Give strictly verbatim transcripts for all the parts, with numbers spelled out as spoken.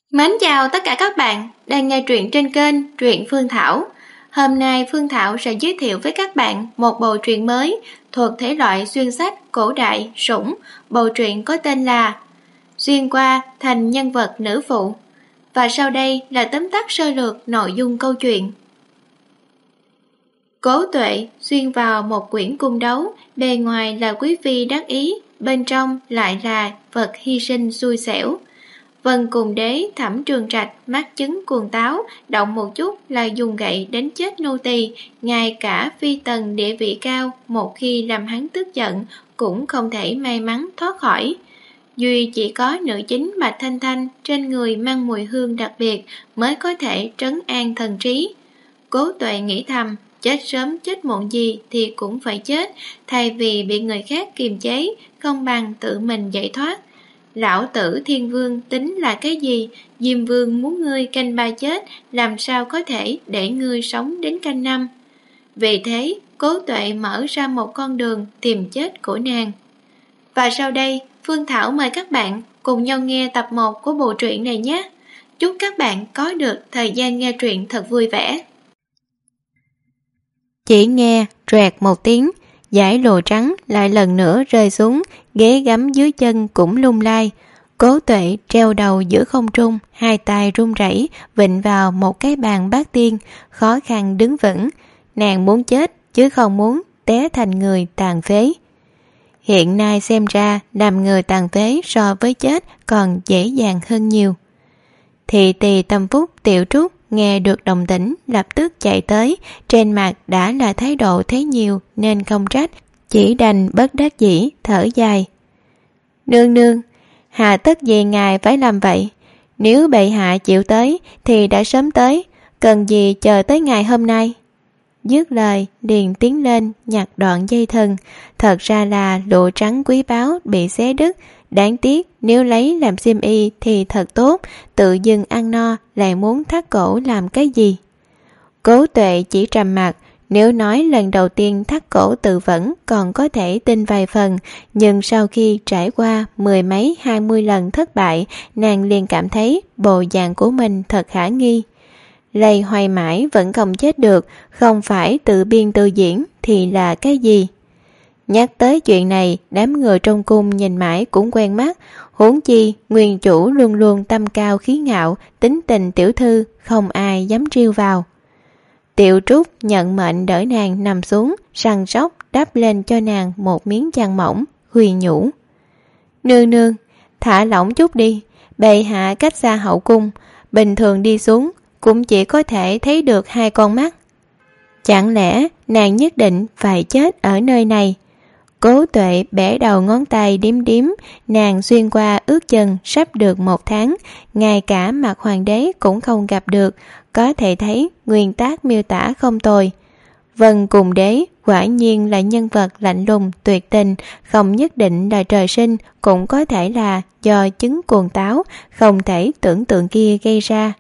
Mến chào tất cả các bạn đang nghe truyện trên kênh Truyện Phương Thảo. Hôm nay Phương Thảo sẽ giới thiệu với các bạn một bộ truyện mới thuộc thể loại xuyên sách cổ đại sủng. Bộ truyện có tên là Xuyên qua thành nhân vật nữ phụ. Và sau đây là tóm tắt sơ lược nội dung câu chuyện. Cố Tuệ xuyên vào một quyển cung đấu, bề ngoài là quý phi đắc ý, bên trong lại là vật hy sinh xui xẻo. Vân cùng đế Thẩm Trường Trạch mắt chứng cuồng táo, động một chút là dùng gậy đánh chết nô tỳ, ngay cả phi tần địa vị cao một khi làm hắn tức giận cũng không thể may mắn thoát khỏi. Duy chỉ có nữ chính Bạch Thanh Thanh trên người mang mùi hương đặc biệt mới có thể trấn an thần trí. Cố Tuệ nghĩ thầm, chết sớm chết muộn gì thì cũng phải chết, thay vì bị người khác kiềm chế, không bằng tự mình giải thoát. Lão tử Thiên Vương tính là cái gì? Diêm Vương muốn ngươi canh ba chết, làm sao có thể để ngươi sống đến canh năm? Vì thế, Cố Tuệ mở ra một con đường tìm chết của nàng. Và sau đây, Phương Thảo mời các bạn cùng nhau nghe tập một của bộ truyện này nhé. Chúc các bạn có được thời gian nghe truyện thật vui vẻ. Chỉ nghe troẹt một tiếng, dải lụa trắng lại lần nữa rơi xuống, ghế gắm dưới chân cũng lung lay. Cố Tuệ treo đầu giữa không trung, hai tay run rẩy vịn vào một cái bàn bát tiên, khó khăn đứng vững. Nàng muốn chết chứ không muốn té thành người tàn phế. Hiện nay xem ra làm người tàn phế so với chết còn dễ dàng hơn nhiều. Thị tỳ Tâm Phúc Tiểu Trúc nghe được động tĩnh lập tức chạy tới, trên mặt đã là thái độ thấy nhiều nên không trách, chỉ đành bất đắc dĩ thở dài. Nương nương, hà tất gì ngài phải làm vậy? Nếu bệ hạ chịu tới thì đã sớm tới, cần gì chờ tới ngày hôm nay? Dứt lời liền tiến lên nhặt đoạn dây thừng, thật ra là lụa trắng quý báu bị xé đứt, đáng tiếc nếu lấy làm xiêm y thì thật tốt, tự dưng ăn no lại muốn thắt cổ làm cái gì? Cố Tuệ chỉ trầm mặt, nếu nói lần đầu tiên thắt cổ tự vẫn còn có thể tin vài phần, nhưng sau khi trải qua mười mấy hai mươi lần thất bại, nàng liền cảm thấy bộ dạng của mình thật khả nghi. Lầy hoài mãi vẫn không chết được, không phải tự biên tự diễn thì là cái gì? Nhắc tới chuyện này, đám người trong cung nhìn mãi cũng quen mắt, huống chi nguyên chủ luôn luôn tâm cao khí ngạo, tính tình tiểu thư không ai dám trêu vào. Tiểu Trúc nhận mệnh đỡ nàng nằm xuống, săn sóc đắp lên cho nàng một miếng chăn mỏng, khuyên nhủ. Nương nương, thả lỏng chút đi, bệ hạ cách xa hậu cung, bình thường đi xuống cũng chỉ có thể thấy được hai con mắt. Chẳng lẽ nàng nhất định phải chết ở nơi này? Cố Tuệ bẻ đầu ngón tay điếm điếm, nàng xuyên qua ước chừng sắp được một tháng, ngay cả mặt hoàng đế cũng không gặp được, có thể thấy nguyên tác miêu tả không tồi. Vân cùng đế quả nhiên là nhân vật lạnh lùng tuyệt tình, không nhất định là trời sinh, cũng có thể là do chứng cuồng táo không thể tưởng tượng kia gây ra.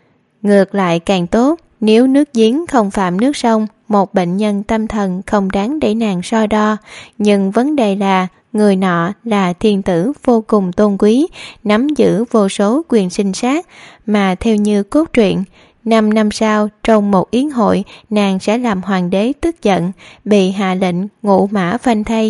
Ngược lại càng tốt, nếu nước giếng không phạm nước sông, một bệnh nhân tâm thần không đáng để nàng so đo, nhưng vấn đề là người nọ là thiên tử vô cùng tôn quý, nắm giữ vô số quyền sinh sát, mà theo như cốt truyện, năm năm sau trong một yến hội nàng sẽ làm hoàng đế tức giận, bị hạ lệnh ngũ mã phanh thây.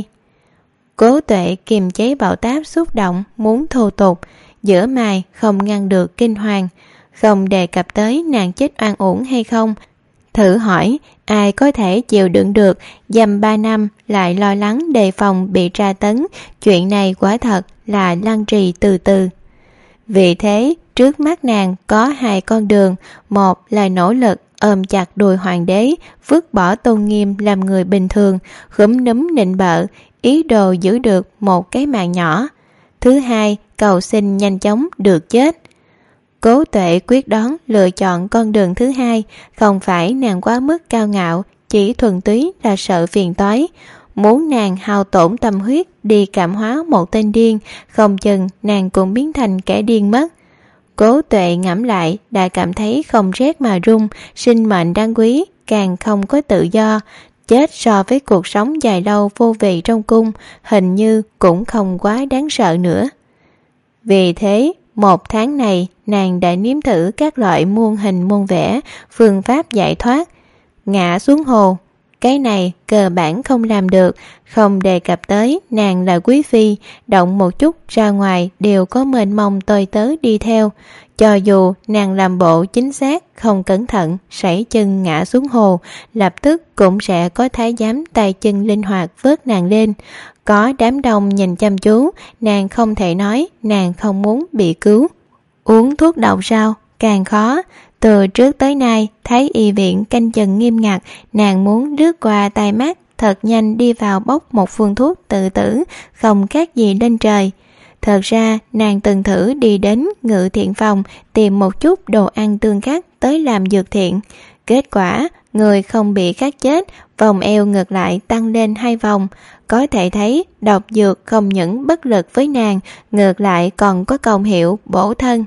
Cố Tuệ kiềm chế bạo táp xúc động muốn thô tục, giữa mày không ngăn được kinh hoàng, không đề cập tới nàng chết oan uổng hay không. Thử hỏi ai có thể chịu đựng được dăm ba năm lại lo lắng đề phòng bị tra tấn, chuyện này quả thật là lăng trì từ từ. Vì thế trước mắt nàng có hai con đường, một là nỗ lực ôm chặt đùi hoàng đế, vứt bỏ tôn nghiêm làm người bình thường, khúm núm nịnh bợ, ý đồ giữ được một cái mạng nhỏ. Thứ hai, cầu xin nhanh chóng được chết. Cố Tuệ quyết đoán lựa chọn con đường thứ hai, không phải nàng quá mức cao ngạo, chỉ thuần túy là sợ phiền toái. Muốn nàng hao tổn tâm huyết đi cảm hóa một tên điên, không chừng nàng cũng biến thành kẻ điên mất. Cố Tuệ ngẫm lại đã cảm thấy không rét mà run, sinh mệnh đáng quý, càng không có tự do. Chết so với cuộc sống dài lâu vô vị trong cung, hình như cũng không quá đáng sợ nữa. Vì thế, một tháng này nàng đã nếm thử các loại muôn hình muôn vẻ, phương pháp giải thoát. Ngã xuống hồ, cái này cơ bản không làm được, không đề cập tới nàng là quý phi, động một chút ra ngoài đều có mênh mông tôi tớ đi theo. Cho dù nàng làm bộ chính xác, không cẩn thận, sảy chân ngã xuống hồ, lập tức cũng sẽ có thái giám tay chân linh hoạt vớt nàng lên. Có đám đông nhìn chăm chú, nàng không thể nói nàng không muốn bị cứu. Uống thuốc độc sao? Càng khó. Từ trước tới nay, thấy y viện canh chừng nghiêm ngặt, nàng muốn lướt qua tai mắt, thật nhanh đi vào bốc một phương thuốc tự tử, không khác gì lên trời. Thật ra, nàng từng thử đi đến ngự thiện phòng tìm một chút đồ ăn tương khắc tới làm dược thiện. Kết quả, người không bị khắc chết, vòng eo ngược lại tăng lên hai vòng. Có thể thấy độc dược không những bất lực với nàng, ngược lại còn có công hiệu bổ thân.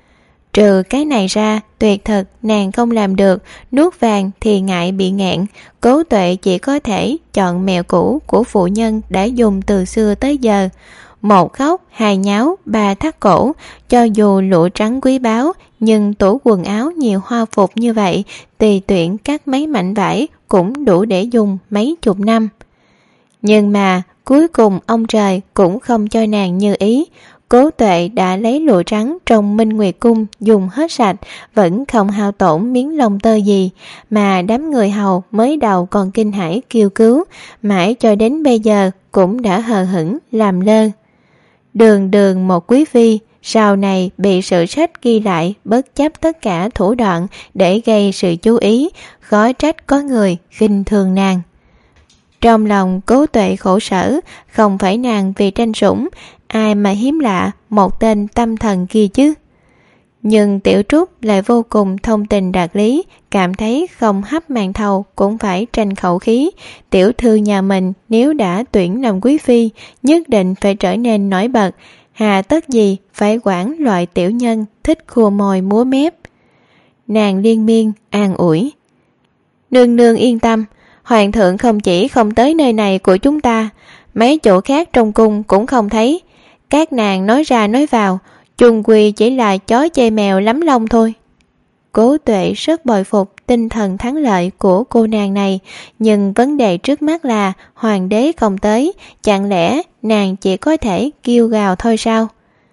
Trừ cái này ra, tuyệt thực nàng không làm được, nuốt vàng thì ngại bị nghẹn. Cố Tuệ chỉ có thể chọn mẹo cũ của phụ nhân đã dùng từ xưa tới giờ. Một khóc, hai nháo, ba thắt cổ. Cho dù lụa trắng quý báu, nhưng tủ quần áo nhiều hoa phục như vậy, tùy tuyển cắt mấy mảnh vải cũng đủ để dùng mấy chục năm. Nhưng mà cuối cùng ông trời cũng không cho nàng như ý. Cố Tuệ đã lấy lụa trắng trong Minh Nguyệt Cung dùng hết sạch, vẫn không hao tổn miếng lông tơ gì, mà đám người hầu mới đầu còn kinh hãi kêu cứu, mãi cho đến bây giờ cũng đã hờ hững làm lơ. Đường đường một quý phi, sau này bị sử sách ghi lại bất chấp tất cả thủ đoạn để gây sự chú ý, khó trách có người khinh thường nàng. Trong lòng Cố Tuệ khổ sở, không phải nàng vì tranh sủng, ai mà hiếm lạ một tên tâm thần kia chứ. Nhưng Tiểu Trúc lại vô cùng thông tình đạt lý, cảm thấy không hấp màn thầu cũng phải tranh khẩu khí. Tiểu thư nhà mình nếu đã tuyển làm quý phi, nhất định phải trở nên nổi bật, hà tất gì phải quản loại tiểu nhân thích khua môi múa mép. Nàng liên miên an ủi: Nương nương yên tâm, hoàng thượng không chỉ không tới nơi này của chúng ta, mấy chỗ khác trong cung cũng không thấy. Các nàng nói ra nói vào, chung quy chỉ là chó chê mèo lắm lông thôi. Cố Tuệ rất bội phục tinh thần thắng lợi của cô nàng này, nhưng vấn đề trước mắt là hoàng đế không tới, chẳng lẽ nàng chỉ có thể kêu gào thôi sao?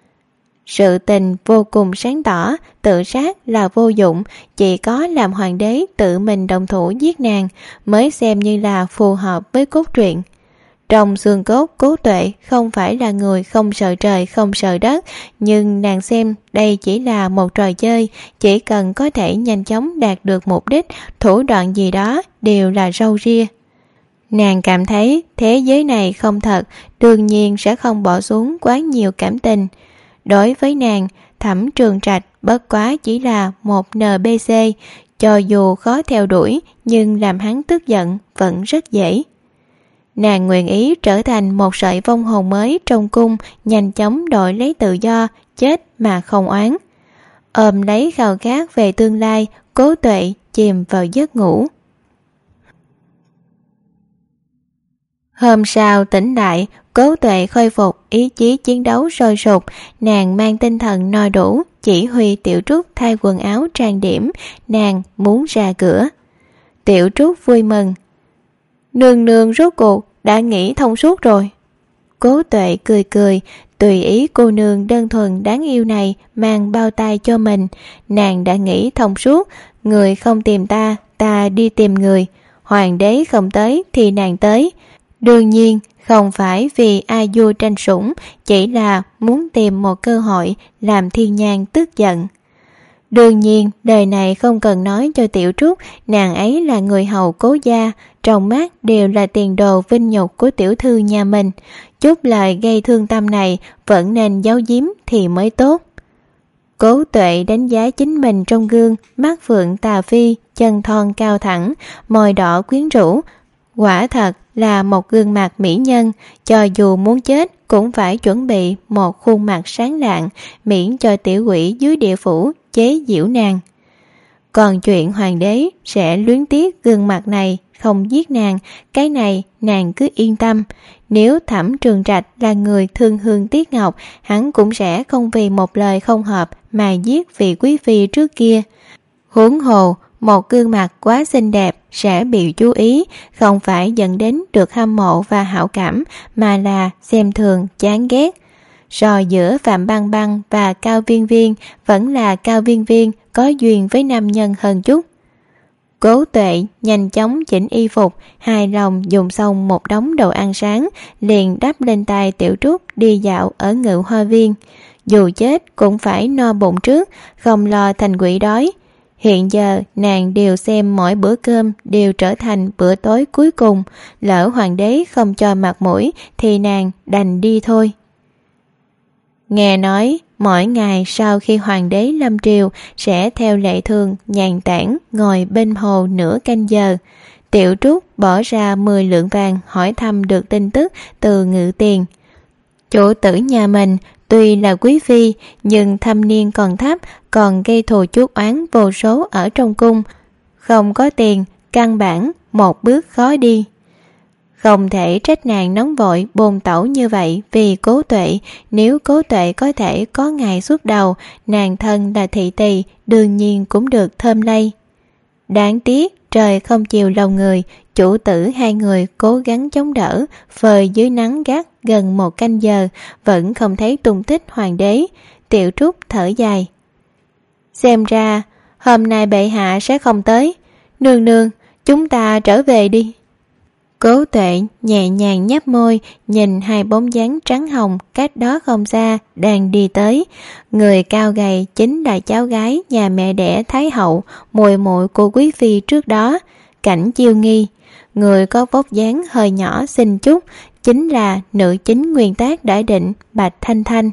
Sự tình vô cùng sáng tỏ, tự sát là vô dụng, chỉ có làm hoàng đế tự mình động thủ giết nàng mới xem như là phù hợp với cốt truyện. Trong xương cốt, Cố Tuệ không phải là người không sợ trời không sợ đất, nhưng nàng xem đây chỉ là một trò chơi, chỉ cần có thể nhanh chóng đạt được mục đích, thủ đoạn gì đó đều là râu ria. Nàng cảm thấy thế giới này không thật, đương nhiên sẽ không bỏ xuống quá nhiều cảm tình. Đối với nàng, Thẩm Trường Trạch bất quá chỉ là một en pê xê, cho dù khó theo đuổi, nhưng làm hắn tức giận vẫn rất dễ. Nàng nguyện ý trở thành một sợi vong hồn mới trong cung, nhanh chóng đổi lấy tự do, chết mà không oán. Ôm lấy khao khát về tương lai, Cố Tuệ chìm vào giấc ngủ. Hôm sau tỉnh lại, Cố Tuệ khôi phục ý chí chiến đấu sôi sục, nàng mang tinh thần no đủ, chỉ huy Tiểu Trúc thay quần áo trang điểm, nàng muốn ra cửa. Tiểu Trúc vui mừng: Nương nương rốt cuộc đã nghĩ thông suốt rồi. Cố Tuệ cười cười, tùy ý cô nương đơn thuần đáng yêu này mang bao tay cho mình. Nàng đã nghĩ thông suốt, người không tìm ta, ta đi tìm người. Hoàng đế không tới thì nàng tới. Đương nhiên không phải vì ai vua tranh sủng, chỉ là muốn tìm một cơ hội làm Thiên Nhan tức giận. Đương nhiên đời này không cần nói cho Tiểu Trúc, nàng ấy là người hầu Cố gia, trong mắt đều là tiền đồ vinh nhục của tiểu thư nhà mình. Chút lời gây thương tâm này vẫn nên giấu giếm thì mới tốt. Cố Tuệ đánh giá chính mình trong gương, mắt phượng tà phi, chân thon cao thẳng, môi đỏ quyến rũ. Quả thật là một gương mặt mỹ nhân, cho dù muốn chết cũng phải chuẩn bị một khuôn mặt sáng lạng, miễn cho tiểu quỷ dưới địa phủ chế giễu nàng. Còn chuyện hoàng đế sẽ luyến tiếc gương mặt này, không giết nàng, cái này nàng cứ yên tâm. Nếu Thẩm Trường Trạch là người thương hương tiếc ngọc, hắn cũng sẽ không vì một lời không hợp mà giết vị quý phi trước kia. Huống hồ, một gương mặt quá xinh đẹp sẽ bị chú ý, không phải dẫn đến được hâm mộ và hảo cảm, mà là xem thường, chán ghét. So giữa Phạm Băng Băng và Cao Viên Viên, vẫn là Cao Viên Viên có duyên với nam nhân hơn chút. Cố Tuệ nhanh chóng chỉnh y phục, hài lòng dùng xong một đống đồ ăn sáng, liền đắp lên tay Tiểu Trúc đi dạo ở Ngự Hoa Viên. Dù chết cũng phải no bụng trước, không lo thành quỷ đói. Hiện giờ nàng đều xem mỗi bữa cơm đều trở thành bữa tối cuối cùng, lỡ hoàng đế không cho mặt mũi thì nàng đành đi thôi. Nghe nói mỗi ngày sau khi hoàng đế lâm triều sẽ theo lệ thường nhàn tản ngồi bên hồ nửa canh giờ. Tiểu Trúc bỏ ra mười lượng vàng hỏi thăm được tin tức từ Ngự Tiền. Chủ tử nhà mình tuy là quý phi nhưng thâm niên còn thấp, còn gây thù chuốc oán vô số ở trong cung. Không có tiền, căn bản một bước khó đi. Không thể trách nàng nóng vội bồn tẩu như vậy vì Cố Tuệ. Nếu Cố Tuệ có thể có ngày suốt đầu, nàng thân là thị tỳ đương nhiên cũng được thơm lây. Đáng tiếc trời không chiều lòng người, chủ tử hai người cố gắng chống đỡ, phơi dưới nắng gắt gần một canh giờ, vẫn không thấy tung tích hoàng đế. Tiểu Trúc thở dài. Xem ra hôm nay bệ hạ sẽ không tới. Nương nương, chúng ta trở về đi. Cố Tuệ nhẹ nhàng nhếch môi, nhìn hai bóng dáng trắng hồng cách đó không xa đang đi tới. Người cao gầy chính là cháu gái nhà mẹ đẻ Thái hậu, muội muội của quý phi trước đó, Cảnh Chiêu Nghi. Người có vóc dáng hơi nhỏ xinh chút chính là nữ chính nguyên tác đã định Bạch Thanh Thanh.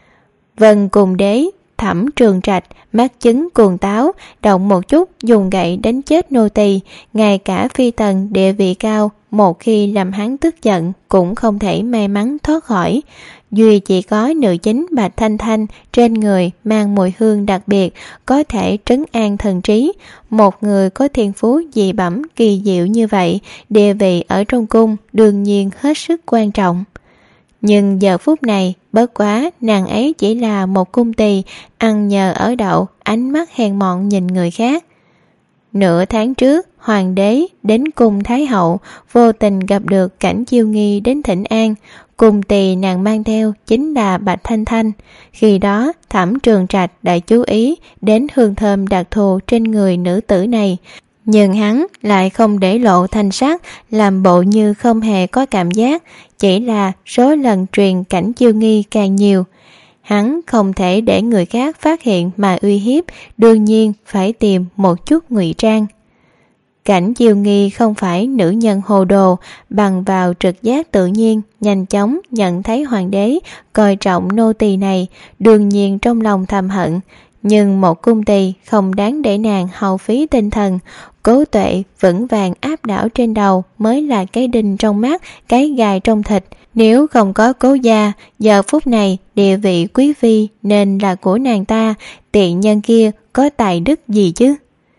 Vân Cùng Đế Thẩm Trường Trạch mắt chứng cuồng táo, động một chút dùng gậy đánh chết nô tỳ. Ngay cả phi tần địa vị cao, một khi làm hắn tức giận cũng không thể may mắn thoát khỏi. Duy chỉ có nữ chính Bạch Thanh Thanh trên người mang mùi hương đặc biệt, có thể trấn an thần trí. Một người có thiên phú dị bẩm kỳ diệu như vậy, địa vị ở trong cung đương nhiên hết sức quan trọng. Nhưng giờ phút này, bất quá nàng ấy chỉ là một cung tỳ, ăn nhờ ở đậu, ánh mắt hèn mọn nhìn người khác. Nửa tháng trước, hoàng đế đến cung Thái hậu, vô tình gặp được Cảnh Chiêu Nghi đến thỉnh an. Cung tỳ nàng mang theo chính là Bạch Thanh Thanh. Khi đó Thẩm Trường Trạch đã chú ý đến hương thơm đặc thù trên người nữ tử này, nhưng hắn lại không để lộ thanh sắc, làm bộ như không hề có cảm giác. Chỉ là số lần truyền Cảnh Chiêu Nghi càng nhiều, hắn không thể để người khác phát hiện mà uy hiếp, đương nhiên phải tìm một chút ngụy trang. Cảnh Chiêu Nghi không phải nữ nhân hồ đồ, bằng vào trực giác tự nhiên nhanh chóng nhận thấy hoàng đế coi trọng nô tỳ này, đương nhiên trong lòng thầm hận. Nhưng một cung tỳ không đáng để nàng hao phí tinh thần. Cố Tuệ vững vàng áp đảo trên đầu mới là cái đinh trong mắt, cái gài trong thịt. Nếu không có Cố gia, giờ phút này địa vị quý phi nên là của nàng ta, tiện nhân kia có tài đức gì chứ?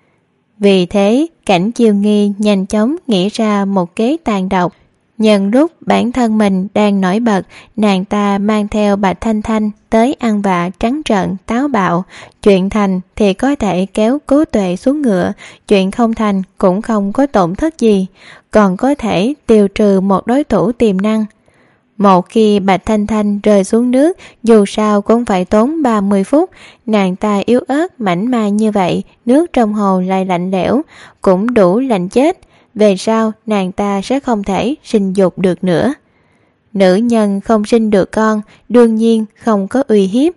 Vì thế, Cảnh Chiêu Nghi nhanh chóng nghĩ ra một kế tàn độc. Nhân lúc bản thân mình đang nổi bật, nàng ta mang theo Bạch Thanh Thanh tới ăn vạ trắng trợn táo bạo. Chuyện thành thì có thể kéo Cố Tuệ xuống ngựa, chuyện không thành cũng không có tổn thất gì, còn có thể tiêu trừ một đối thủ tiềm năng. Một khi Bạch Thanh Thanh rơi xuống nước, dù sao cũng phải tốn ba mươi phút. Nàng ta yếu ớt mảnh mai như vậy, nước trong hồ lại lạnh lẽo, cũng đủ lạnh chết. Về sau nàng ta sẽ không thể sinh dục được nữa. Nữ nhân không sinh được con, đương nhiên không có uy hiếp.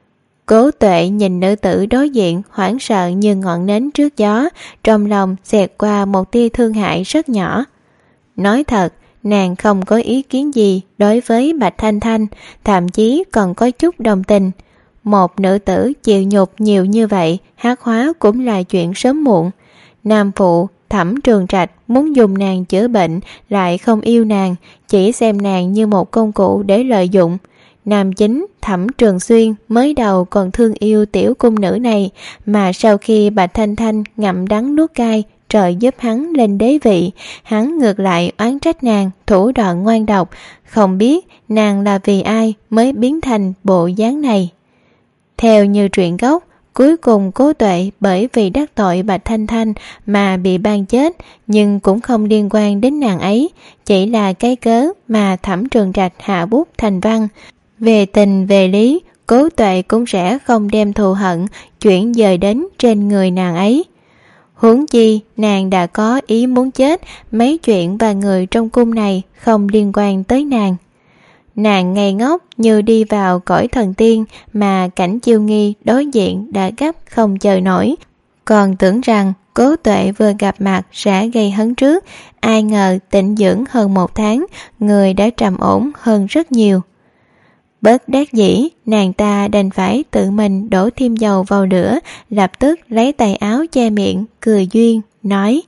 Cố Tuệ nhìn nữ tử đối diện hoảng sợ như ngọn nến trước gió, trong lòng xẹt qua một tia thương hại rất nhỏ. Nói thật, nàng không có ý kiến gì đối với Bạch Thanh Thanh, thậm chí còn có chút đồng tình. Một nữ tử chịu nhục nhiều như vậy, hắc hóa cũng là chuyện sớm muộn. Nam phụ Thẩm Trường Trạch muốn dùng nàng chữa bệnh, lại không yêu nàng, chỉ xem nàng như một công cụ để lợi dụng. Nam chính Thẩm Trường Xuyên mới đầu còn thương yêu tiểu cung nữ này, mà sau khi Bạch Thanh Thanh ngậm đắng nuốt cay, trời giúp hắn lên đế vị, hắn ngược lại oán trách nàng thủ đoạn ngoan độc, không biết nàng là vì ai mới biến thành bộ dáng này. Theo như truyện gốc, cuối cùng Cố Tuệ bởi vì đắc tội Bạch Thanh Thanh mà bị ban chết, nhưng cũng không liên quan đến nàng ấy, chỉ là cái cớ mà Thẩm Trường Trạch hạ bút thành văn. Về tình về lý, Cố Tuệ cũng sẽ không đem thù hận chuyển dời đến trên người nàng ấy. Huống chi nàng đã có ý muốn chết, mấy chuyện và người trong cung này không liên quan tới nàng. Nàng ngây ngốc như đi vào cõi thần tiên, mà Cảnh Chiêu Nghi đối diện đã gấp không chờ nổi, còn tưởng rằng Cố Tuệ vừa gặp mặt sẽ gây hấn trước, ai ngờ tĩnh dưỡng hơn một tháng, người đã trầm ổn hơn rất nhiều. Bất đắc dĩ, nàng ta đành phải tự mình đổ thêm dầu vào lửa, lập tức lấy tay áo che miệng, cười duyên, nói: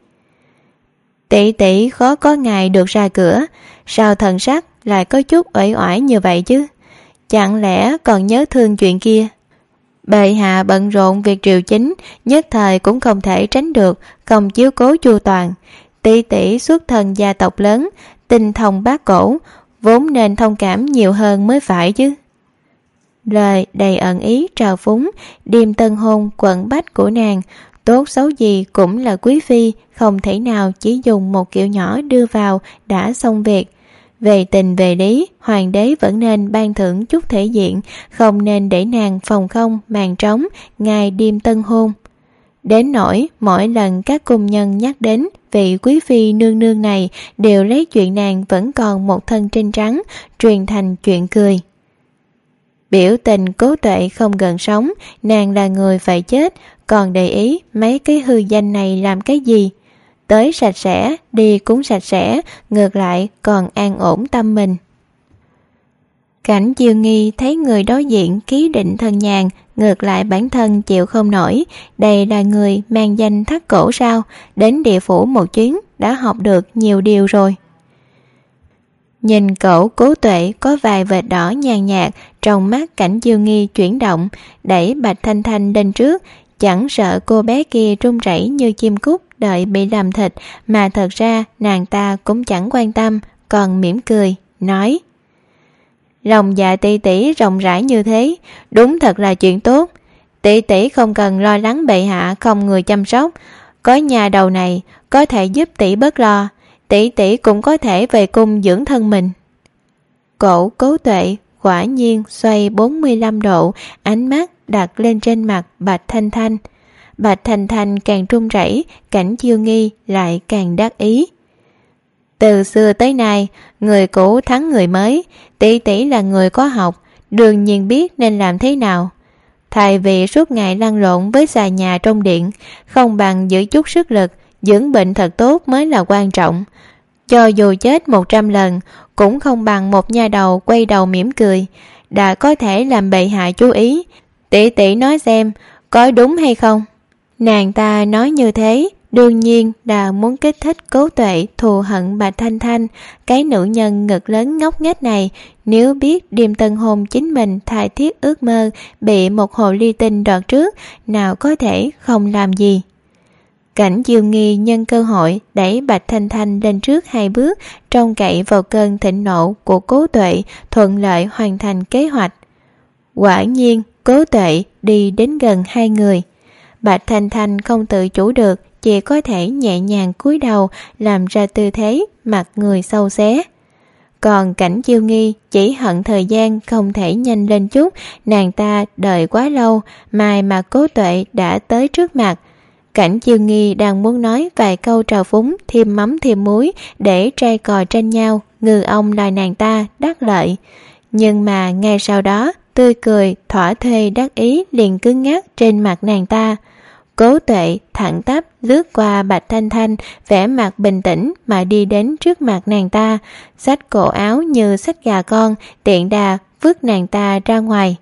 Tỷ tỷ khó có ngày được ra cửa, sao thần sắc lại có chút uể oải như vậy chứ? Chẳng lẽ còn nhớ thương chuyện kia? Bệ hạ bận rộn việc triều chính, nhất thời cũng không thể tránh được không chiếu cố chu toàn. Tỷ tỷ xuất thân gia tộc lớn, tinh thông bát cổ, vốn nên thông cảm nhiều hơn mới phải chứ. Lời đầy ẩn ý trào phúng, điềm tân hôn quận bách của nàng, tốt xấu gì cũng là quý phi, không thể nào chỉ dùng một kiểu nhỏ đưa vào đã xong việc. Về tình về lý, hoàng đế vẫn nên ban thưởng chút thể diện, không nên để nàng phòng không màn trống ngày đêm tân hôn. Đến nỗi mỗi lần các cung nhân nhắc đến vị quý phi nương nương này, đều lấy chuyện nàng vẫn còn một thân trinh trắng truyền thành chuyện cười. Biểu tình Cố Tuệ không gần sống, nàng là người phải chết, còn để ý mấy cái hư danh này làm cái gì? Tới sạch sẽ, đi cũng sạch sẽ, ngược lại còn an ổn tâm mình. Cảnh Chiêu Nghi thấy người đối diện ký định thân nhàn, ngược lại bản thân chịu không nổi. Đây là người mang danh Thắt Cổ sao? Đến địa phủ một chuyến đã học được nhiều điều rồi. Nhìn cậu Cố Tuệ có vài vệt đỏ nhàn nhạt, trong mắt Cảnh Chiêu Nghi chuyển động, đẩy Bạch Thanh Thanh lên trước, chẳng sợ cô bé kia run rẩy như chim cút đợi bị làm thịt, mà thật ra nàng ta cũng chẳng quan tâm, còn mỉm cười, nói: Lòng dạ tỷ tỷ rộng rãi như thế, đúng thật là chuyện tốt. Tỷ tỷ không cần lo lắng bệ hạ không người chăm sóc, có nhà đầu này có thể giúp tỷ bớt lo, tỷ tỷ cũng có thể về cung dưỡng thân mình. Cổ Cố Tuệ quả nhiên xoay bốn mươi lăm độ, ánh mắt đặt lên trên mặt Bạch Thanh Thanh. Bạch Thanh Thanh càng run rẩy, Cảnh Chiêu Nghi lại càng đắc ý. Từ xưa tới nay, người cũ thắng người mới, tỷ tỷ là người có học, đương nhiên biết nên làm thế nào. Thay vì suốt ngày lăn lộn với xà nhà trong điện, không bằng giữ chút sức lực, dưỡng bệnh thật tốt mới là quan trọng. Cho dù chết một trăm lần, cũng không bằng một nha đầu quay đầu mỉm cười, đã có thể làm bệ hạ chú ý. Tỷ tỷ nói xem, có đúng hay không? Nàng ta nói như thế, đương nhiên là muốn kích thích Cố Tuệ thù hận Bạch Thanh Thanh. Cái nữ nhân ngực lớn ngốc nghếch này, nếu biết đêm tân hôn chính mình tha thiết ước mơ bị một hồ ly tinh đoạt trước, nào có thể không làm gì. Cảnh Chiêu Nghi nhân cơ hội đẩy Bạch Thanh Thanh lên trước hai bước, trông cậy vào cơn thịnh nộ của Cố Tuệ thuận lợi hoàn thành kế hoạch. Quả nhiên Cố Tuệ đi đến gần hai người. Bạch Thanh Thanh không tự chủ được, chỉ có thể nhẹ nhàng cúi đầu làm ra tư thế mặt người sâu xé. Còn Cảnh Chiêu Nghi chỉ hận thời gian không thể nhanh lên chút, nàng ta đợi quá lâu, mai mà Cố Tuệ đã tới trước mặt. Cảnh Chiêu Nghi đang muốn nói vài câu trào phúng thêm mắm thêm muối để trai cò tranh nhau, ngư ông đòi nàng ta đắc lợi. Nhưng mà ngay sau đó, tươi cười thỏa thuê đắc ý liền cứng ngắc trên mặt nàng ta. Cố Tuệ thẳng tắp lướt qua Bạch Thanh Thanh, vẻ mặt bình tĩnh mà đi đến trước mặt nàng ta, xách cổ áo như xách gà con, tiện đà vứt nàng ta ra ngoài.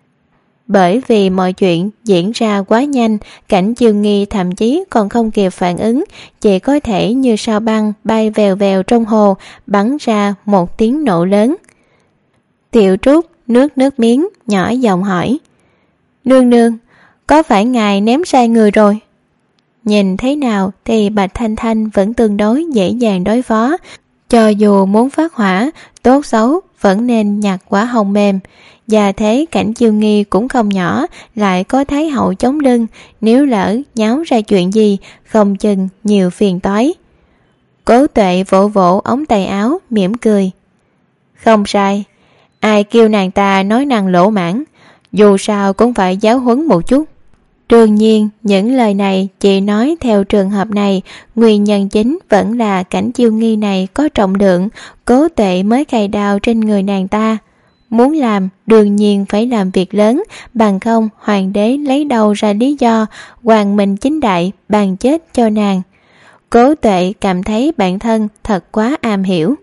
Bởi vì mọi chuyện diễn ra quá nhanh, Cảnh Chiêu Nghi thậm chí còn không kịp phản ứng, chỉ có thể như sao băng bay vèo vèo trong hồ, bắn ra một tiếng nổ lớn. Tiểu Trúc nước nước miếng, nhỏ giọng hỏi: Nương nương, có phải ngài ném sai người rồi? Nhìn thế nào thì Bạch Thanh Thanh vẫn tương đối dễ dàng đối phó. Cho dù muốn phát hỏa, tốt xấu vẫn nên nhặt quả hồng mềm. Và thế Cảnh Chiêu Nghi cũng không nhỏ, lại có Thái hậu chống lưng, nếu lỡ nháo ra chuyện gì, không chừng nhiều phiền toái. Cố Tuệ vỗ vỗ ống tay áo, mỉm cười: Không sai, ai kêu nàng ta nói năng lỗ mãng, dù sao cũng phải giáo huấn một chút. Đương nhiên những lời này chỉ nói theo trường hợp này, nguyên nhân chính vẫn là Cảnh Chiêu Nghi này có trọng lượng, Cố Tuệ mới cài đao trên người nàng ta. Muốn làm đương nhiên phải làm việc lớn, bằng không hoàng đế lấy đâu ra lý do hoàng minh chính đại bàn chết cho nàng. Cố Tuệ cảm thấy bản thân thật quá am hiểu.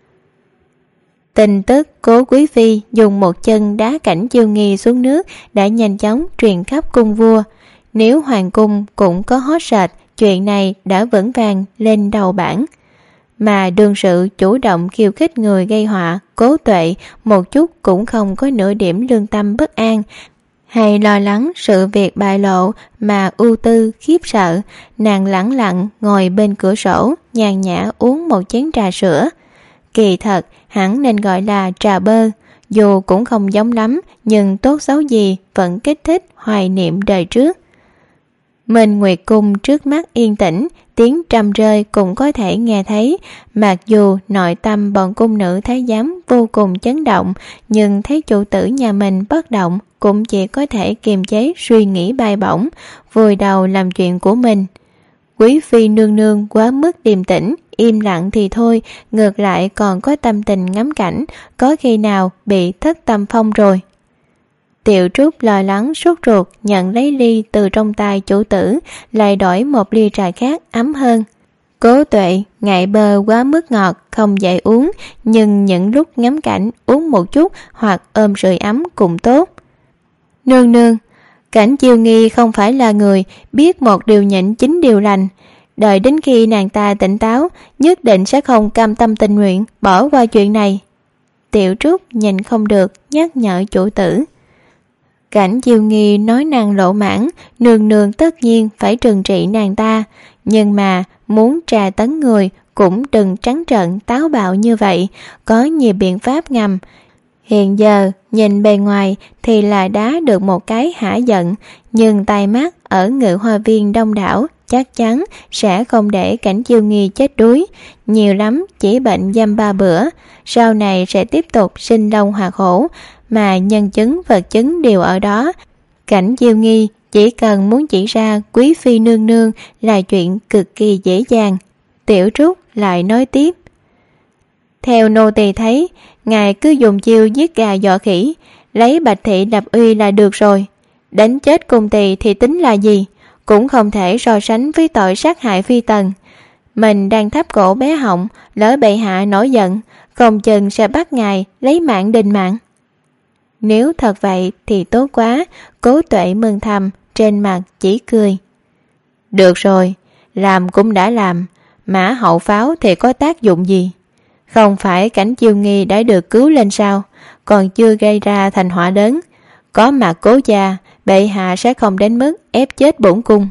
Tin tức Cố Quý Phi dùng một chân đá Cảnh Chiêu Nghi xuống nước đã nhanh chóng truyền khắp cung vua. Nếu hoàng cung cũng có hot sệt, chuyện này đã vững vàng lên đầu bảng. Mà đương sự chủ động khiêu khích người gây họa, Cố Tuệ một chút cũng không có nửa điểm lương tâm bất an hay lo lắng sự việc bại lộ mà ưu tư khiếp sợ. Nàng lẳng lặng ngồi bên cửa sổ, nhàn nhã uống một chén trà sữa. Kỳ thật hẳn nên gọi là trà bơ, dù cũng không giống lắm, nhưng tốt xấu gì vẫn kích thích hoài niệm đời trước. Minh Nguyệt cung trước mắt yên tĩnh, tiếng trầm rơi cũng có thể nghe thấy. Mặc dù nội tâm bọn cung nữ thái giám vô cùng chấn động, nhưng thấy chủ tử nhà mình bất động cũng chỉ có thể kiềm chế suy nghĩ bay bổng, vùi đầu làm chuyện của mình. Quý phi nương nương quá mức điềm tĩnh, im lặng thì thôi, ngược lại còn có tâm tình ngắm cảnh, có khi nào bị thất tâm phong rồi. Tiểu Trúc lo lắng sốt ruột nhận lấy ly từ trong tay chủ tử, lại đổi một ly trà khác ấm hơn. Cố Tuệ ngại bơ quá mức ngọt không dễ uống, nhưng những lúc ngắm cảnh uống một chút hoặc ôm sưởi ấm cũng tốt. Nương nương, Cảnh Chiêu Nghi không phải là người biết một điều nhịn chín điều lành. Đợi đến khi nàng ta tỉnh táo, nhất định sẽ không cam tâm tình nguyện bỏ qua chuyện này. Tiểu Trúc nhìn không được nhắc nhở chủ tử. Cảnh Chiêu Nghi nói nàng lộ mãn, nương nương tất nhiên phải trừng trị nàng ta, nhưng mà muốn trà tấn người cũng đừng trắng trợn táo bạo như vậy, có nhiều biện pháp ngầm. Hiện giờ nhìn bề ngoài thì là đá được một cái hả giận, nhưng tai mắt ở Ngự Hoa Viên đông đảo chắc chắn sẽ không để Cảnh Chiêu Nghi chết đuối, nhiều lắm chỉ bệnh dăm ba bữa, sau này sẽ tiếp tục sinh long hoạt hổ, mà nhân chứng vật chứng đều ở đó. Cảnh Chiêu Nghi chỉ cần muốn chỉ ra quý phi nương nương là chuyện cực kỳ dễ dàng. Tiểu Trúc lại nói tiếp: Theo nô tỳ thấy, ngài cứ dùng chiêu giết gà dọa khỉ, lấy Bạch thị lập uy là được rồi. Đánh chết cung tỳ thì tính là gì, cũng không thể so sánh với tội sát hại phi tần. Mình đang thấp cổ bé họng, lỡ bệ hạ nổi giận, không chừng sẽ bắt ngài lấy mạng đền mạng. Nếu thật vậy thì tốt quá, Cố Tuệ mừng thầm, trên mặt chỉ cười. Được rồi, làm cũng đã làm, mã hậu pháo thì có tác dụng gì? Không phải Cảnh Chiêu Nghi đã được cứu lên sao, còn chưa gây ra thành họa lớn. Có mặt Cố gia, bệ hạ sẽ không đến mức ép chết bổn cung.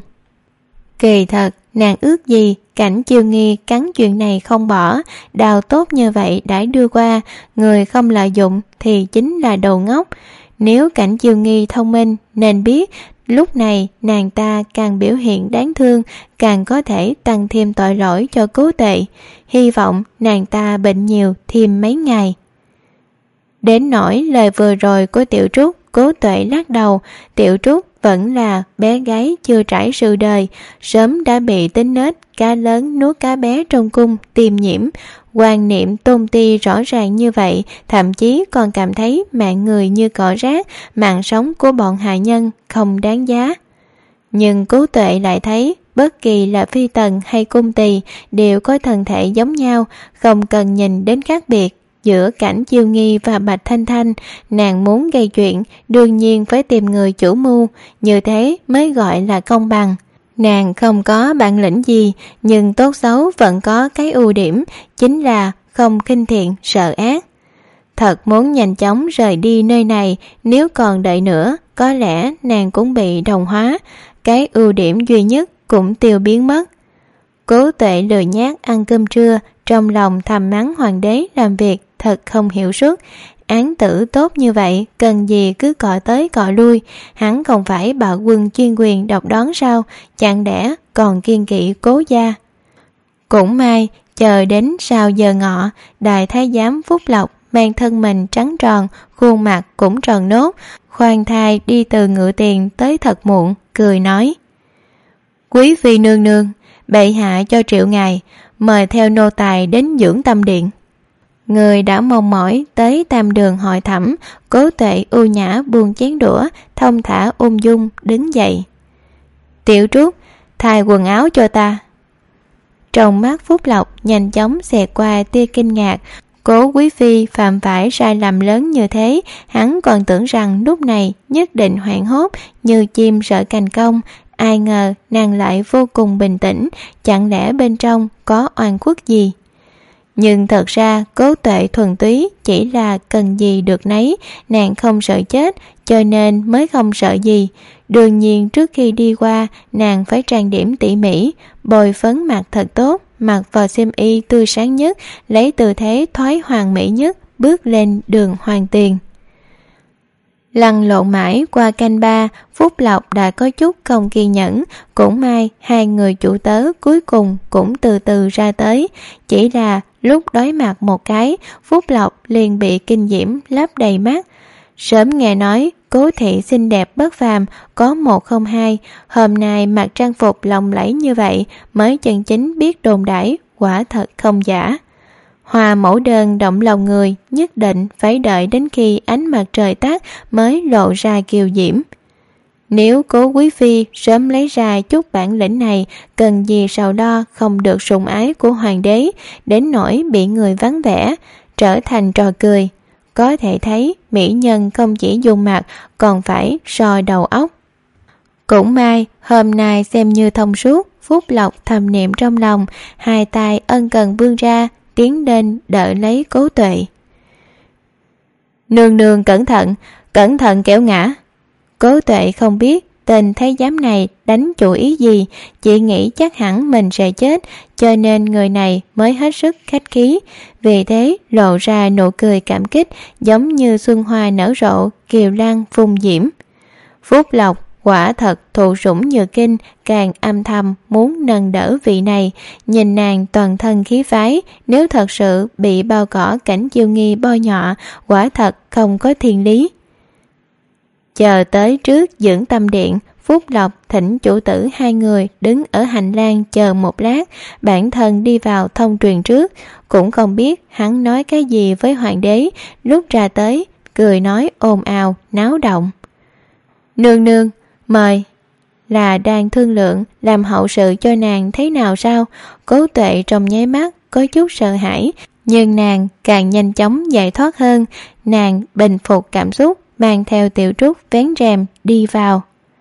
Kỳ thật nàng ước gì Cảnh Chiêu Nghi cắn chuyện này không bỏ, đào tốt như vậy đã đưa qua, người không lợi dụng thì chính là đầu ngốc. Nếu Cảnh Chiêu Nghi thông minh nên biết lúc này nàng ta càng biểu hiện đáng thương, càng có thể tăng thêm tội lỗi cho Cố Tuệ. Hy vọng nàng ta bệnh nhiều thêm mấy ngày. Đến nỗi lời vừa rồi của Tiểu Trúc, Cố Tuệ lắc đầu. Tiểu Trúc vẫn là bé gái chưa trải sự đời, sớm đã bị tính nết cá lớn nuốt cá bé trong cung tiềm nhiễm. Quan niệm tôn ti rõ ràng như vậy, thậm chí còn cảm thấy mạng người như cỏ rác, mạng sống của bọn hạ nhân không đáng giá. Nhưng Cố Tuệ lại thấy bất kỳ là phi tần hay cung tỳ đều có thân thể giống nhau, không cần nhìn đến khác biệt giữa Cảnh Chiêu Nghi và Bạch Thanh Thanh. Nàng muốn gây chuyện đương nhiên phải tìm người chủ mưu, như thế mới gọi là công bằng. Nàng không có bản lĩnh gì, nhưng tốt xấu vẫn có cái ưu điểm, chính là không khinh thiện sợ ác. thật muốn nhanh chóng rời đi nơi này, nếu còn đợi nữa, có lẽ nàng cũng bị đồng hóa, cái ưu điểm duy nhất cũng tiêu biến mất. Cố Tuệ lười nhác ăn cơm trưa, trong lòng thầm mắng hoàng đế làm việc thật không hiểu suốt. Án tử tốt như vậy, cần gì cứ cọ tới cọ lui, hắn không phải bạo quân chuyên quyền độc đoán sao, chẳng lẽ còn kiên kỵ Cố gia. Cũng may, chờ đến sau giờ ngọ, đại thái giám Phúc Lộc mang thân mình trắng tròn, khuôn mặt cũng tròn nốt, khoan thai đi từ ngự tiền tới thật muộn, cười nói: Quý phi nương nương, bệ hạ cho triệu ngài, mời theo nô tài đến dưỡng tâm điện. Người đã mong mỏi tới tam đường hội thẩm, Cố Tuệ ưu nhã buông chén đũa, thông thả ung dung đứng dậy. Tiểu Trúc, thay quần áo cho ta. Trong mắt Phúc Lộc nhanh chóng xẹt qua tia kinh ngạc. Cố quý phi phạm phải sai lầm lớn như thế, hắn còn tưởng rằng lúc này nhất định hoảng hốt như chim sợ cành công. Ai ngờ nàng lại vô cùng bình tĩnh, chẳng lẽ bên trong có oan khuất gì? Nhưng thật ra Cố Tuệ thuần túy chỉ là cần gì được nấy, nàng không sợ chết cho nên mới không sợ gì. Đương nhiên trước khi đi qua, nàng phải trang điểm tỉ mỉ, bôi phấn mặt thật tốt, mặc vào xiêm y tươi sáng nhất, lấy tư thế thoái hoàn mỹ nhất, bước lên đường hoàng tiền. Lăn lộn mãi qua canh ba, Phúc Lộc đã có chút không kiên nhẫn. Cũng may hai người chủ tớ cuối cùng cũng từ từ ra tới. Chỉ là lúc đối mặt một cái, Phúc Lộc liền bị kinh diễm lấp đầy mắt. Sớm nghe nói Cố thị xinh đẹp bất phàm, có một không hai, hôm nay mặc trang phục lộng lẫy như vậy mới chân chính biết đồn đãi, quả thật không giả. Hoa mẫu đơn động lòng người, nhất định phải đợi đến khi ánh mặt trời tắt mới lộ ra kiều diễm. Nếu Cố quý phi sớm lấy ra chút bản lĩnh này, cần gì sầu lo không được sủng ái của hoàng đế, đến nỗi bị người vắng vẻ, trở thành trò cười. Có thể thấy mỹ nhân không chỉ dùng mặt, còn phải soi đầu óc. Cũng may hôm nay xem như thông suốt, Phúc Lộc thầm niệm trong lòng, hai tay ân cần vươn ra, tiến lên đỡ lấy Cố Tuệ. Nương nương cẩn thận, cẩn thận kéo ngã. Cố Tuệ không biết tên thái giám này đánh chủ ý gì, chỉ nghĩ chắc hẳn mình sẽ chết, cho nên người này mới hết sức khách khí. Vì thế lộ ra nụ cười cảm kích, giống như xuân hoa nở rộ, kiều lan phùng diễm. Phúc Lộc quả thật thụ sủng nhược kinh, càng âm thầm muốn nâng đỡ vị này. Nhìn nàng toàn thân khí phái, nếu thật sự bị bao cỏ Cảnh Chiêu Nghi bôi nhọ, quả thật không có thiên lý. Chờ tới trước dưỡng tâm điện, Phúc Lộc thỉnh chủ tử hai người đứng ở hành lang chờ một lát, bản thân đi vào thông truyền trước, cũng không biết hắn nói cái gì với hoàng đế. Lúc ra tới, cười nói ồn ào, náo động. Nương nương, mời. Là đang thương lượng làm hậu sự cho nàng thế nào sao? Cố Tuệ trong nháy mắt có chút sợ hãi, nhưng nàng càng nhanh chóng giải thoát hơn. Nàng bình phục cảm xúc, mang theo Tiểu Trúc vén rèm đi vào.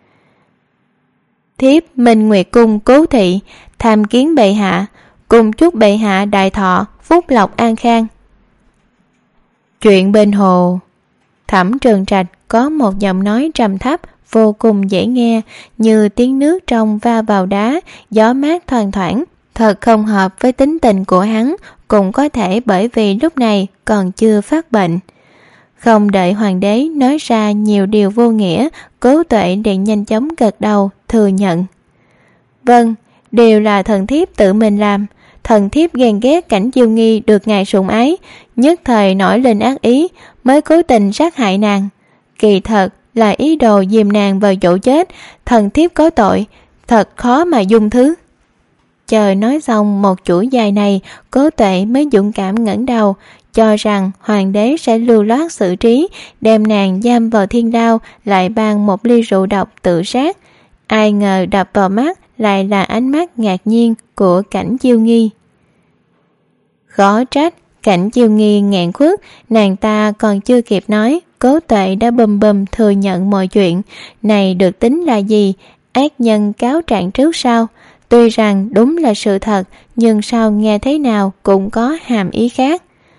Thiếp Minh Nguyệt cung Cố thị tham kiến bệ hạ, cùng chúc bệ hạ đại thọ, phúc lộc an khang. Chuyện bên hồ. Thẩm Trường Trạch có một giọng nói trầm thấp vô cùng dễ nghe, như tiếng nước trong va vào đá, gió mát thoang thoảng, thật không hợp với tính tình của hắn, cũng có thể bởi vì lúc này còn chưa phát bệnh. Không đợi hoàng đế nói ra nhiều điều vô nghĩa, Cố Tuệ liền nhanh chóng gật đầu thừa nhận. Vâng, đều là thần thiếp tự mình làm. Thần thiếp ghen ghét Cảnh Chiêu Nghi được ngài sủng ái, nhất thời nổi lên ác ý, mới cố tình sát hại nàng. Kỳ thật là ý đồ dìm nàng vào chỗ chết, thần thiếp có tội, thật khó mà dung thứ. Chờ nói xong một chuỗi dài này, Cố Tuệ mới dũng cảm ngẩng đầu, cho rằng hoàng đế sẽ lưu loát xử trí, đem nàng giam vào thiên lao, lại ban một ly rượu độc tự sát. Ai ngờ đập vào mắt lại là ánh mắt ngạc nhiên của Cảnh Chiêu Nghi. Khó trách Cảnh Chiêu Nghi nghẹn khuất, nàng ta còn chưa kịp nói, Cố Tuệ đã bùm bùm thừa nhận mọi chuyện. Này được tính là gì? Ác nhân cáo trạng trước sau. Tuy rằng đúng là sự thật, nhưng sao nghe thế nào cũng có hàm ý khác.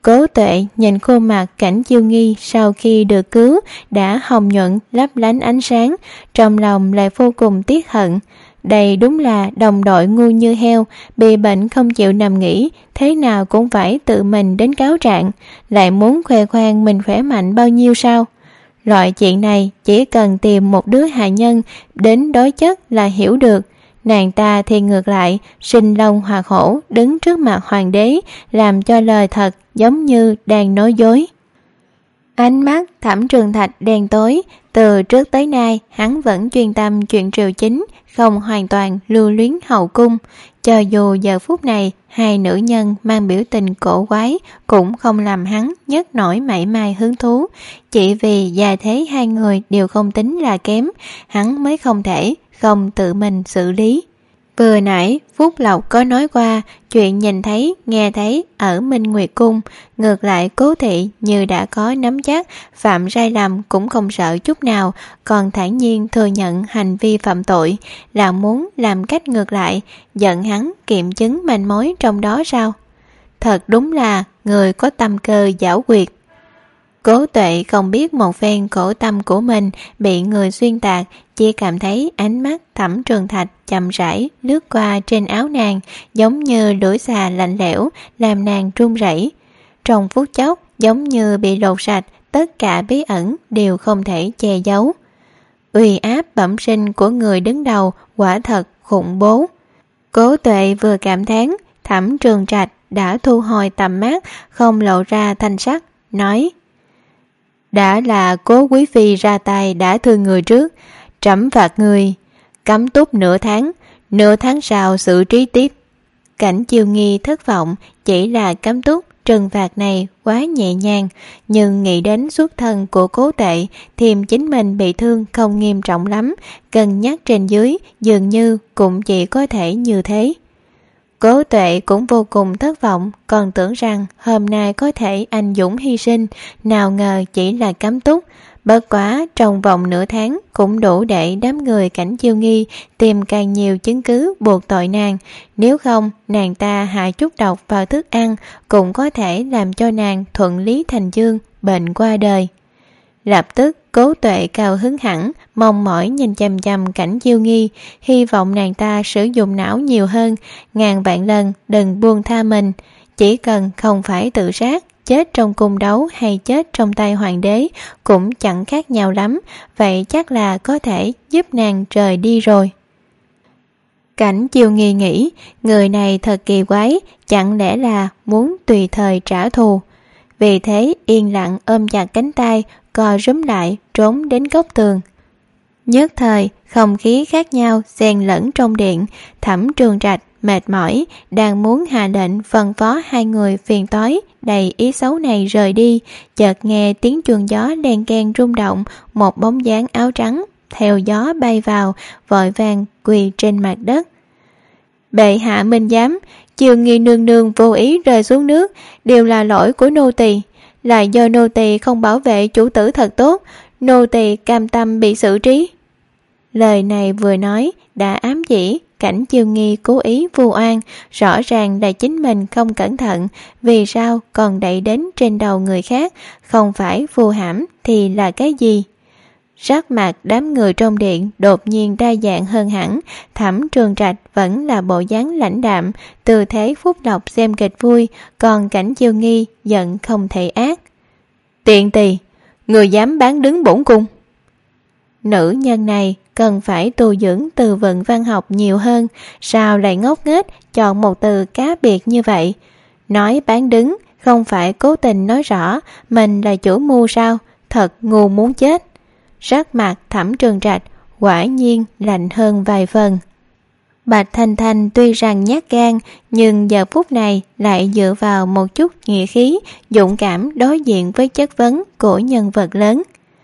Cố Tuệ nhìn khuôn mặt Cảnh Chiêu Nghi sau khi được cứu đã hồng nhuận lấp lánh ánh sáng, trong lòng lại vô cùng tiếc hận. Đây đúng là đồng đội ngu như heo, bị bệnh không chịu nằm nghỉ, thế nào cũng phải tự mình đến cáo trạng, lại muốn khoe khoang mình khỏe mạnh bao nhiêu sao? Loại chuyện này chỉ cần tìm một đứa hạ nhân đến đối chất là hiểu được. Nàng ta thì ngược lại, sinh long hoạt hổ đứng trước mặt hoàng đế, làm cho lời thật giống như đang nói dối. Ánh mắt Thẩm Trường Thạch đen tối, từ trước tới nay hắn vẫn chuyên tâm chuyện triều chính, không hoàn toàn lưu luyến hậu cung. Cho dù giờ phút này hai nữ nhân mang biểu tình cổ quái cũng không làm hắn nhấc nổi mảy may hứng thú. Chỉ vì gia thế hai người đều không tính là kém, hắn mới không thể không tự mình xử lý. Vừa nãy Phúc Lộc có nói qua chuyện nhìn thấy nghe thấy ở Minh Nguyệt Cung, ngược lại Cố Thị như đã có nắm chắc, phạm sai lầm cũng không sợ chút nào, còn thản nhiên thừa nhận hành vi phạm tội, là muốn làm cách ngược lại, giận hắn kiểm chứng manh mối trong đó sao? Thật đúng là người có tâm cơ giảo quyệt. Cố Tuệ không biết một phen cổ tâm của mình bị người xuyên tạc, chỉ cảm thấy ánh mắt Thẩm Trường Thạch chậm rãi lướt qua trên áo nàng, giống như lưỡi xà lạnh lẽo, làm nàng run rẩy. Trong phút chốc giống như bị lột sạch, tất cả bí ẩn đều không thể che giấu. Uy áp bẩm sinh của người đứng đầu quả thật khủng bố. Cố Tuệ vừa cảm thán, Thẩm Trường Trạch đã thu hồi tầm mắt, không lộ ra thanh sắc, nói: đã là Cố quý phi ra tay đã thương người trước, trẫm phạt người cấm túc nửa tháng, nửa tháng sau xử trí tiếp. Cảnh Chiêu Nghi thất vọng, chỉ là cấm túc, trừng phạt này quá nhẹ nhàng, nhưng nghĩ đến xuất thân của Cố Tuệ, thêm chính mình bị thương không nghiêm trọng lắm, cân nhắc trên dưới dường như cũng chỉ có thể như thế. Cố Tuệ cũng vô cùng thất vọng, còn tưởng rằng hôm nay có thể anh dũng hy sinh, nào ngờ chỉ là cấm túc. Bất quá trong vòng nửa tháng cũng đủ để đám người Cảnh Chiêu Nghi tìm càng nhiều chứng cứ buộc tội nàng, nếu không nàng ta hạ chút độc vào thức ăn cũng có thể làm cho nàng thuận lý thành chương, bệnh qua đời. Lập tức Cố Tuệ cao hứng hẳn, mong mỏi nhìn chằm chằm Cảnh Chiêu Nghi, hy vọng nàng ta sử dụng não nhiều hơn, ngàn vạn lần đừng buông tha mình, chỉ cần không phải tự sát, chết trong cung đấu hay chết trong tay hoàng đế cũng chẳng khác nhau lắm, vậy chắc là có thể giúp nàng rời đi rồi. Cảnh Chiêu Nghi nghĩ, người này thật kỳ quái, chẳng lẽ là muốn tùy thời trả thù. Vì thế yên lặng ôm chặt cánh tay, co rúm lại trốn đến góc tường. Nhất thời không khí khác nhau xen lẫn trong điện. Thẩm Trường Trạch mệt mỏi, đang muốn hạ lệnh phân phó hai người phiền toái đầy ý xấu này rời đi, chợt nghe tiếng chuông gió len keng rung động, một bóng dáng áo trắng theo gió bay vào, vội vàng quỳ trên mặt đất. Bệ hạ minh giám, Chiêu Nghi nương nương vô ý rơi xuống nước, đều là lỗi của nô tỳ, là do nô tỳ không bảo vệ chủ tử thật tốt, nô tỳ cam tâm bị xử trí. Lời này vừa nói đã ám chỉ Cảnh Chiêu Nghi cố ý vu oan, rõ ràng là chính mình không cẩn thận, vì sao còn đẩy đến trên đầu người khác, không phải vu hãm thì là cái gì? Sắc mặt đám người trong điện đột nhiên đa dạng hơn hẳn. Thẩm Trường Trạch vẫn là bộ dáng lãnh đạm, tư thế Phúc Lộc xem kịch vui, còn Cảnh Chiêu Nghi giận không thể ác. Tiện tỳ, người dám bán đứng bổn cung. Nữ nhân này cần phải tu dưỡng từ vựng văn học nhiều hơn, sao lại ngốc nghếch chọn một từ cá biệt như vậy? Nói bán đứng, không phải cố tình nói rõ mình là chủ mưu sao? Thật ngu muốn chết. Sắc mặt Thẩm Trường Trạch quả nhiên lạnh hơn vài phần. Bạch Thanh Thanh tuy rằng nhát gan, nhưng giờ phút này lại dựa vào một chút nghĩa khí, dũng cảm đối diện với chất vấn của nhân vật lớn.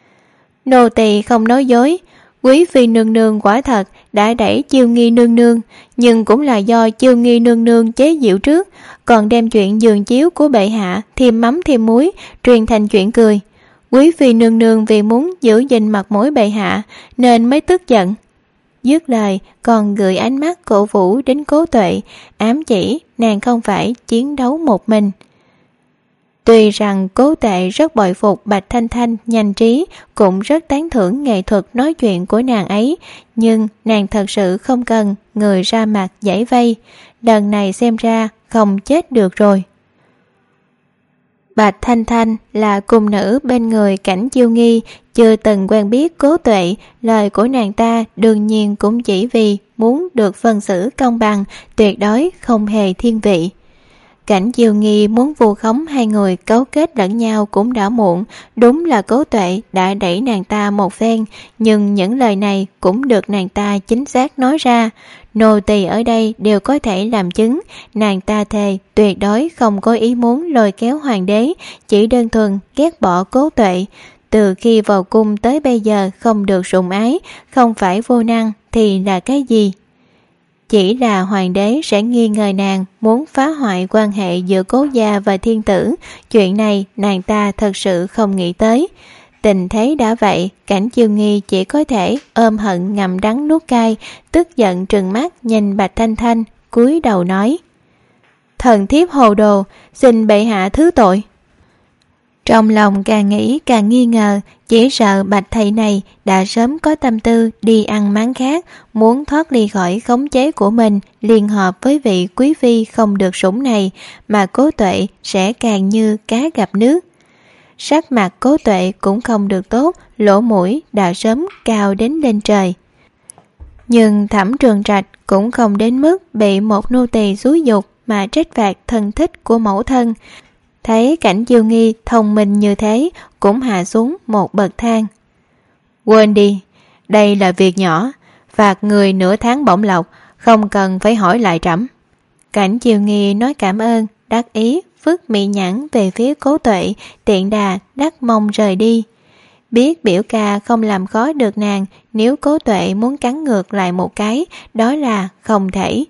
Nô tỳ không nói dối, quý phi nương nương quả thật đã đẩy Chiêu Nghi nương nương, nhưng cũng là do Chiêu Nghi nương nương chế giễu trước, còn đem chuyện giường chiếu của bệ hạ thêm mắm thêm muối, truyền thành chuyện cười. Quý phi nương nương vì muốn giữ gìn mặt mũi bệ hạ nên mới tức giận. Dứt lời còn gửi ánh mắt cổ vũ đến Cố Tuệ, ám chỉ nàng không phải chiến đấu một mình. Tuy rằng Cố Tuệ rất bội phục Bạch Thanh Thanh nhanh trí, cũng rất tán thưởng nghệ thuật nói chuyện của nàng ấy, nhưng nàng thật sự không cần người ra mặt giải vây. Lần này xem ra không chết được rồi. Bạch Thanh Thanh là cung nữ bên người Cảnh Chiêu Nghi, chưa từng quen biết Cố Tuệ, lời của nàng ta đương nhiên cũng chỉ vì muốn được phân xử công bằng, tuyệt đối không hề thiên vị. Cảnh Chiêu Nghi muốn vu khống hai người cấu kết lẫn nhau cũng đã muộn, đúng là Cố Tuệ đã đẩy nàng ta một phen, nhưng những lời này cũng được nàng ta chính xác nói ra. Nô tỳ ở đây đều có thể làm chứng, nàng ta thề tuyệt đối không có ý muốn lôi kéo hoàng đế, chỉ đơn thuần ghét bỏ Cố Tuệ. Từ khi vào cung tới bây giờ không được sủng ái, không phải vô năng thì là cái gì? Chỉ là hoàng đế sẽ nghi ngờ nàng muốn phá hoại quan hệ giữa Cố gia và thiên tử, chuyện này nàng ta thật sự không nghĩ tới. Tình thế đã vậy, Cảnh Chiêu Nghi chỉ có thể ôm hận ngậm đắng nuốt cay, tức giận trừng mắt nhìn Bạch Thanh Thanh, cúi đầu nói: "Thần thiếp hồ đồ, xin bệ hạ thứ tội." Trong lòng càng nghĩ càng nghi ngờ, chỉ sợ Bạch thầy này đã sớm có tâm tư đi ăn máng khác, muốn thoát ly khỏi khống chế của mình, liên hợp với vị quý phi không được sủng này, mà Cố Tuệ sẽ càng như cá gặp nước. Sắc mặt Cố Tuệ cũng không được tốt, lỗ mũi đã sớm cao đến lên trời. Nhưng Thẩm Trường Trạch cũng không đến mức bị một nô tỳ xúi dục mà trách phạt thân thích của mẫu thân. Thấy Cảnh Chiêu Nghi thông minh như thế, cũng hạ xuống một bậc thang. "Quên đi, đây là việc nhỏ, phạt người nửa tháng bổng lộc, không cần phải hỏi lại trẫm." Cảnh Chiêu Nghi nói cảm ơn, đắc ý vứt mỹ nhãn về phía Cố Tuệ, tiện đà đắc mông rời đi. Biết biểu ca không làm khó được nàng, nếu Cố Tuệ muốn cắn ngược lại một cái, đó là không thể.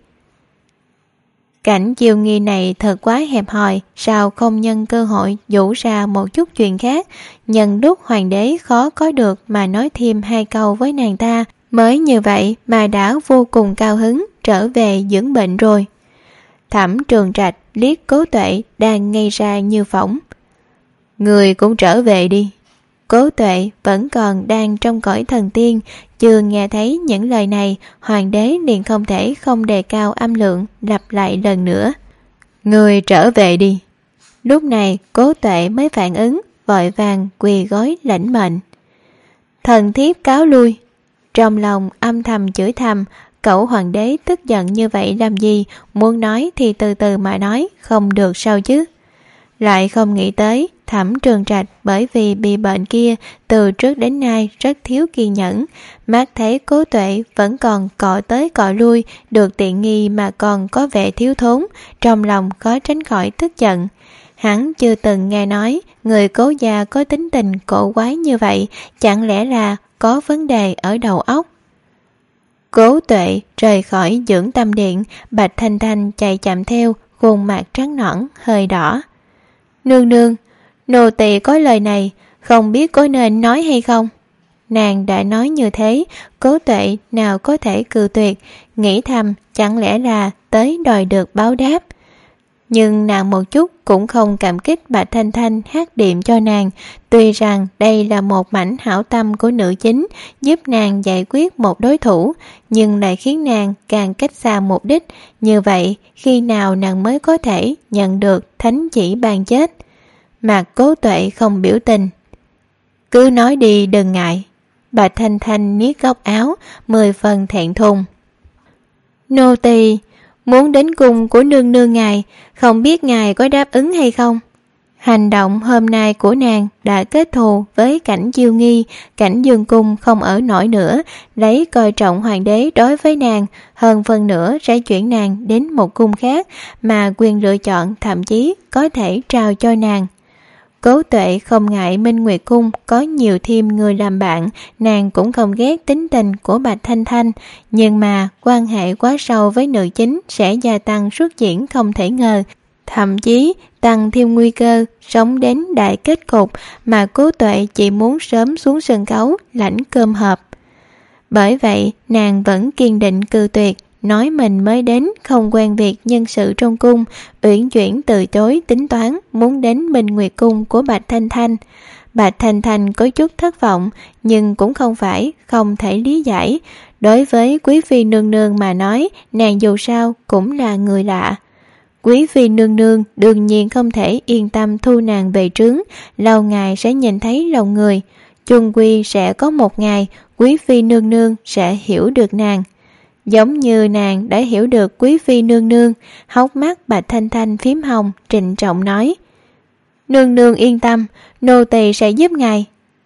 Cảnh Chiêu Nghi này thật quá hẹp hòi, sao không nhân cơ hội dụ ra một chút chuyện khác, nhân lúc hoàng đế khó có được mà nói thêm hai câu với nàng ta, mới như vậy mà đã vô cùng cao hứng trở về dưỡng bệnh rồi. Thẩm Trường Trạch liếc Cố Tuệ đang ngây ra như phỏng. "Người cũng trở về đi." Cố Tuệ vẫn còn đang trong cõi thần tiên, chưa nghe thấy những lời này, hoàng đế liền không thể không đề cao âm lượng, lặp lại lần nữa: "Người trở về đi." Lúc này Cố Tuệ mới phản ứng, vội vàng quỳ gối lãnh mệnh. "Thần thiếp cáo lui." Trong lòng âm thầm chửi thầm, cậu hoàng đế tức giận như vậy làm gì, muốn nói thì từ từ mà nói, không được sao chứ. Lại không nghĩ tới Thẩm Trường Trạch bởi vì bị bệnh kia từ trước đến nay rất thiếu kiên nhẫn, mắt thấy Cố Tuệ vẫn còn cọ tới cọ lui, được tiện nghi mà còn có vẻ thiếu thốn, trong lòng khó tránh khỏi tức giận. Hắn chưa từng nghe nói người Cố gia có tính tình cổ quái như vậy, chẳng lẽ là có vấn đề ở đầu óc. Cố Tuệ rời khỏi dưỡng tâm điện, Bạch Thanh Thanh chạy chậm theo, khuôn mặt trắng nõn hơi đỏ. "Nương nương, nô tỳ có lời này, không biết có nên nói hay không?" Nàng đã nói như thế, Cố Tuệ nào có thể cự tuyệt, nghĩ thầm chẳng lẽ là tới đòi được báo đáp. Nhưng nàng một chút cũng không cảm kích Bạch Thanh Thanh hát điệm cho nàng, tuy rằng đây là một mảnh hảo tâm của nữ chính, giúp nàng giải quyết một đối thủ, nhưng lại khiến nàng càng cách xa mục đích. Như vậy, khi nào nàng mới có thể nhận được thánh chỉ ban chết? Mặt Cố Tuệ không biểu tình. "Cứ nói đi, đừng ngại." Bạch Thanh Thanh niết góc áo, mười phần thẹn thùng. "Nô tỳ muốn đến cung của nương nương ngài, không biết ngài có đáp ứng hay không?" Hành động hôm nay của nàng đã kết thù với Cảnh Chiêu Nghi, Cảnh Dương Cung không ở nổi nữa, lấy coi trọng hoàng đế đối với nàng, hơn phần nữa sẽ chuyển nàng đến một cung khác, mà quyền lựa chọn thậm chí có thể trao cho nàng. Cố Tuệ không ngại Minh Nguyệt Cung có nhiều thêm người làm bạn, nàng cũng không ghét tính tình của Bạch Thanh Thanh, nhưng mà quan hệ quá sâu với nữ chính sẽ gia tăng xuất diễn không thể ngờ, thậm chí tăng thêm nguy cơ sống đến đại kết cục, mà Cố Tuệ chỉ muốn sớm xuống sân khấu lãnh cơm hộp. Bởi vậy nàng vẫn kiên định cự tuyệt, nói mình mới đến không quen việc nhân sự trong cung, uyển chuyển từ chối tính toán muốn đến Minh Nguyệt cung của Bạch Thanh Thanh. Bạch Thanh Thanh có chút thất vọng, nhưng cũng không phải không thể lý giải. Đối với quý phi nương nương mà nói, nàng dù sao cũng là người lạ. Quý phi nương nương đương nhiên không thể yên tâm thu nàng về trướng, lâu ngày sẽ nhìn thấy lòng người. Chung quy sẽ có một ngày quý phi nương nương sẽ hiểu được nàng. Giống như nàng đã hiểu được quý phi nương nương, hốc mắt Bạch Thanh Thanh phím hồng, trịnh trọng nói: Nương nương yên tâm, nô tỳ sẽ giúp ngài.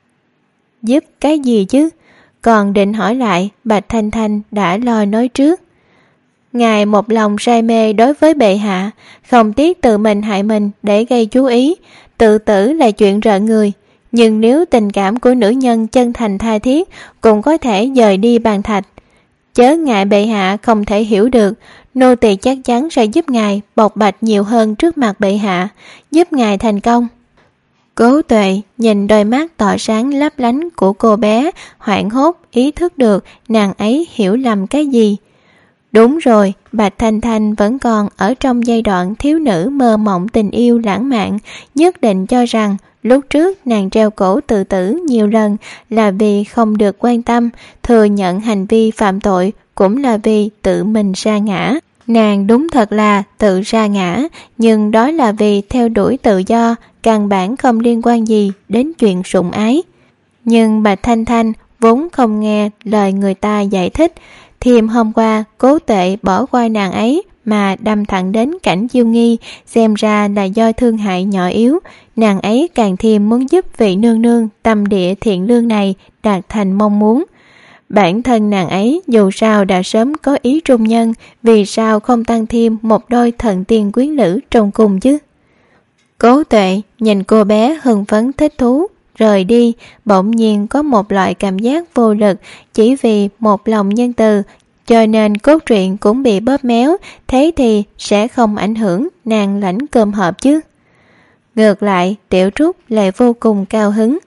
Giúp cái gì chứ? Còn định hỏi lại, Bạch Thanh Thanh đã lo nói trước. Ngài một lòng say mê đối với bệ hạ, không tiếc tự mình hại mình để gây chú ý, tự tử là chuyện rợn người. Nhưng nếu tình cảm của nữ nhân chân thành tha thiết, cũng có thể dời đi bàn thạch. Chớ ngại bệ hạ không thể hiểu được, nô tỳ chắc chắn sẽ giúp ngài bộc bạch nhiều hơn trước mặt bệ hạ, giúp ngài thành công. Cố Tuệ nhìn đôi mắt tỏ sáng lấp lánh của cô bé, hoảng hốt ý thức được nàng ấy hiểu lầm cái gì. Đúng rồi, Bạch Thanh Thanh vẫn còn ở trong giai đoạn thiếu nữ mơ mộng tình yêu lãng mạn, nhất định cho rằng lúc trước nàng treo cổ tự tử nhiều lần là vì không được quan tâm, thừa nhận hành vi phạm tội cũng là vì tự mình sa ngã. Nàng đúng thật là tự sa ngã, nhưng đó là vì theo đuổi tự do, căn bản không liên quan gì đến chuyện sủng ái. Nhưng Bạch Thanh Thanh vốn không nghe lời người ta giải thích, thêm hôm qua Cố Tuệ bỏ qua nàng ấy mà đâm thẳng đến Cảnh Chiêu Nghi, xem ra là do thương hại nhỏ yếu. Nàng ấy càng thêm muốn giúp vị nương nương tâm địa thiện lương này đạt thành mong muốn. Bản thân nàng ấy dù sao đã sớm có ý trung nhân, vì sao không tăng thêm một đôi thần tiên quyến lữ trong cùng chứ? Cố Tuệ nhìn cô bé hưng phấn thích thú rời đi, bỗng nhiên có một loại cảm giác vô lực, chỉ vì một lòng nhân từ cho nên cốt truyện cũng bị bóp méo, thế thì sẽ không ảnh hưởng nàng lãnh cơm hộp chứ. Ngược lại Tiểu Trúc lại vô cùng cao hứng.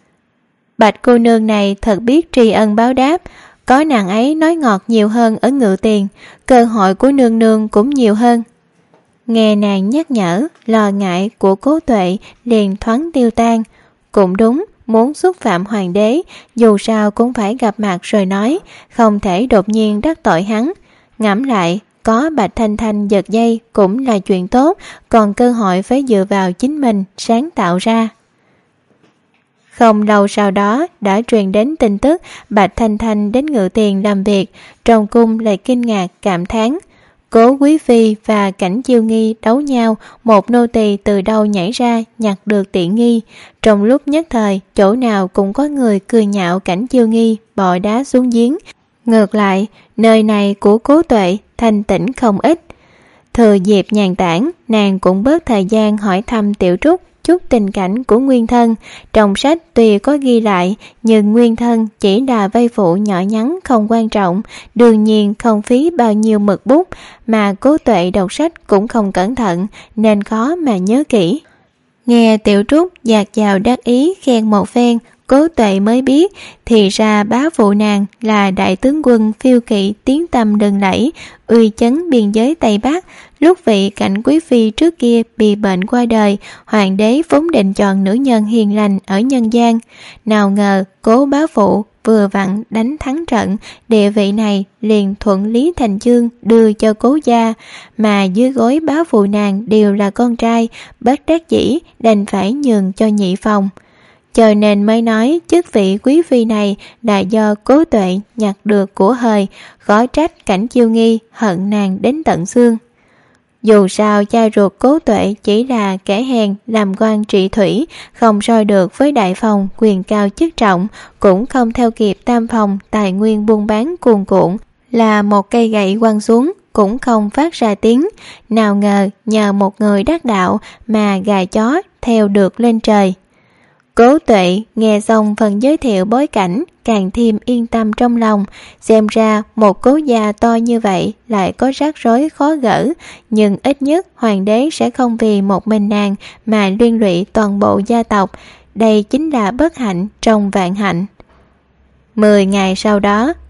Bạch cô nương này thật biết tri ân báo đáp, có nàng ấy nói ngọt nhiều hơn ở Ngự Tiền, cơ hội của nương nương cũng nhiều hơn. Nghe nàng nhắc nhở, lo ngại của Cố Tuệ liền thoáng tiêu tan. Cũng đúng, muốn xúc phạm hoàng đế, dù sao cũng phải gặp mặt rồi nói, không thể đột nhiên đắc tội hắn. Ngẫm lại, có Bạch Thanh Thanh giật dây cũng là chuyện tốt, còn cơ hội phải dựa vào chính mình sáng tạo ra. Không lâu sau đó đã truyền đến tin tức Bạch Thanh Thanh đến Ngự Tiền làm việc, trong cung lại kinh ngạc cảm thán. Cố Quý Phi và Cảnh Chiêu Nghi đấu nhau, một nô tỳ từ đâu nhảy ra nhặt được tiện nghi. Trong lúc nhất thời, chỗ nào cũng có người cười nhạo Cảnh Chiêu Nghi bỏ đá xuống giếng. Ngược lại, nơi này của Cố Tuệ thanh tĩnh không ít. Thừa dịp nhàn tản, nàng cũng bớt thời gian hỏi thăm Tiểu Trúc chút tình cảnh của nguyên thân. Trong sách tuy có ghi lại, nhưng nguyên thân chỉ là vai phụ nhỏ nhắn không quan trọng, đương nhiên không phí bao nhiêu mực bút, mà Cố Tuệ đọc sách cũng không cẩn thận nên khó mà nhớ kỹ. Nghe Tiểu Trúc dạt dào đắc ý khen một phen, Cố Tuệ mới biết thì ra bá phụ nàng là đại tướng quân phiêu kỵ tiếng tăm lừng lẫy, uy chấn biên giới Tây Bắc. Lúc vị Cảnh Quý Phi trước kia bị bệnh qua đời, hoàng đế vốn định chọn nữ nhân hiền lành ở nhân gian. Nào ngờ Cố bá phụ vừa vặn đánh thắng trận, địa vị này liền thuận lý thành chương đưa cho Cố gia, mà dưới gối bá phụ nàng đều là con trai, bất đắc dĩ đành phải nhường cho nhị phòng. Cho nên mới nói chức vị quý phi này là do Cố Tuệ nhặt được của hời, khó trách Cảnh Chiêu Nghi hận nàng đến tận xương. Dù sao cha ruột Cố Tuệ chỉ là kẻ hèn làm quan trị thủy, không soi được với đại phòng quyền cao chức trọng, cũng không theo kịp tam phòng tài nguyên buôn bán cuồn cuộn, là một cây gậy quăng xuống cũng không phát ra tiếng. Nào ngờ nhờ một người đắc đạo mà gà chó theo được lên trời. Cố Tuệ nghe xong phần giới thiệu bối cảnh, càng thêm yên tâm trong lòng. Xem ra một cố gia to như vậy lại có rắc rối khó gỡ, nhưng ít nhất hoàng đế sẽ không vì một mình nàng mà liên lụy toàn bộ gia tộc. Đây chính là bất hạnh trong vạn hạnh. Mười ngày sau đó,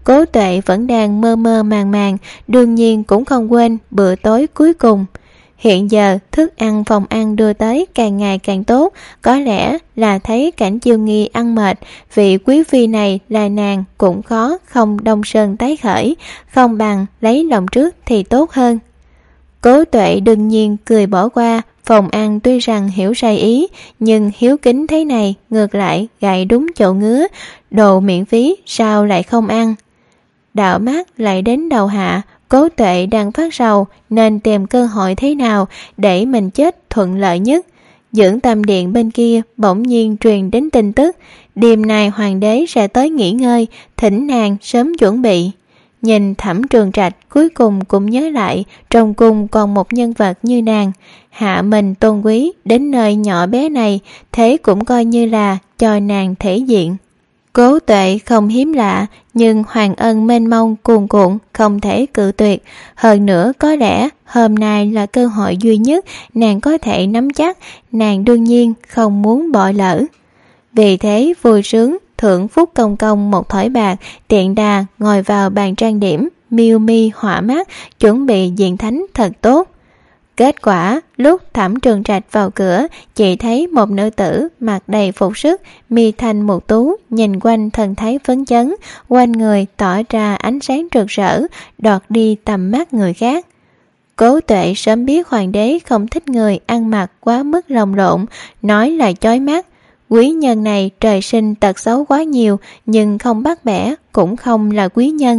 Cố Tuệ vẫn đang mơ mơ màng màng, đương nhiên cũng không quên bữa tối cuối cùng. Hiện giờ thức ăn phòng ăn đưa tới càng ngày càng tốt, có lẽ là thấy Cảnh Chiêu Nghi ăn mệt, vị quý phi này là nàng cũng khó không đông sơn tái khởi, không bằng lấy lòng trước thì tốt hơn. Cố Tuệ đương nhiên cười bỏ qua, phòng ăn tuy rằng hiểu sai ý, nhưng hiếu kính thế này ngược lại gãi đúng chỗ ngứa, đồ miễn phí sao lại không ăn. Đảo mắt lại đến đầu hạ, Cố Tuệ đang phát sầu nên tìm cơ hội thế nào để mình chết thuận lợi nhất. Dưỡng Tâm Điện bên kia bỗng nhiên truyền đến tin tức, đêm nay hoàng đế sẽ tới nghỉ ngơi, thỉnh nàng sớm chuẩn bị. Nhìn Thẩm Trường Trạch cuối cùng cũng nhớ lại trong cung còn một nhân vật như nàng, hạ mình tôn quý đến nơi nhỏ bé này, thế cũng coi như là cho nàng thể diện. Cố Tuệ không hiếm lạ, nhưng hoàng ân mênh mông cuồn cuộn không thể cự tuyệt. Hơn nữa có lẽ hôm nay là cơ hội duy nhất nàng có thể nắm chắc, nàng đương nhiên không muốn bỏ lỡ. Vì thế vui sướng thưởng Phúc Công Công một thỏi bạc, tiện đà ngồi vào bàn trang điểm, miêu mi họa mắt, chuẩn bị diện thánh thật tốt. Kết quả lúc Thẩm Trường Trạch vào cửa, chỉ thấy một nữ tử mặc đầy phục sức, mi thanh mục tú, nhìn quanh thần thái phấn chấn, quanh người tỏ ra ánh sáng rực rỡ, đoạt đi tầm mắt người khác. Cố Tuệ sớm biết hoàng đế không thích người ăn mặc quá mức lồng lộn, nói là chói mắt. Quý nhân này trời sinh tật xấu quá nhiều, nhưng không bắt bẻ cũng không là quý nhân.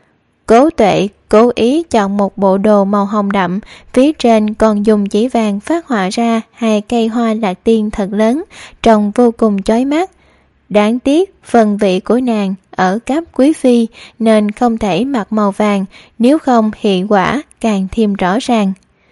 Cố Tuệ cố ý chọn một bộ đồ màu hồng đậm, phía trên còn dùng chỉ vàng phát họa ra hai cây hoa lạc tiên thật lớn, trông vô cùng chói mắt. Đáng tiếc phần vị của nàng ở cấp quý phi nên không thể mặc màu vàng, nếu không hiện quả càng thêm rõ ràng.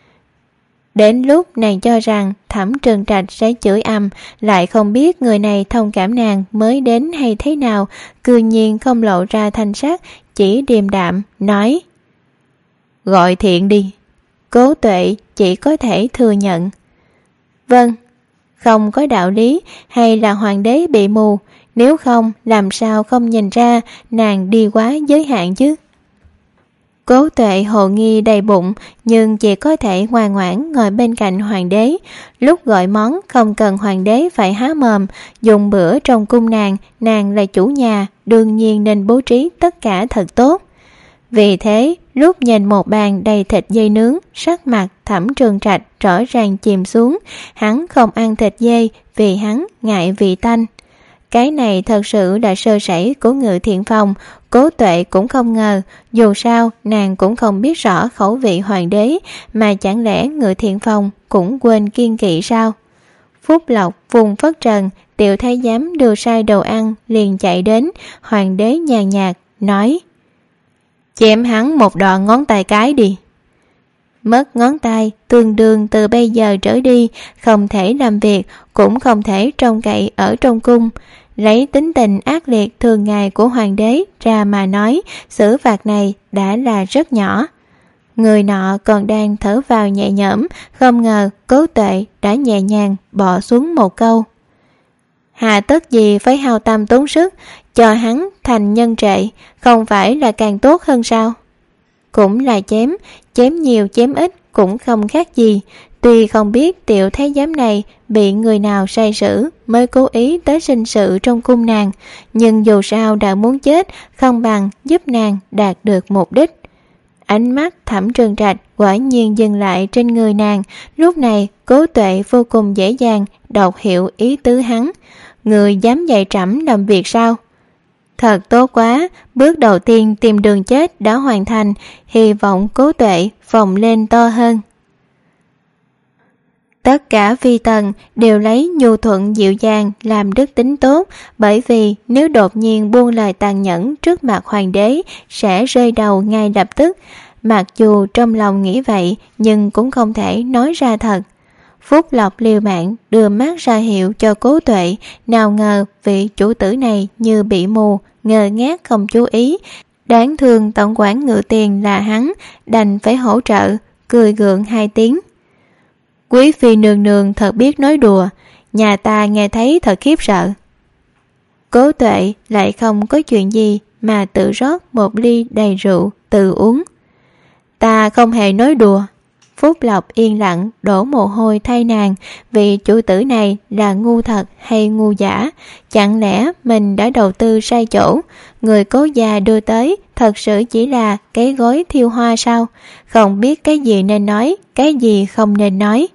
Đến lúc nàng cho rằng Thẩm Trường Trạch sẽ chửi ầm, lại không biết người này thông cảm nàng mới đến hay thế nào, cư nhiên không lộ ra thanh sắc, chỉ điềm đạm nói: "Gọi Thiện đi." Cố Tuệ chỉ có thể thừa nhận: "Vâng." Không có đạo lý, hay là hoàng đế bị mù, nếu không làm sao không nhìn ra nàng đi quá giới hạn chứ. Cố Tuệ hồ nghi đầy bụng, nhưng chỉ có thể ngoan ngoãn ngồi bên cạnh hoàng đế. Lúc gọi món không cần hoàng đế phải há mồm, dùng bữa trong cung nàng, nàng là chủ nhà, đương nhiên nên bố trí tất cả thật tốt. Vì thế, lúc nhìn một bàn đầy thịt dê nướng, sắc mặt Thẩm Trường Trạch rõ ràng chìm xuống, hắn không ăn thịt dê vì hắn ngại vị tanh. Cái này thật sự là sơ sẩy của Ngự Thiện Phòng, Cố Tuệ cũng không ngờ, dù sao nàng cũng không biết rõ khẩu vị hoàng đế, mà chẳng lẽ Ngự Thiện Phòng cũng quên kiêng kỵ sao? Phúc Lộc vùng phất trần, tiểu thái giám đưa sai đồ ăn liền chạy đến, hoàng đế nhàn nhạt nói: "Chém hắn một đoạn ngón tay cái đi." Mất ngón tay tương đương từ bây giờ trở đi không thể làm việc, cũng không thể trông cậy ở trong cung. Lấy tính tình ác liệt thường ngày của hoàng đế ra mà nói, xử phạt này đã là rất nhỏ. Người nọ còn đang thở vào nhẹ nhõm, không ngờ Cố Tuệ đã nhẹ nhàng bỏ xuống một câu: "Hà tất gì phải hao tâm tốn sức, cho hắn thành nhân trệ, không phải là càng tốt hơn sao?" Cũng là chém, chém nhiều chém ít cũng không khác gì. Tuy không biết tiểu thái giám này bị người nào sai sử mới cố ý tới sinh sự trong cung nàng, nhưng dù sao đã muốn chết, không bằng giúp nàng đạt được mục đích. Ánh mắt Thẩm Trường Trạch quả nhiên dừng lại trên người nàng, lúc này Cố Tuệ vô cùng dễ dàng đọc hiểu ý tứ hắn. Người dám dạy trẫm làm việc sao? Thật tốt quá, bước đầu tiên tìm đường chết đã hoàn thành, hy vọng Cố Tuệ phồng lên to hơn. Tất cả phi tần đều lấy nhu thuận dịu dàng làm đức tính tốt, bởi vì nếu đột nhiên buông lời tàn nhẫn trước mặt hoàng đế sẽ rơi đầu ngay lập tức. Mặc dù trong lòng nghĩ vậy, nhưng cũng không thể nói ra thật. Phúc Lộc liều mạng đưa mắt ra hiệu cho Cố Tuệ, nào ngờ vị chủ tử này như bị mù, ngơ ngác không chú ý. Đáng thương tổng quản Ngự Tiền là hắn, đành phải hỗ trợ, cười gượng hai tiếng: "Quý phi nương nương thật biết nói đùa, nhà ta nghe thấy thật khiếp sợ." Cố Tuệ lại không có chuyện gì mà tự rót một ly đầy rượu tự uống. Ta không hề nói đùa. Phúc Lộc yên lặng đổ mồ hôi thay nàng, vì chủ tử này là ngu thật hay ngu giả? Chẳng lẽ mình đã đầu tư sai chỗ? Người Cố gia đưa tới thật sự chỉ là cái gối thiêu hoa sao? Không biết cái gì nên nói, cái gì không nên nói.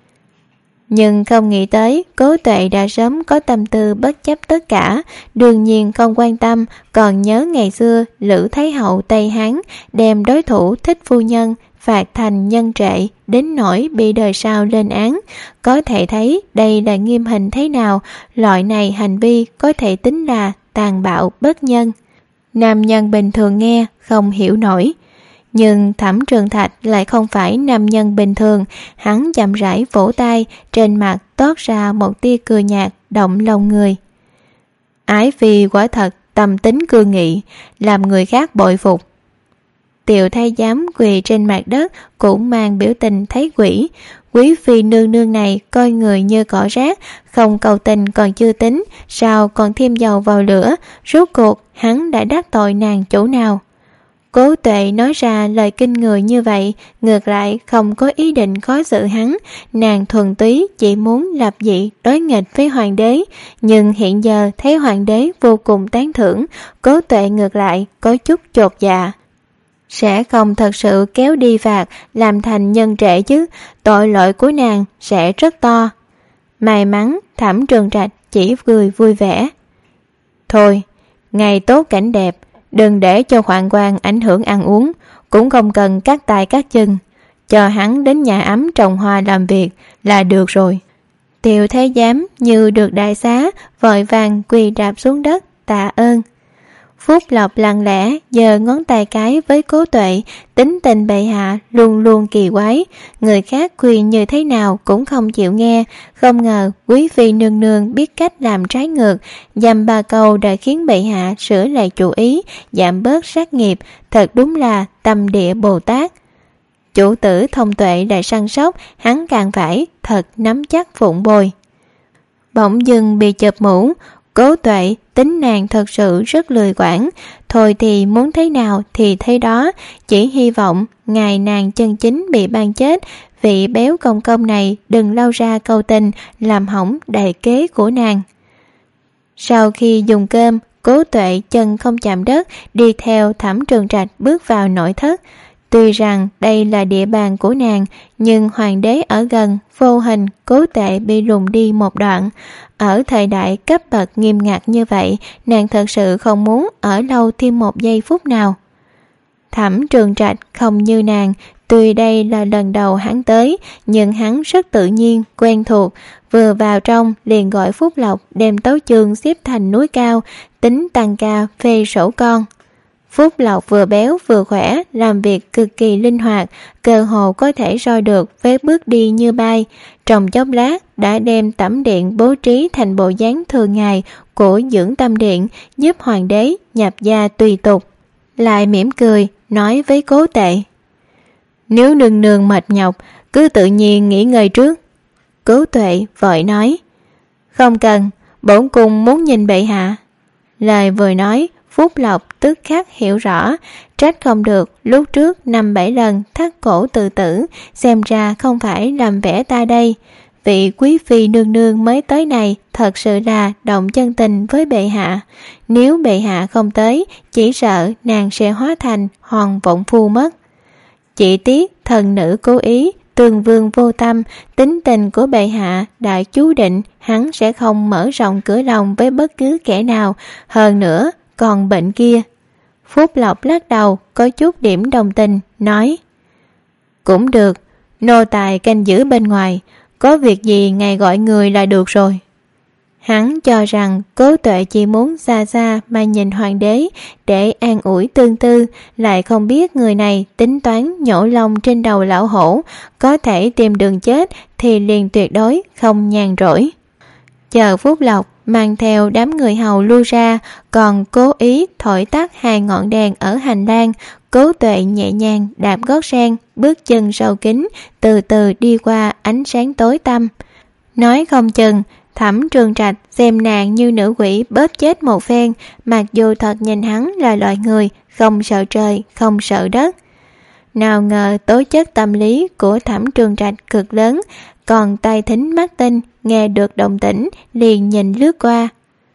Nhưng không nghĩ tới Cố Tuệ đã sớm có tâm tư bất chấp tất cả, đương nhiên không quan tâm, còn nhớ ngày xưa Lữ Thái Hậu Tây Hán đem đối thủ Thích phu nhân phạt thành nhân trệ đến nỗi bị đời sau lên án. Có thể thấy đây là nghiêm hình thế nào, loại này hành vi có thể tính là tàn bạo bất nhân. Nam nhân bình thường nghe không hiểu nổi, nhưng Thẩm Trường Thạch lại không phải nam nhân bình thường. Hắn chậm rãi vỗ tay, trên mặt toát ra một tia cười nhạt động lòng người. Ái phi quả thật tâm tính cương nghị, làm người khác bội phục. Tiểu thái giám quỳ trên mặt đất cũng mang biểu tình thấy quỷ. Quý phi nương nương này coi người như cỏ rác, không cầu tình còn chưa tính, sao còn thêm dầu vào lửa? Rốt cuộc hắn đã đắc tội nàng chỗ nào? Cố Tuệ nói ra lời kinh người như vậy, ngược lại không có ý định khó xử hắn. Nàng thuần túy chỉ muốn lập dị đối nghịch với hoàng đế, nhưng hiện giờ thấy hoàng đế vô cùng tán thưởng, Cố Tuệ ngược lại có chút chột dạ. Sẽ không thật sự kéo đi phạt làm thành nhân trệ chứ, tội lỗi của nàng sẽ rất to. May mắn Thẩm Trường Trạch chỉ cười vui vẻ. Thôi, ngày tốt cảnh đẹp, đừng để cho hoạn quan ảnh hưởng ăn uống, cũng không cần cắt tay cắt chân, cho hắn đến nhà ấm trồng hoa làm việc là được rồi. Tiểu thái giám như được đại xá, vội vàng quỳ đạp xuống đất tạ ơn. Phúc Lộc lặng lẽ giơ ngón tay cái với Cố Tuệ, tính tình bệ hạ luôn luôn kỳ quái, người khác khuyên như thế nào cũng không chịu nghe. Không ngờ quý phi nương nương biết cách làm trái ngược, dăm ba câu đã khiến bệ hạ sửa lại chủ ý, giảm bớt sát nghiệp, thật đúng là tâm địa Bồ Tát. Chủ tử thông tuệ lại săn sóc, hắn càng phải thật nắm chắc phụng bồi. Bỗng dưng bị chụp mũ. Cố Tuệ tính nàng thật sự rất lười quản, thôi thì muốn thế nào thì thế đó, chỉ hy vọng ngày nàng chân chính bị ban chết, vị béo công công này đừng lao ra câu tình làm hỏng đại kế của nàng. Sau khi dùng cơm, Cố Tuệ chân không chạm đất, đi theo Thẩm Trường Trạch bước vào nội thất. Tuy rằng đây là địa bàn của nàng, nhưng hoàng đế ở gần, vô hình Cố Tuệ bị lùng đi một đoạn. Ở thời đại cấp bậc nghiêm ngặt như vậy, nàng thật sự không muốn ở lâu thêm một giây phút nào. Thẩm Trường Trạch không như nàng, tuy đây là lần đầu hắn tới, nhưng hắn rất tự nhiên, quen thuộc. Vừa vào trong liền gọi Phúc Lộc đem tấu chương xếp thành núi cao, tính tăng ca phê sổ con. Phúc Lộc vừa béo vừa khỏe, làm việc cực kỳ linh hoạt, cơ hồ có thể soi được với bước đi như bay. Trong chốc lát đã đem tẩm điện bố trí thành bộ dáng thường ngày của dưỡng tâm điện, giúp hoàng đế nhập gia tùy tục. Lại mỉm cười nói với Cố Tuệ: Nếu nương nương mệt nhọc, cứ tự nhiên nghỉ ngơi trước. Cố Tuệ vội nói: Không cần, bổn cung muốn nhìn bệ hạ. Lời vừa nói, Phúc Lộc tức khắc hiểu rõ, trách không được lúc trước năm bảy lần thắt cổ tự tử, xem ra không phải làm vẻ ta đây. Vị quý phi nương nương mới tới này thật sự là động chân tình với bệ hạ. Nếu bệ hạ không tới, chỉ sợ nàng sẽ hóa thành hoàng vọng phu mất. Chỉ tiếc thần nữ cố ý, Tường Vương vô tâm, tính tình của bệ hạ đã chú định hắn sẽ không mở rộng cửa lòng với bất cứ kẻ nào. Hơn nữa còn bệnh kia. Phúc Lộc lắc đầu, có chút điểm đồng tình, nói: Cũng được, nô tài canh giữ bên ngoài, có việc gì ngài gọi người là được rồi. Hắn cho rằng Cố Tuệ chỉ muốn xa xa mà nhìn hoàng đế để an ủi tương tư, lại không biết người này tính toán nhổ lông trên đầu lão hổ, có thể tìm đường chết thì liền tuyệt đối không nhàn rỗi. Chờ Phúc Lộc mang theo đám người hầu lui ra, còn cố ý thổi tắt hai ngọn đèn ở hành lang. Cố Tuệ nhẹ nhàng đạp gót sen, bước chân sâu kín, từ từ đi qua ánh sáng tối tăm. Nói không chừng Thẩm Trường Trạch xem nàng như nữ quỷ bóp chết một phen, mặc dù thật nhìn hắn là loại người không sợ trời, không sợ đất. Nào ngờ tố chất tâm lý của Thẩm Trường Trạch cực lớn, còn tai thính mắt tinh, nghe được động tĩnh liền nhìn lướt qua.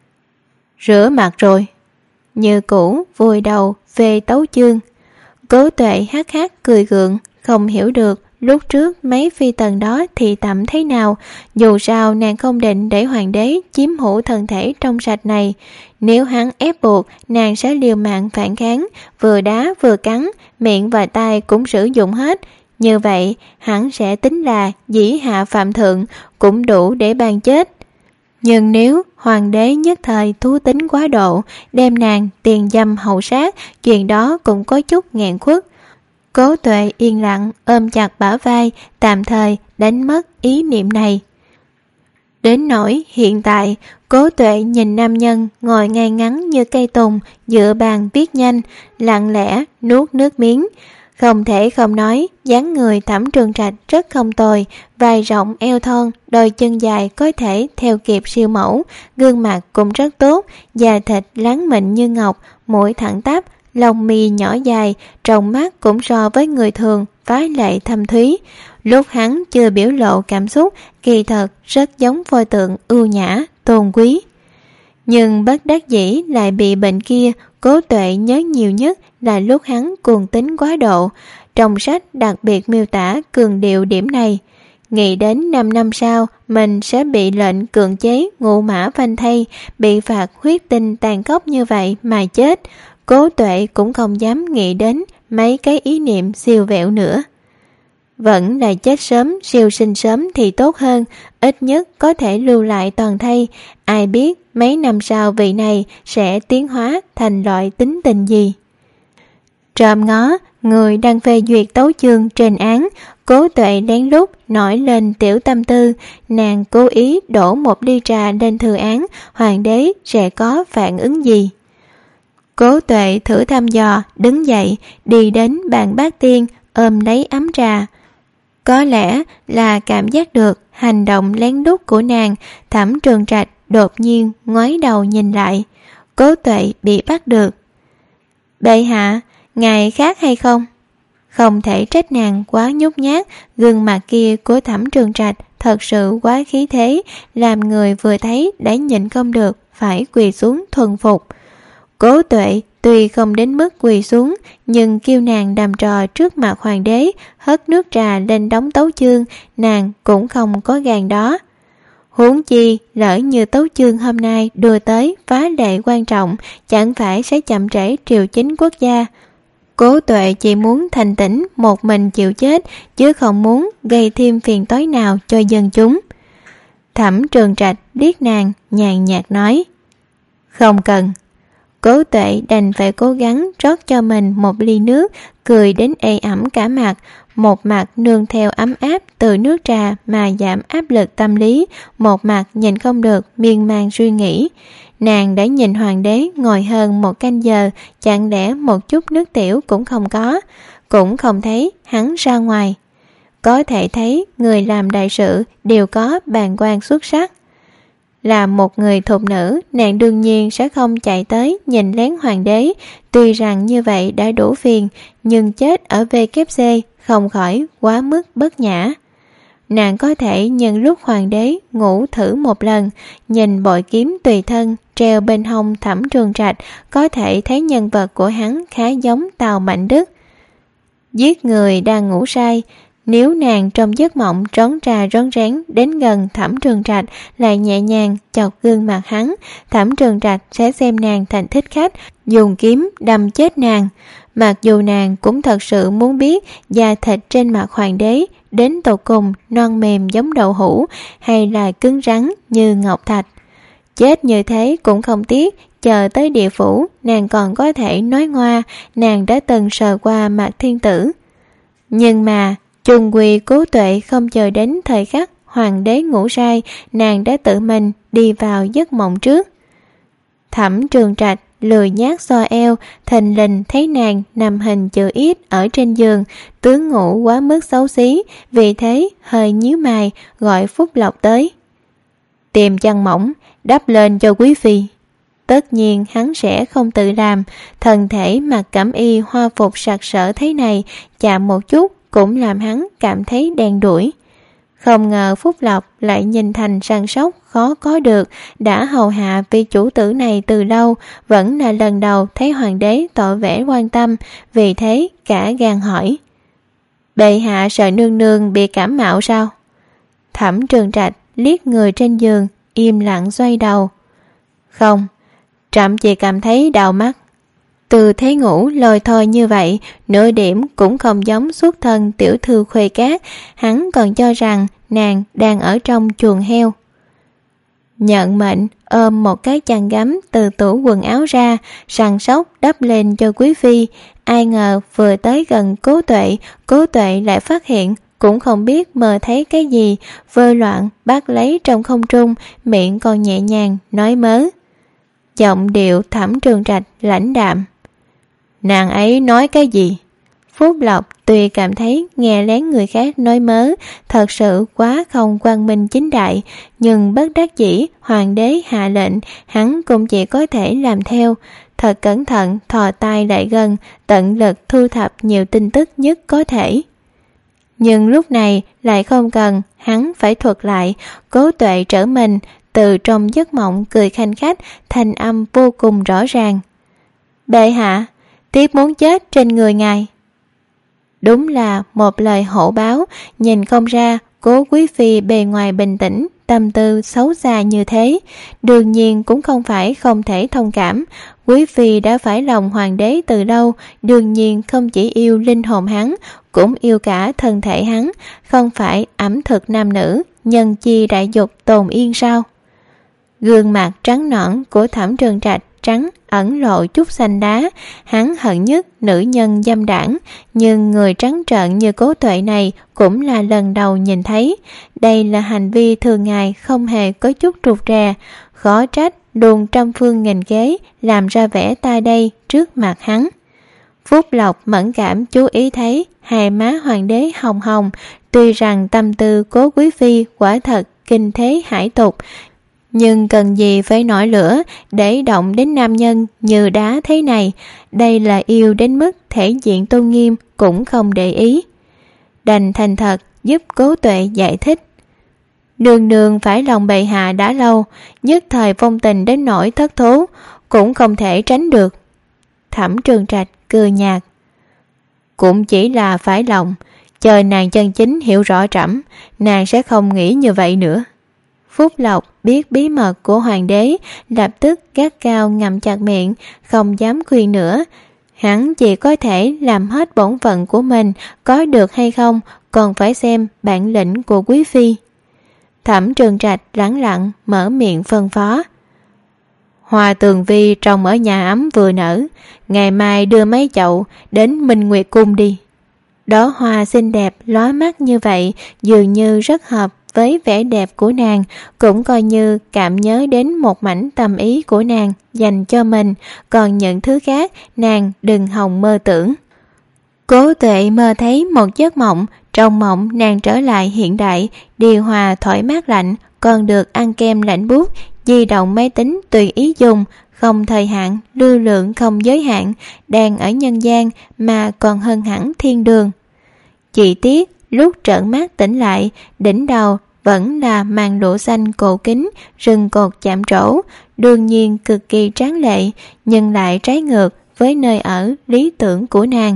Rửa mặt rồi. Như cũ vùi đầu về tấu chương. Cố Tuệ hắc hắc cười gượng, không hiểu được lúc trước mấy phi tần đó thì tẩm thế nào. Dù sao nàng không định để hoàng đế chiếm hữu thân thể trong sạch này. Nếu hắn ép buộc, nàng sẽ liều mạng phản kháng, vừa đá vừa cắn, miệng và tai cũng sử dụng hết. Như vậy hắn sẽ tính là dĩ hạ phạm thượng, cũng đủ để ban chết. Nhưng nếu hoàng đế nhất thời thú tính quá độ, đem nàng tiền dâm hậu sát, chuyện đó cũng có chút nghẹn khuất. Cố Tuệ yên lặng ôm chặt bả vai, tạm thời đánh mất ý niệm này. Đến nỗi hiện tại, Cố Tuệ nhìn nam nhân ngồi ngay ngắn như cây tùng, dựa bàn viết nhanh, lặng lẽ nuốt nước miếng. Không thể không nói, dáng người Thẩm Trường Trạch rất không tồi, vai rộng eo thon, đôi chân dài có thể theo kịp siêu mẫu, gương mặt cũng rất tốt, da thịt láng mịn như ngọc, mũi thẳng tắp, lông mi nhỏ dài, trong mắt cũng so với người thường phá lệ thâm thúy. Lúc hắn chưa biểu lộ cảm xúc, kỳ thật rất giống pho tượng ưu nhã, tôn quý. Nhưng bất đắc dĩ lại bị bệnh kia. Cố Tuệ nhớ nhiều nhất là lúc hắn cuồng tính quá độ. Trong sách đặc biệt miêu tả cường điệu điểm này. Nghĩ đến năm năm sau mình sẽ bị lệnh cưỡng chế ngũ mã phanh thây, bị phạt huyết tinh tàn khốc như vậy mà chết. Cố Tuệ cũng không dám nghĩ đến mấy cái ý niệm siêu vẹo nữa. Vẫn là chết sớm, siêu sinh sớm thì tốt hơn, ít nhất có thể lưu lại toàn thây. Ai biết mấy năm sau vị này sẽ tiến hóa thành loại tính tình gì. Trộm ngó, người đang phê duyệt tấu chương trên án, Cố Tuệ lén lút nổi lên tiểu tâm tư, nàng cố ý đổ một ly trà lên thư án, hoàng đế sẽ có phản ứng gì. Cố Tuệ thử thăm dò, đứng dậy, đi đến bàn bát tiên, ôm lấy ấm trà. Có lẽ là cảm giác được hành động lén lút của nàng, Thẩm Trường Trạch đột nhiên ngoái đầu nhìn lại. Cố Tuệ bị bắt được. Bệ hạ, ngài khác hay không? Không thể trách nàng quá nhút nhát, gương mặt kia của Thẩm Trường Trạch thật sự quá khí thế, làm người vừa thấy đã nhịn không được, phải quỳ xuống thuần phục. Cố Tuệ tuy không đến mức quỳ xuống, nhưng kêu nàng đàm trò trước mặt hoàng đế, hất nước trà lên đống tấu chương, nàng cũng không có gan đó. Huống chi, lỡ như tấu chương hôm nay đưa tới phá lệ quan trọng, chẳng phải sẽ chậm trễ triều chính quốc gia. Cố Tuệ chỉ muốn thành tĩnh một mình chịu chết, chứ không muốn gây thêm phiền toái nào cho dân chúng. Thẩm Trường Trạch liếc nàng, nhàn nhạt nói: Không cần. Cố Tuệ đành phải cố gắng rót cho mình một ly nước, cười đến ê ẩm cả mặt, một mặt nương theo ấm áp từ nước trà mà giảm áp lực tâm lý, một mặt nhìn không được miên man suy nghĩ. Nàng đã nhìn hoàng đế ngồi hơn một canh giờ, chẳng lẽ một chút nước tiểu cũng không có, cũng không thấy hắn ra ngoài. Có thể thấy người làm đại sự đều có bàng quan xuất sắc. Là một người thục nữ, nàng đương nhiên sẽ không chạy tới nhìn lén hoàng đế. Tuy rằng như vậy đã đủ phiền, nhưng chết ở vê kép xê không khỏi quá mức bất nhã. Nàng có thể nhân lúc hoàng đế ngủ thử một lần, nhìn bội kiếm tùy thân treo bên hông Thẩm Trường Trạch, có thể thấy nhân vật của hắn khá giống Tào Mạnh Đức. Giết người đang ngủ say. Nếu nàng trong giấc mộng rón trà rón rén đến gần Thẩm Trường Trạch, lại nhẹ nhàng chọc gương mặt hắn, Thẩm Trường Trạch sẽ xem nàng thành thích khách, dùng kiếm đâm chết nàng. Mặc dù nàng cũng thật sự muốn biết da thịt trên mặt hoàng đế đến tột cùng non mềm giống đậu hũ hay là cứng rắn như ngọc thạch. Chết như thế cũng không tiếc, chờ tới địa phủ nàng còn có thể nói ngoa nàng đã từng sờ qua mặt thiên tử. Nhưng mà chung quy Cố Tuệ không chờ đến thời khắc hoàng đế ngủ say, nàng đã tự mình đi vào giấc mộng trước. Thẩm Trường Trạch lười nhác xoa eo, thình lình thấy nàng nằm hình chữ ít ở trên giường, tướng ngủ quá mức xấu xí, vì thế hơi nhíu mày gọi Phúc Lộc tới. tìm chăn mỏng đắp lên cho quý phi. Tất nhiên hắn sẽ không tự làm, thân thể mặc cẩm y hoa phục sặc sỡ thế này chạm một chút cũng làm hắn cảm thấy đen đủi. Không ngờ Phúc Lộc lại nhìn thành săn sóc khó có được, đã hầu hạ vị chủ tử này từ lâu, vẫn là lần đầu thấy hoàng đế tỏ vẻ quan tâm, vì thế cả gan hỏi: bệ hạ sợ nương nương bị cảm mạo sao? Thẩm Trường Trạch liếc người trên giường, im lặng xoay đầu: không, trẫm chỉ cảm thấy đau mắt. Từ thế ngủ lôi thôi như vậy, nửa điểm cũng không giống xuất thân tiểu thư Khuê Cát, hắn còn cho rằng nàng đang ở trong chuồng heo. Nhận mệnh ôm một cái chăn gấm từ tủ quần áo ra, săn sóc đắp lên cho quý phi. Ai ngờ vừa tới gần Cố Tuệ, Cố Tuệ lại phát hiện, cũng không biết mơ thấy cái gì, vơ loạn bắt lấy trong không trung, miệng còn nhẹ nhàng nói mớ. Giọng điệu Thẩm Trường Trạch lãnh đạm: nàng ấy nói cái gì? Phúc Lộc tuy cảm thấy nghe lén người khác nói mớ thật sự quá không quang minh chính đại, nhưng bất đắc dĩ hoàng đế hạ lệnh, hắn cũng chỉ có thể làm theo. Thật cẩn thận thò tay lại gần, tận lực thu thập nhiều tin tức nhất có thể. Nhưng lúc này lại không cần hắn phải thuật lại. Cố Tuệ trở mình từ trong giấc mộng cười khanh khách, thanh âm vô cùng rõ ràng: bệ hạ, tiếp muốn chết trên người ngài. Đúng là một lời hổ báo, nhìn không ra Cố quý phi bề ngoài bình tĩnh, tâm tư xấu xa như thế, đương nhiên cũng không phải không thể thông cảm. Quý phi đã phải lòng hoàng đế từ lâu, đương nhiên không chỉ yêu linh hồn hắn, cũng yêu cả thân thể hắn, không phải ẩm thực nam nữ, nhân chi đại dục tồn yên sao? Gương mặt trắng nõn của Thẩm Trường Trạch trắng ẩn lộ chút xanh đá, hắn hận nhất nữ nhân dâm đảng, nhưng người trắng trợn như Cố Tuệ này cũng là lần đầu nhìn thấy. Đây là hành vi thường ngày, không hề có chút trục rè, khó trách luôn trăm phương nghìn kế làm ra vẻ ta đây trước mặt hắn. Phúc Lộc mẫn cảm chú ý thấy hai má hoàng đế hồng hồng, tuy rằng tâm tư Cố quý phi quả thật kinh thế hải tục, nhưng cần gì phải nổi lửa để động đến nam nhân như đá thế này. Đây là yêu đến mức thể diện tôn nghiêm cũng không để ý. Đành thành thật giúp Cố Tuệ giải thích: nương nương phải lòng bệ hạ đã lâu, nhất thời phong tình đến nỗi thất thố, cũng không thể tránh được. Thẩm Trường Trạch cười nhạt: cũng chỉ là phải lòng, chờ nàng chân chính hiểu rõ trẫm, nàng sẽ không nghĩ như vậy nữa. Phúc Lộc biết bí mật của hoàng đế, lập tức gắt cao ngậm chặt miệng, không dám khuyên nữa. Hắn chỉ có thể làm hết bổn phận của mình, có được hay không còn phải xem bản lĩnh của quý phi. Thẩm Trường Trạch lẳng lặng mở miệng phân phó: hoa tường vi trồng ở nhà ấm vừa nở, ngày mai đưa mấy chậu đến Minh Nguyệt Cung đi. Đó hoa xinh đẹp lóa mắt như vậy, dường như rất hợp với vẻ đẹp của nàng, cũng coi như cảm nhớ đến một mảnh tâm ý của nàng dành cho mình, còn những thứ khác nàng đừng hòng mơ tưởng. Cố Tuệ mơ thấy một giấc mộng, trong mộng nàng trở lại hiện đại, điều hòa thổi mát lạnh, còn được ăn kem lạnh buốt, di động máy tính tùy ý dùng, không thời hạn, lưu lượng không giới hạn, đang ở nhân gian mà còn hơn hẳn thiên đường. Chỉ tiếc lúc trợn mắt tỉnh lại, đỉnh đầu vẫn là màn lụa xanh cổ kính, rừng cột chạm trổ, đương nhiên cực kỳ tráng lệ, nhưng lại trái ngược với nơi ở lý tưởng của nàng.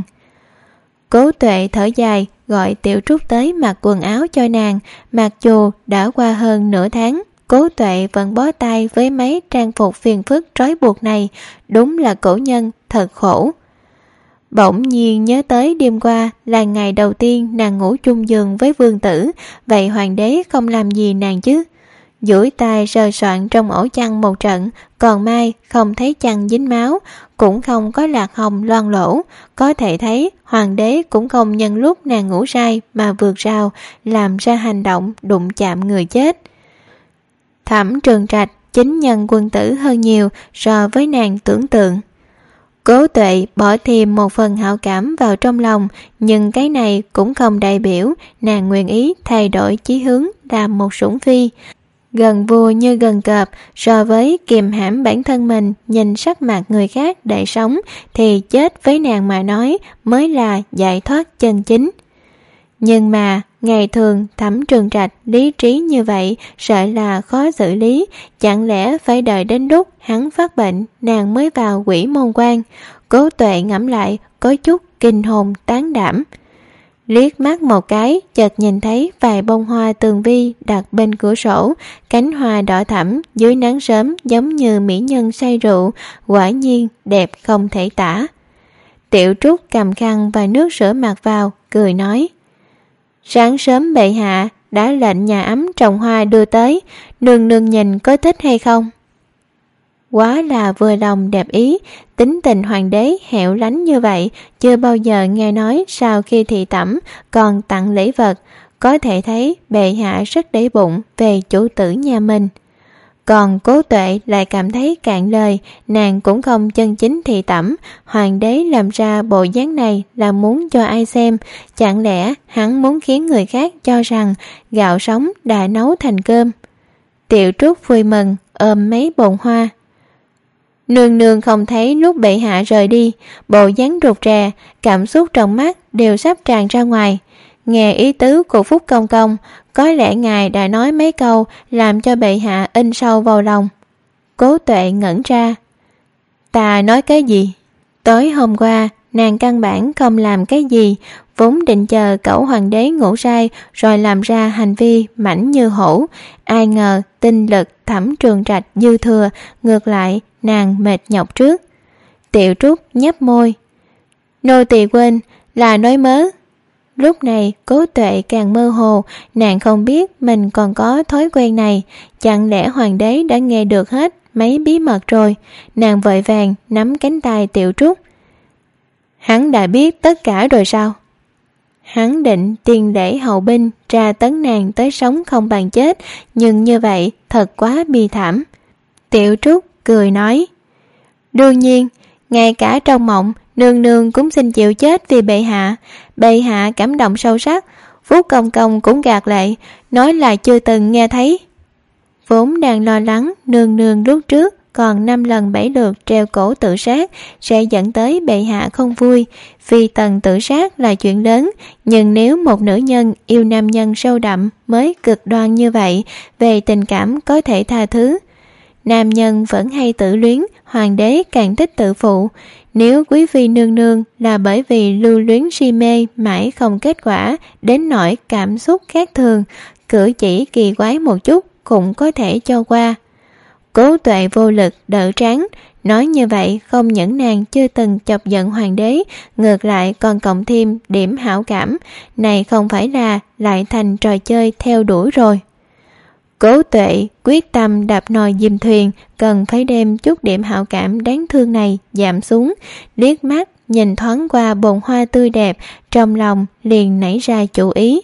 Cố Tuệ thở dài gọi Tiểu Trúc tới mặc quần áo cho nàng, mặc dù đã qua hơn nửa tháng, Cố Tuệ vẫn bó tay với mấy trang phục phiền phức trói buộc này, đúng là cổ nhân thật khổ. Bỗng nhiên nhớ tới đêm qua là ngày đầu tiên nàng ngủ chung giường với vương tử, vậy hoàng đế không làm gì nàng chứ? Duỗi tay sờ soạn trong ổ chăn một trận, còn may không thấy chăn dính máu, cũng không có lạc hồng loang lỗ, có thể thấy hoàng đế cũng không nhân lúc nàng ngủ say mà vượt rào làm ra hành động đụng chạm người chết. Thẩm Trường Trạch chính nhân quân tử hơn nhiều so với nàng tưởng tượng. Cố Tuệ bỏ thêm một phần hảo cảm vào trong lòng, nhưng cái này cũng không đại biểu nàng nguyện ý thay đổi chí hướng làm một sủng phi. gần vua như gần cọp, so với kiềm hãm bản thân mình nhìn sắc mặt người khác để sống thì chết với nàng mà nói mới là giải thoát chân chính. Nhưng mà ngày thường Thẩm Trường Trạch lý trí như vậy sợ là khó xử lý, chẳng lẽ phải đợi đến lúc hắn phát bệnh nàng mới vào Quỷ Môn Quan. Cố Tuệ ngẫm lại có chút kinh hồn tán đảm. Liếc mắt một cái, chợt nhìn thấy vài bông hoa tường vi đặt bên cửa sổ, cánh hoa đỏ thẫm dưới nắng sớm giống như mỹ nhân say rượu, quả nhiên đẹp không thể tả. Tiểu Trúc cầm khăn và nước rửa mặt vào, cười nói: sáng sớm bệ hạ đã lệnh nhà ấm trồng hoa đưa tới, nương nương nhìn có thích hay không? Quá là vừa lòng đẹp ý, tính tình hoàng đế hẻo lánh như vậy, chưa bao giờ nghe nói sau khi thị tẩm còn tặng lễ vật, có thể thấy bệ hạ rất để bụng về chủ tử nhà mình. Còn Cố Tuệ lại cảm thấy cạn lời, nàng cũng không chân chính thị tẩm, hoàng đế làm ra bộ dáng này là muốn cho ai xem, chẳng lẽ hắn muốn khiến người khác cho rằng gạo sống đã nấu thành cơm. Tiểu Trúc vui mừng ôm mấy bồn hoa. Nương nương không thấy lúc bệ hạ rời đi, bộ dáng rụt rè, cảm xúc trong mắt đều sắp tràn ra ngoài. Nghe ý tứ của Phúc Công Công, có lẽ ngài đã nói mấy câu làm cho bệ hạ in sâu vào lòng. Cố Tuệ ngẩn ra. Ta nói cái gì? Tối hôm qua nàng căn bản không làm cái gì, vốn định chờ cẩu hoàng đế ngủ say rồi làm ra hành vi mãnh như hổ. Ai ngờ tinh lực Thẩm Trường Trạch dư thừa, ngược lại nàng mệt nhọc trước. Tiểu Trúc nhếch môi. Nô tỳ quên là nói mớ. Lúc này Cố Tuệ càng mơ hồ, nàng không biết mình còn có thói quen này, chẳng lẽ hoàng đế đã nghe được hết mấy bí mật rồi. Nàng vội vàng nắm cánh tay Tiểu Trúc. Hắn đã biết tất cả rồi sao? Hắn định tiền lễ hậu binh tra tấn nàng tới sống không bằng chết, nhưng như vậy thật quá bi thảm. Tiểu Trúc cười nói: đương nhiên, ngay cả trong mộng nương nương cũng xin chịu chết vì bệ hạ. Bệ hạ cảm động sâu sắc, Phúc Công Công cũng gạt lệ, nói là chưa từng nghe thấy. Vốn đang lo lắng nương nương lúc trước còn năm lần bảy lượt treo cổ tự sát sẽ dẫn tới bệ hạ không vui. Phi tần tự sát là chuyện lớn, nhưng nếu một nữ nhân yêu nam nhân sâu đậm mới cực đoan như vậy, về tình cảm có thể tha thứ. Nam nhân vẫn hay tự luyến, hoàng đế càng thích tự phụ. Nếu quý phi nương nương là bởi vì lưu luyến si mê mãi không kết quả, đến nỗi cảm xúc khác thường, cử chỉ kỳ quái một chút cũng có thể cho qua. Cố Tuệ vô lực đỡ trán, nói như vậy không những nàng chưa từng chọc giận hoàng đế, ngược lại còn cộng thêm điểm hảo cảm. Này không phải là lại thành trò chơi theo đuổi rồi. Cố Tuệ quyết tâm đạp nồi dìm thuyền, cần phải đem chút điểm hảo cảm đáng thương này giảm xuống. Liếc mắt nhìn thoáng qua bồn hoa tươi đẹp, trong lòng liền nảy ra chủ ý.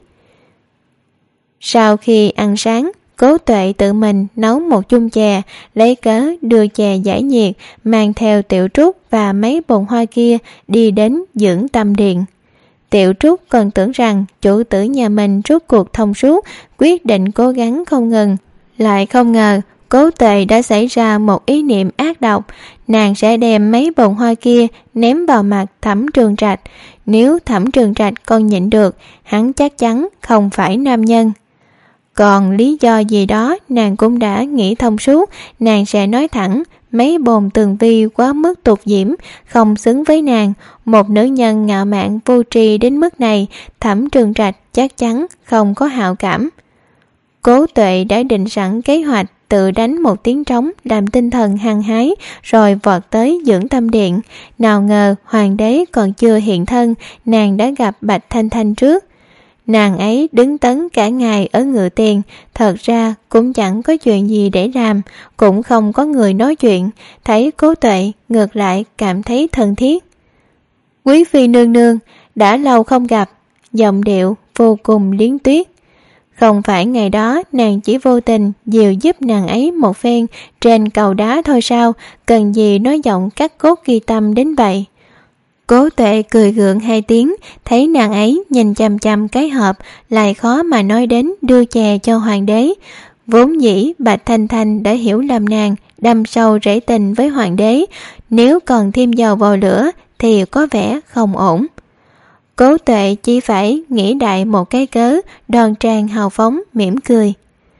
Sau khi ăn sáng, Cố Tuệ tự mình nấu một chung chè, lấy cớ đưa chè giải nhiệt, mang theo Tiểu Trúc và mấy bồn hoa kia đi đến dưỡng tâm điện. Tiểu Trúc còn tưởng rằng chủ tử nhà mình rốt cuộc thông suốt, quyết định cố gắng không ngừng. Lại không ngờ Cố Tuệ đã xảy ra một ý niệm ác độc, nàng sẽ đem mấy bồn hoa kia ném vào mặt Thẩm Trường Trạch. Nếu Thẩm Trường Trạch còn nhịn được, hắn chắc chắn không phải nam nhân. Còn lý do gì đó nàng cũng đã nghĩ thông suốt, nàng sẽ nói thẳng mấy bồn tường vi quá mức tục diễm, không xứng với nàng. Một nữ nhân ngạo mạn vô tri đến mức này, Thẩm Trường Trạch chắc chắn không có hảo cảm. Cố Tuệ đã định sẵn kế hoạch, tự đánh một tiếng trống làm tinh thần hăng hái, rồi vọt tới dưỡng tâm điện. Nào ngờ hoàng đế còn chưa hiện thân, nàng đã gặp Bạch Thanh Thanh trước. Nàng ấy đứng tấn cả ngày ở ngự tiền, thật ra cũng chẳng có chuyện gì để làm, cũng không có người nói chuyện. Thấy Cố Tuệ ngược lại cảm thấy thân thiết. Quý phi nương nương, đã lâu không gặp, giọng điệu vô cùng liến tuyết. Không phải ngày đó nàng chỉ vô tình dìu giúp nàng ấy một phen trên cầu đá thôi sao, cần gì nói giọng cắt cốt ghi tâm đến vậy. Cố Tuệ cười gượng hai tiếng, thấy nàng ấy nhìn chằm chằm cái hộp, lại khó mà nói đến đưa chè cho hoàng đế. Vốn dĩ Bạch Thanh Thanh đã hiểu lầm nàng đâm sâu rễ tình với hoàng đế, nếu còn thêm dầu vào lửa thì có vẻ không ổn. Cố Tuệ chỉ phải nghĩ đại một cái cớ, đoan trang hào phóng mỉm cười.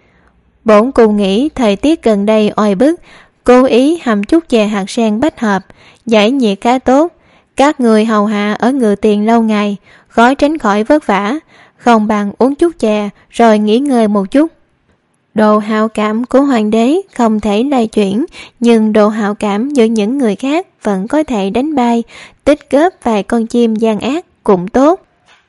Bổn cùng nghĩ thời tiết gần đây oi bức, cố ý hầm chút chè hạt sen bách hợp, giải nhiệt khá tốt. Các người hầu hạ ở Ngự Tiền lâu ngày, khó tránh khỏi vất vả, không bằng uống chút chè rồi nghỉ ngơi một chút. Độ hảo cảm của hoàng đế không thể lay chuyển, nhưng độ hảo cảm giữa những người khác vẫn có thể đánh bay, tích góp vài con chim gian ác cũng tốt.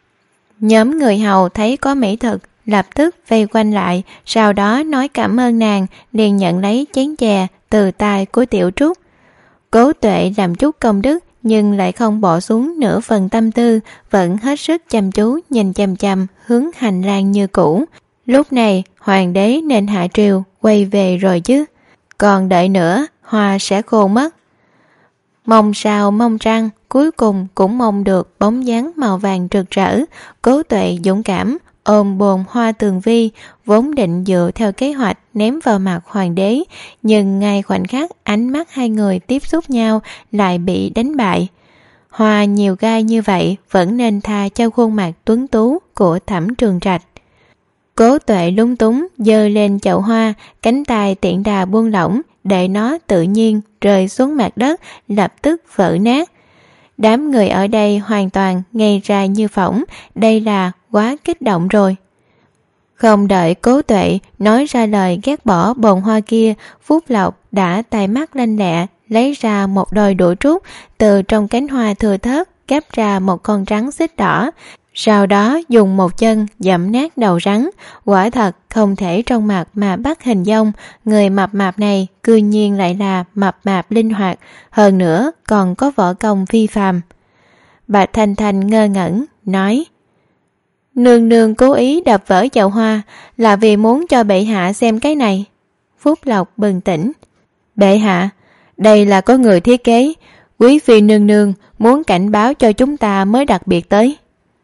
Nhóm người hầu thấy có mỹ thực, lập tức vây quanh lại, sau đó nói cảm ơn nàng, liền nhận lấy chén chè từ tay của Tiểu Trúc. Cố Tuệ làm chút công đức nhưng lại không bỏ xuống nửa phần tâm tư, vẫn hết sức chăm chú nhìn chằm chằm hướng hành lang như cũ. Lúc này hoàng đế nên hạ triều quay về rồi chứ, còn đợi nữa hoa sẽ khô mất. Mong sao mong trăng, cuối cùng cũng mong được bóng dáng màu vàng rực rỡ. Cố Tuệ dũng cảm ôm bồn hoa tường vi, vốn định dựa theo kế hoạch ném vào mặt hoàng đế, nhưng ngay khoảnh khắc ánh mắt hai người tiếp xúc nhau lại bị đánh bại. Hoa nhiều gai như vậy vẫn nên tha cho khuôn mặt tuấn tú của Thẩm Trường Trạch. Cố Tuệ lúng túng giơ lên chậu hoa, cánh tay tiện đà buông lỏng, để nó tự nhiên rơi xuống mặt đất, lập tức vỡ nát. Đám người ở đây hoàn toàn ngây ra như phỏng, đây là quá kích động rồi. Không đợi Cố Tuệ nói ra lời ghét bỏ bồn hoa kia, Phúc Lộc đã tay mắt lanh lẹ lấy ra một đôi đũa trúc, từ trong cánh hoa thừa thớt cắp ra một con rắn xích đỏ, sau đó dùng một chân dẫm nát đầu rắn. Quả thật không thể trong mặt mà bắt hình dong, người mập mạp này cư nhiên lại là mập mạp linh hoạt, hơn nữa còn có võ công phi phàm. Bạch Thanh Thanh ngơ ngẩn nói: Nương nương cố ý đập vỡ chậu hoa là vì muốn cho bệ hạ xem cái này. Phúc Lộc bừng tỉnh: Bệ hạ, đây là có người thiết kế, quý phi nương nương muốn cảnh báo cho chúng ta mới đặc biệt tới.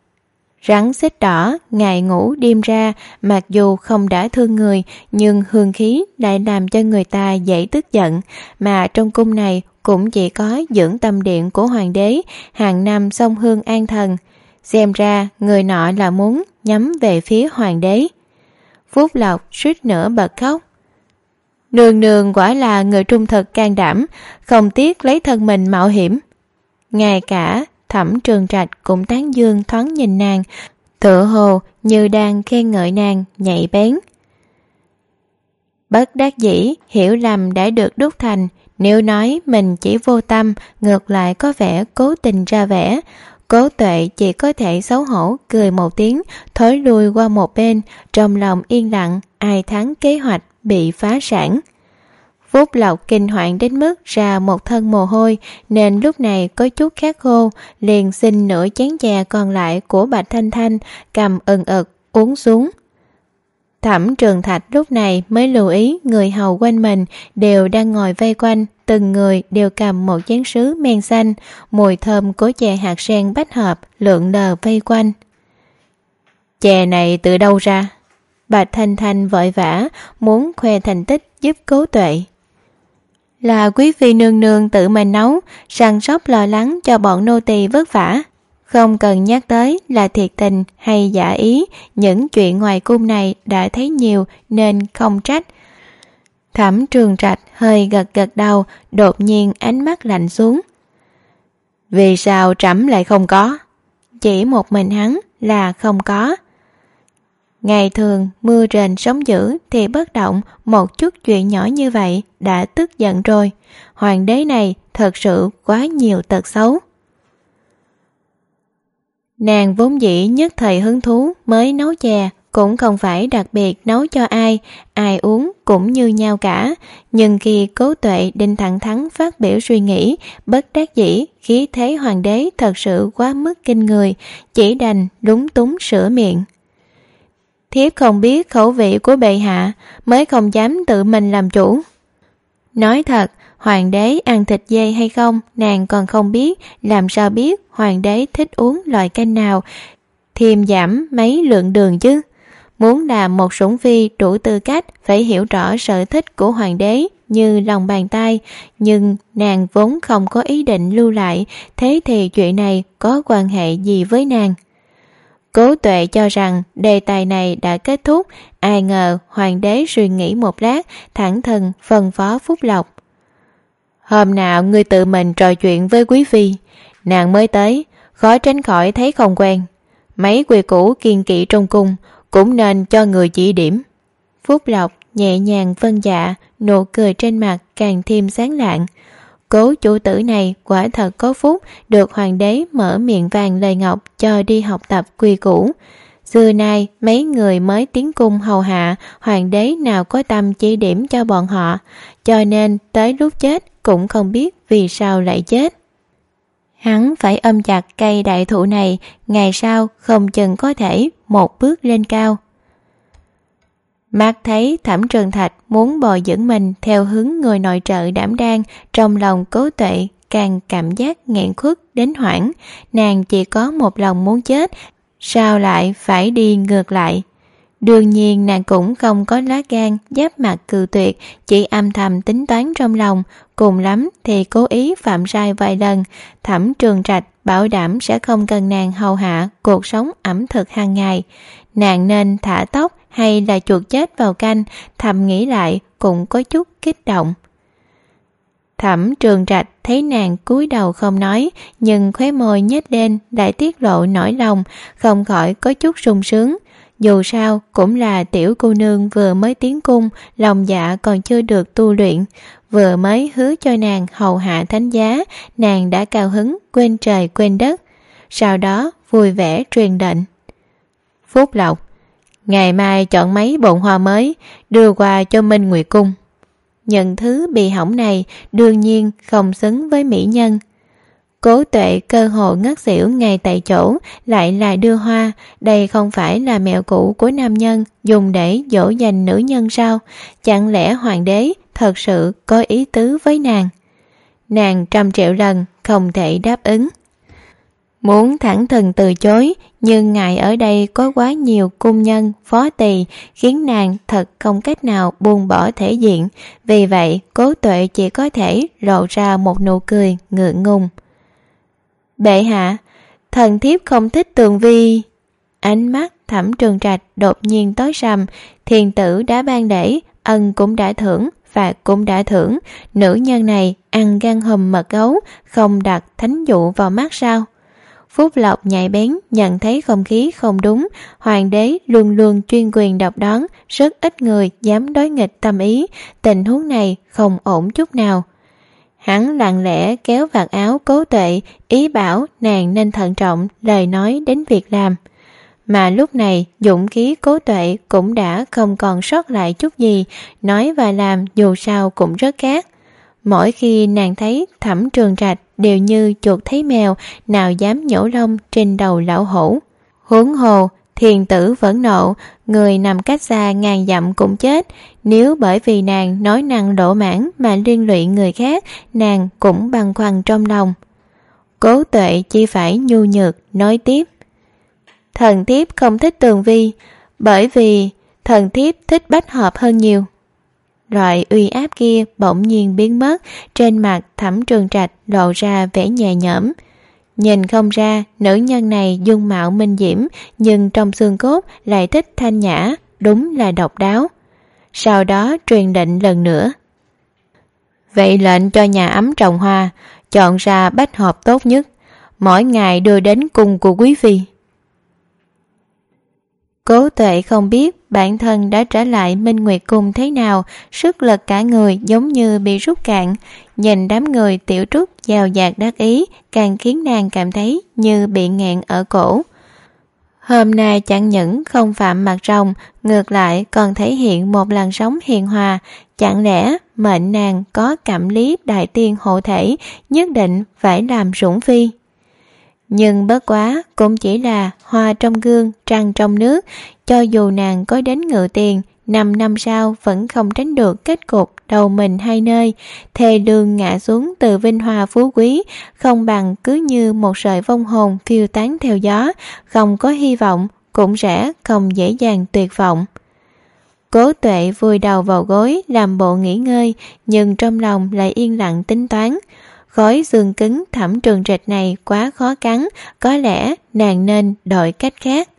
Rắn xích đỏ ngày ngủ đêm ra, mặc dù không đã thương người, nhưng hương khí lại làm cho người ta dễ tức giận, mà trong cung này cũng chỉ có dưỡng tâm điện của hoàng đế hàng năm xông hương an thần. Xem ra người nọ là muốn nhắm về phía hoàng đế. Phúc Lộc suýt nữa bật khóc: Nương nương quả là người trung thực can đảm, không tiếc lấy thân mình mạo hiểm. Ngay cả Thẩm Trường Trạch cũng tán dương thoáng nhìn nàng, tựa hồ như đang khen ngợi nàng nhạy bén. Bất đắc dĩ hiểu lầm đã được đúc thành, nếu nói mình chỉ vô tâm, ngược lại có vẻ cố tình ra vẻ. Cố Tuệ chỉ có thể xấu hổ cười một tiếng, thối lui qua một bên, trong lòng yên lặng, ai thắng kế hoạch bị phá sản. Phúc Lộc kinh hoảng đến mức ra một thân mồ hôi, nên lúc này có chút khát khô, liền xin nửa chén chè còn lại của Bạch Thanh Thanh, cầm ừng ực uống xuống. Thẩm Trường Thạch lúc này mới lưu ý người hầu quanh mình đều đang ngồi vây quanh, từng người đều cầm một chén sứ men xanh, mùi thơm của chè hạt sen bách hợp lượn lờ vây quanh. Chè này từ đâu ra? Bạch Thanh Thanh vội vã muốn khoe thành tích giúp Cố Tuệ. Là quý phi nương nương tự mình nấu, săn sóc lo lắng cho bọn nô tỳ vất vả. Không cần nhắc tới là thiệt tình hay giả ý, những chuyện ngoài cung này đã thấy nhiều nên không trách. Thẩm Trường Trạch hơi gật gật đầu, đột nhiên ánh mắt lạnh xuống. Vì sao trẫm lại không có? Chỉ một mình hắn là không có. Ngày thường mưa rền sóng dữ thì bất động, một chút chuyện nhỏ như vậy đã tức giận rồi. Hoàng đế này thật sự quá nhiều tật xấu. Nàng vốn dĩ nhất thời hứng thú mới nấu chè, cũng không phải đặc biệt nấu cho ai, ai uống cũng như nhau cả. Nhưng khi Cố Tuệ định thẳng thắn phát biểu suy nghĩ, bất đắc dĩ khí thế hoàng đế thật sự quá mức kinh người, chỉ đành lúng túng sửa miệng. Thiếp không biết khẩu vị của bệ hạ, mới không dám tự mình làm chủ. Nói thật, hoàng đế ăn thịt dê hay không, nàng còn không biết, làm sao biết hoàng đế thích uống loại canh nào, thêm giảm mấy lượng đường chứ. Muốn làm một sủng phi đủ tư cách phải hiểu rõ sở thích của hoàng đế như lòng bàn tay, nhưng nàng vốn không có ý định lưu lại, thế thì chuyện này có quan hệ gì với nàng? Cố Tuệ cho rằng đề tài này đã kết thúc, ai ngờ hoàng đế suy nghĩ một lát, thẳng thừng phân phó Phúc Lộc. Hôm nào ngươi tự mình trò chuyện với quý phi, nàng mới tới, khó tránh khỏi thấy không quen. Mấy quy củ kiêng kỵ trong cung cũng nên cho người chỉ điểm. Phúc Lộc nhẹ nhàng vâng dạ, nụ cười trên mặt càng thêm sáng lạng. Cố chủ tử này quả thật có phúc, được hoàng đế mở miệng vàng lời ngọc cho đi học tập quy củ. Xưa nay mấy người mới tiến cung hầu hạ, hoàng đế nào có tâm chỉ điểm cho bọn họ, cho nên tới lúc chết cũng không biết vì sao lại chết. Hắn phải ôm chặt cây đại thụ này, ngày sau không chừng có thể một bước lên cao. Mắt thấy Thẩm Trường Thạch muốn bồi dưỡng mình theo hướng người nội trợ đảm đang, trong lòng Cố Tuệ càng cảm giác nghẹn khuất đến hoảng. Nàng chỉ có một lòng muốn chết, sao lại phải đi ngược lại? Đương nhiên nàng cũng không có lá gan giáp mặt cự tuyệt, chỉ âm thầm tính toán trong lòng, cùng lắm thì cố ý phạm sai vài lần. Thẩm Trường Trạch bảo đảm sẽ không cần nàng hầu hạ cuộc sống ẩm thực hàng ngày. Nàng nên thả tóc hay là chuột chết vào canh, thầm nghĩ lại cũng có chút kích động. Thẩm Trường Trạch thấy nàng cúi đầu không nói, nhưng khóe môi nhếch lên lại tiết lộ nỗi lòng, không khỏi có chút sung sướng. Dù sao cũng là tiểu cô nương vừa mới tiến cung, lòng dạ còn chưa được tu luyện, vừa mới hứa cho nàng hầu hạ thánh giá, nàng đã cao hứng quên trời quên đất. Sau đó vui vẻ truyền lệnh. Phúc Lộc, ngày mai chọn mấy bồn hoa mới đưa qua cho Minh Nguyệt cung. Những thứ bị hỏng này đương nhiên không xứng với mỹ nhân. Cố Tuệ cơ hồ ngất xỉu ngay tại chỗ, lại là đưa hoa, đây không phải là mẹo cũ của nam nhân dùng để dỗ dành nữ nhân sao? Chẳng lẽ hoàng đế thật sự có ý tứ với nàng? Nàng trăm triệu lần không thể đáp ứng. Muốn thẳng thừng từ chối, nhưng ngài ở đây có quá nhiều cung nhân, phó tỳ, khiến nàng thật không cách nào buông bỏ thể diện. Vì vậy, Cố Tuệ chỉ có thể lộ ra một nụ cười ngượng ngùng. Bệ hạ, thần thiếp không thích Tường Vi. Ánh mắt Thẩm Trường Trạch đột nhiên tối sầm. Thiên tử đã ban lễ, ân cũng đã thưởng, phạt cũng đã thưởng. Nữ nhân này ăn gan hùm mật gấu, không đặt thánh dụ vào mắt sao? Phúc Lộc nhạy bén nhận thấy không khí không đúng. Hoàng đế luôn luôn chuyên quyền độc đoán, rất ít người dám đối nghịch tâm ý. Tình huống này không ổn chút nào. Hắn lặng lẽ kéo vạt áo Cố Tuệ, ý bảo nàng nên thận trọng lời nói đến việc làm. Mà lúc này dũng khí Cố Tuệ cũng đã không còn sót lại chút gì, nói và làm dù sao cũng rất khác. Mỗi khi nàng thấy Thẩm Trường Trạch đều như chuột thấy mèo, nào dám nhổ lông trên đầu lão hổ. Huống hồ, thiên tử vẫn nộ, người nằm cách xa ngàn dặm cũng chết. Nếu bởi vì nàng nói năng lỗ mãn mà liên lụy người khác, nàng cũng băn khoăn trong lòng. Cố Tuệ chỉ phải nhu nhược nói tiếp. Thần thiếp không thích Tường Vi, bởi vì thần thiếp thích Bách Hợp hơn nhiều. Loại uy áp kia bỗng nhiên biến mất, trên mặt Thẩm Trường Trạch lộ ra vẻ nhẹ nhõm. Nhìn không ra nữ nhân này dung mạo minh diễm, nhưng trong xương cốt lại thích thanh nhã, đúng là độc đáo. Sau đó truyền lệnh lần nữa. Vậy lệnh cho nhà ấm trồng hoa, chọn ra bách hợp tốt nhất, mỗi ngày đưa đến cung của quý phi. Cố Tuệ không biết bản thân đã trở lại Minh Nguyệt cung thế nào, sức lực cả người giống như bị rút cạn. Nhìn đám người tiểu trúc giàu dạt đắc ý, càng khiến nàng cảm thấy như bị nghẹn ở cổ. Hôm nay chẳng những không phạm mặt rồng, ngược lại còn thể hiện một làn sóng hiền hòa. Chẳng lẽ mệnh nàng có cảm lý đại tiên hộ thể, nhất định phải làm sủng phi? Nhưng bất quá cũng chỉ là hoa trong gương, trăng trong nước. Cho dù nàng có đến ngự tiền, năm năm sau vẫn không tránh được kết cục đầu mình hai nơi. Thề lương ngã xuống từ vinh hoa phú quý, không bằng cứ như một sợi vong hồn phiêu tán theo gió, không có hy vọng, cũng sẽ không dễ dàng tuyệt vọng. Cố Tuệ vùi đầu vào gối làm bộ nghỉ ngơi, nhưng trong lòng lại yên lặng tính toán. Khối xương cứng Thẩm Trường Trạch này quá khó cắn, có lẽ nàng nên đổi cách khác.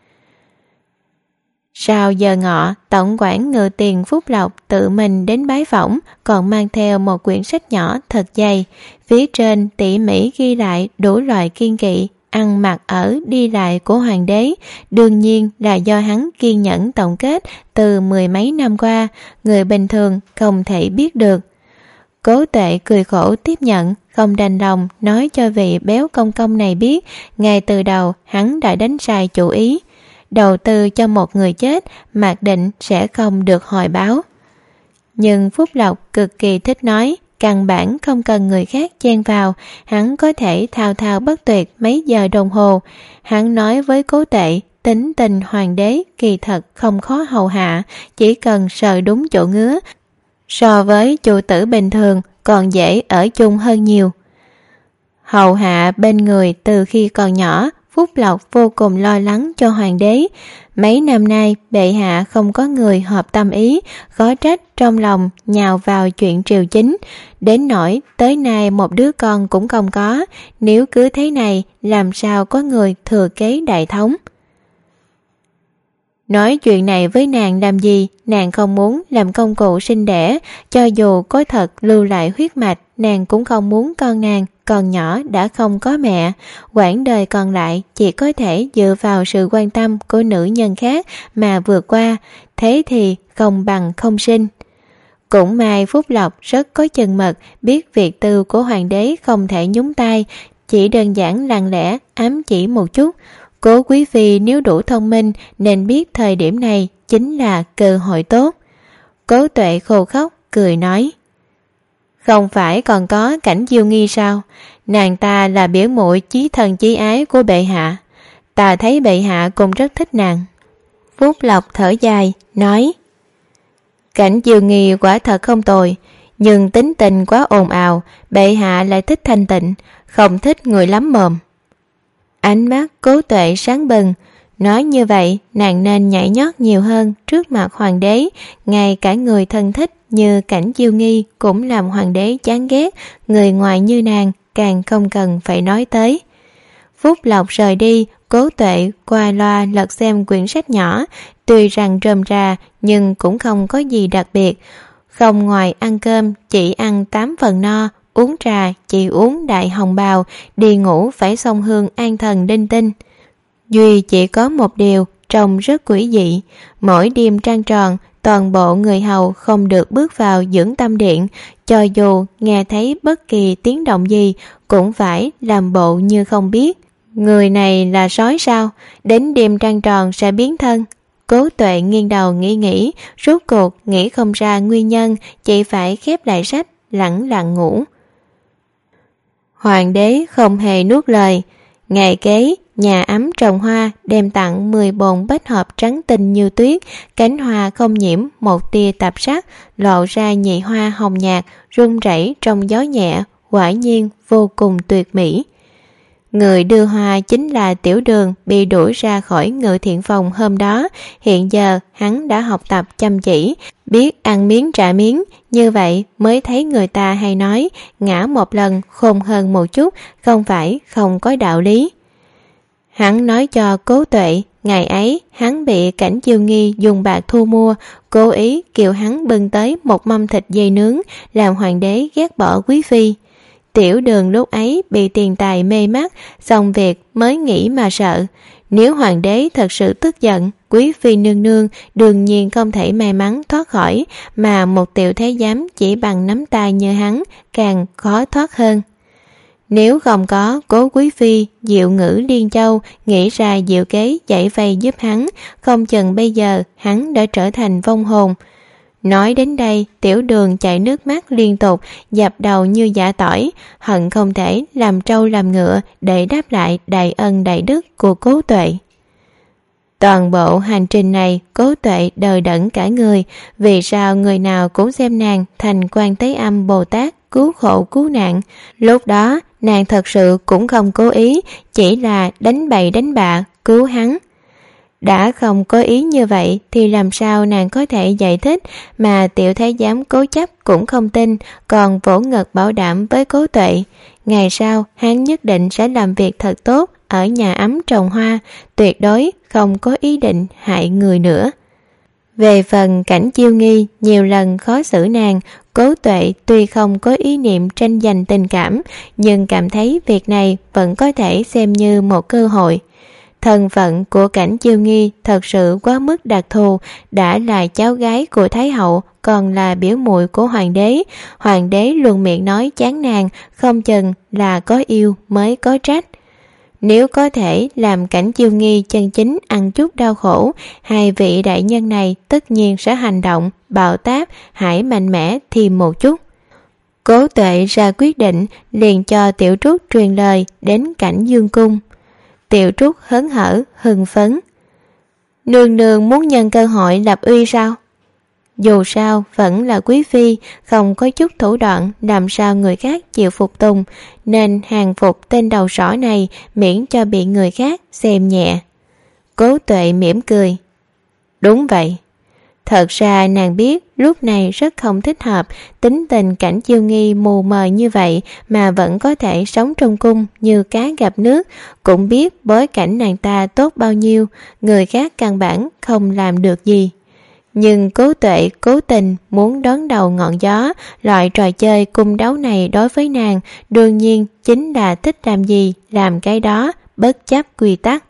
Sau giờ ngọ, tổng quản Ngự Tiền Phúc Lộc tự mình đến bái phỏng, còn mang theo một quyển sách nhỏ thật dày. Phía trên tỉ mỉ ghi lại đủ loại kiêng kỵ, ăn mặc ở đi lại của hoàng đế, đương nhiên là do hắn kiên nhẫn tổng kết từ mười mấy năm qua, người bình thường không thể biết được. Cố Tuệ cười khổ tiếp nhận, không đành lòng nói cho vị béo công công này biết, ngay từ đầu hắn đã đánh sai chủ ý. Đầu tư cho một người chết, mặc định sẽ không được hồi báo. Nhưng Phúc Lộc cực kỳ thích nói, căn bản không cần người khác chen vào, hắn có thể thao thao bất tuyệt mấy giờ đồng hồ. Hắn nói với Cố Tuệ, tính tình hoàng đế kỳ thật không khó hầu hạ, chỉ cần sờ đúng chỗ ngứa, so với chủ tử bình thường còn dễ ở chung hơn nhiều. Hầu hạ bên người từ khi còn nhỏ, Phúc Lộc vô cùng lo lắng cho hoàng đế. Mấy năm nay bệ hạ không có người hợp tâm ý, khó trách trong lòng nhào vào chuyện triều chính, đến nỗi tới nay một đứa con cũng không có. Nếu cứ thế này, làm sao có người thừa kế đại thống? Nói chuyện này với nàng làm gì? Nàng không muốn làm công cụ sinh đẻ, cho dù có thật lưu lại huyết mạch, nàng cũng không muốn con nàng còn nhỏ đã không có mẹ, quãng đời còn lại chỉ có thể dựa vào sự quan tâm của nữ nhân khác mà vượt qua, thế thì không bằng không sinh. Cũng may Phúc Lộc rất có chừng mực, biết việc tư của hoàng đế không thể nhúng tay, chỉ đơn giản lặng lẽ ám chỉ một chút. Cố quý phi nếu đủ thông minh nên biết thời điểm này chính là cơ hội tốt. Cố Tuệ khô khóc cười nói, không phải còn có Cảnh Diêu Nghi sao? Nàng ta là biểu muội chí thần chí ái của bệ hạ, ta thấy bệ hạ cũng rất thích nàng. Phúc Lộc thở dài nói, Cảnh Diêu Nghi quả thật không tồi, nhưng tính tình quá ồn ào, bệ hạ lại thích thanh tịnh, không thích người lắm mồm. Ánh mắt Cố Tuệ sáng bừng, nói như vậy nàng nên nhảy nhót nhiều hơn trước mặt hoàng đế, ngay cả người thân thích như Cảnh Diêu Nghi cũng làm hoàng đế chán ghét, người ngoài như nàng càng không cần phải nói tới. Phúc Lộc rời đi, Cố Tuệ qua loa lật xem quyển sách nhỏ, tuy rằng rườm rà nhưng cũng không có gì đặc biệt, không ngoài ăn cơm chỉ ăn tám phần no, uống trà chỉ uống đại hồng bào, đi ngủ phải xông hương an thần đinh tinh. Duy chỉ có một điều trông rất quỷ dị, mỗi đêm trăng tròn toàn bộ người hầu không được bước vào dưỡng tâm điện, cho dù nghe thấy bất kỳ tiếng động gì cũng phải làm bộ như không biết. Người này là sói sao? Đến đêm trăng tròn sẽ biến thân. Cố Tuệ nghiêng đầu nghĩ nghĩ, rốt cuộc nghĩ không ra nguyên nhân, chỉ phải khép lại sách, lẳng lặng ngủ. Hoàng đế không hề nuốt lời. Ngày kế, nhà ấm trồng hoa đem tặng mười bồn bách hợp trắng tinh như tuyết, cánh hoa không nhiễm một tia tạp sắc, lộ ra nhị hoa hồng nhạt, rung rẩy trong gió nhẹ, quả nhiên vô cùng tuyệt mỹ. Người đưa hoa chính là Tiểu Đường bị đuổi ra khỏi Ngự Thiện Phòng hôm đó. Hiện giờ hắn đã học tập chăm chỉ, biết ăn miếng trả miếng, như vậy mới thấy người ta hay nói ngã một lần khôn hơn một chút, không phải không có đạo lý. Hắn nói cho Cố Tuệ, ngày ấy hắn bị Cảnh Diêu Nghi dùng bạc thu mua, cố ý kêu hắn bưng tới một mâm thịt dây nướng, làm hoàng đế ghét bỏ quý phi. Tiểu Đường lúc ấy bị tiền tài mê mắt, xong việc mới nghĩ mà sợ. Nếu hoàng đế thật sự tức giận, quý phi nương nương đương nhiên không thể may mắn thoát khỏi, mà một tiểu thái giám chỉ bằng nắm tay như hắn càng khó thoát hơn. Nếu không có Cố quý phi diệu ngữ Liên Châu nghĩ ra diệu kế giải vây giúp hắn, không chừng bây giờ hắn đã trở thành vong hồn. Nói đến đây, Tiểu Đường chảy nước mắt liên tục, dập đầu như giã tỏi, hận không thể làm trâu làm ngựa để đáp lại đại ân đại đức của Cố Tuệ. Toàn bộ hành trình này, Cố Tuệ đờ đẫn cả người, vì sao người nào cũng xem nàng thành Quan Thế Âm Bồ Tát cứu khổ cứu nạn. Lúc đó, nàng thật sự cũng không cố ý, chỉ là đánh bậy đánh bạ cứu hắn. Đã không có ý như vậy thì làm sao nàng có thể giải thích, mà tiểu thái giám cố chấp cũng không tin, còn vỗ ngực bảo đảm với Cố Tuệ. Ngày sau hắn nhất định sẽ làm việc thật tốt ở nhà ấm trồng hoa, tuyệt đối không có ý định hại người nữa. Về phần Cảnh Chiêu Nghi nhiều lần khó xử nàng, Cố Tuệ tuy không có ý niệm tranh giành tình cảm, nhưng cảm thấy việc này vẫn có thể xem như một cơ hội. Thân phận của Cảnh Chiêu Nghi thật sự quá mức đặc thù, đã là cháu gái của Thái hậu, còn là biểu muội của hoàng đế. Hoàng đế luôn miệng nói chán nàng, không chừng là có yêu mới có trách. Nếu có thể làm Cảnh Chiêu Nghi chân chính ăn chút đau khổ, hai vị đại nhân này tất nhiên sẽ hành động bạo táp, hãy mạnh mẽ thêm một chút. Cố Tuệ ra quyết định, liền cho Tiểu Trúc truyền lời đến Cảnh Dương cung. Tiểu Trúc hớn hở hưng phấn. Nương nương muốn nhân cơ hội lập uy sao? Dù sao vẫn là quý phi, không có chút thủ đoạn làm sao người khác chịu phục tùng, nên hàng phục tên đầu sỏ này miễn cho bị người khác xem nhẹ. Cố Tuệ mỉm cười. Đúng vậy. Thật ra nàng biết lúc này rất không thích hợp, tính tình Cảnh Chiêu Nghi mù mờ như vậy mà vẫn có thể sống trong cung như cá gặp nước, cũng biết bối cảnh nàng ta tốt bao nhiêu, người khác căn bản không làm được gì. Nhưng Cố Tuệ cố tình muốn đón đầu ngọn gió, loại trò chơi cung đấu này đối với nàng đương nhiên chính là thích làm gì làm cái đó, bất chấp quy tắc.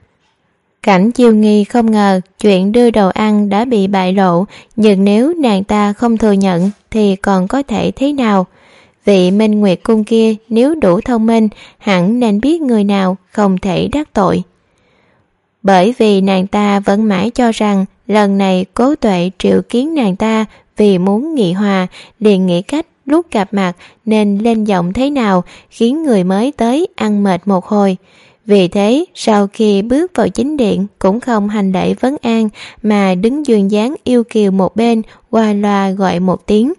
Cảnh Chiêu Nghi không ngờ chuyện đưa đồ ăn đã bị bại lộ, nhưng nếu nàng ta không thừa nhận thì còn có thể thế nào? Vị Minh Nguyệt cung kia nếu đủ thông minh, hẳn nên biết người nào không thể đắc tội. Bởi vì nàng ta vẫn mãi cho rằng lần này Cố Tuệ triệu kiến nàng ta vì muốn nghị hòa, liền nghĩ cách lúc gặp mặt nên lên giọng thế nào khiến người mới tới ăn mệt một hồi. Vì thế sau khi bước vào chính điện cũng không hành lễ vấn an, mà đứng duyên dáng yêu kiều một bên, qua loa gọi một tiếng.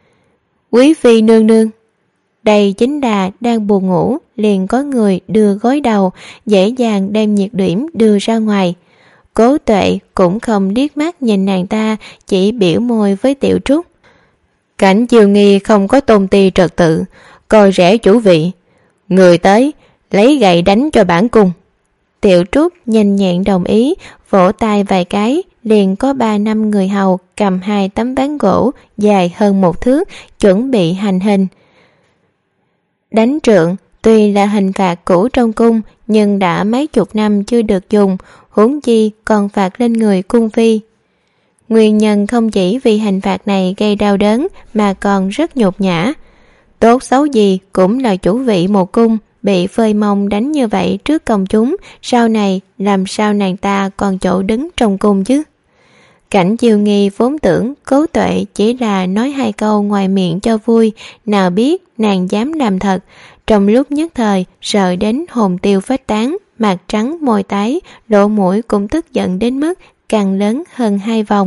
Quý phi nương nương. Đây chính là đang buồn ngủ, liền có người đưa gối đầu, dễ dàng đem nhiệt điểm đưa ra ngoài. Cố Tuệ cũng không liếc mắt nhìn nàng ta, chỉ biểu môi với Tiểu Trúc. Cảnh Chiêu Nghi không có tôn ti trật tự, coi rẻ chủ vị. Người tới, lấy gậy đánh cho bản cung. Tiểu Trúc nhanh nhẹn đồng ý, vỗ tay vài cái, liền có ba năm người hầu cầm hai tấm ván gỗ dài hơn một thước, chuẩn bị hành hình. Đánh trượng tuy là hình phạt cũ trong cung, nhưng đã mấy chục năm chưa được dùng, huống chi còn phạt lên người cung phi. Nguyên nhân không chỉ vì hình phạt này gây đau đớn, mà còn rất nhục nhã. Tốt xấu gì cũng là chủ vị một cung, bị phơi mông đánh như vậy trước công chúng, sau này làm sao nàng ta còn chỗ đứng trong cung chứ? Cảnh Chiêu Nghi vốn tưởng Cố Tuệ chỉ là nói hai câu ngoài miệng cho vui, nào biết nàng dám làm thật. Trong lúc nhất thời sợ đến hồn tiêu phách tán, mặt trắng môi tái, lỗ mũi cũng tức giận đến mức càng lớn hơn hai vòng.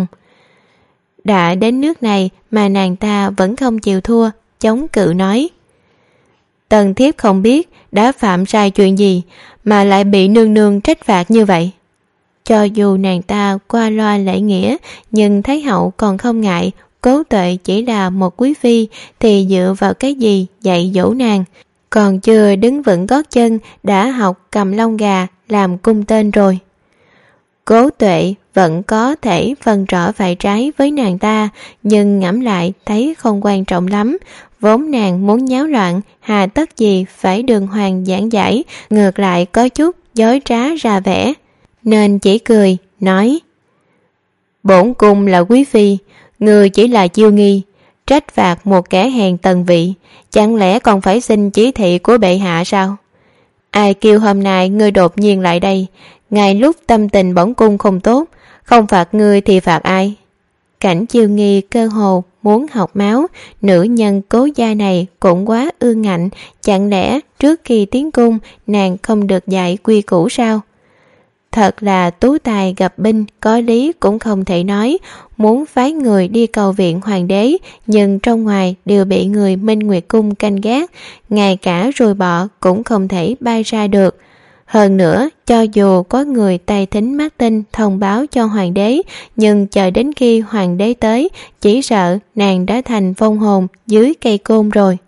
Đã đến nước này mà nàng ta vẫn không chịu thua, chống cự nói. Tần thiếp không biết đã phạm sai chuyện gì mà lại bị nương nương trách phạt như vậy. Cho dù nàng ta qua loa lễ nghĩa, nhưng Thái hậu còn không ngại. Cố Tuệ chỉ là một quý phi thì dựa vào cái gì dạy dỗ nàng? Còn chưa đứng vững gót chân đã học cầm lông gà làm cung tên rồi. Cố Tuệ vẫn có thể phân rõ phải trái với nàng ta, nhưng ngẫm lại thấy không quan trọng lắm. Vốn nàng muốn nháo loạn, hà tất gì phải đường hoàng giảng giải, ngược lại có chút dối trá ra vẻ. Nên chỉ cười, nói. Bổn cung là quý phi, người chỉ là Chiêu Nghi, trách phạt một kẻ hèn tần vị, chẳng lẽ còn phải xin chỉ thị của bệ hạ sao? Ai kêu hôm nay ngươi đột nhiên lại đây, ngay lúc tâm tình bổn cung không tốt, không phạt ngươi thì phạt ai? Cảnh Chiêu Nghi cơ hồ muốn học máu, nữ nhân Cố gia này cũng quá ương ngạnh, chẳng lẽ trước khi tiến cung nàng không được dạy quy củ sao? Thật là tú tài gặp binh, có lý cũng không thể nói, muốn phái người đi cầu viện hoàng đế, nhưng trong ngoài đều bị người Minh Nguyệt cung canh gác, ngay cả ruồi bọ cũng không thể bay ra được. Hơn nữa, cho dù có người tay thính mắt tinh thông báo cho hoàng đế, nhưng chờ đến khi hoàng đế tới, chỉ sợ nàng đã thành vong hồn dưới cây côn rồi.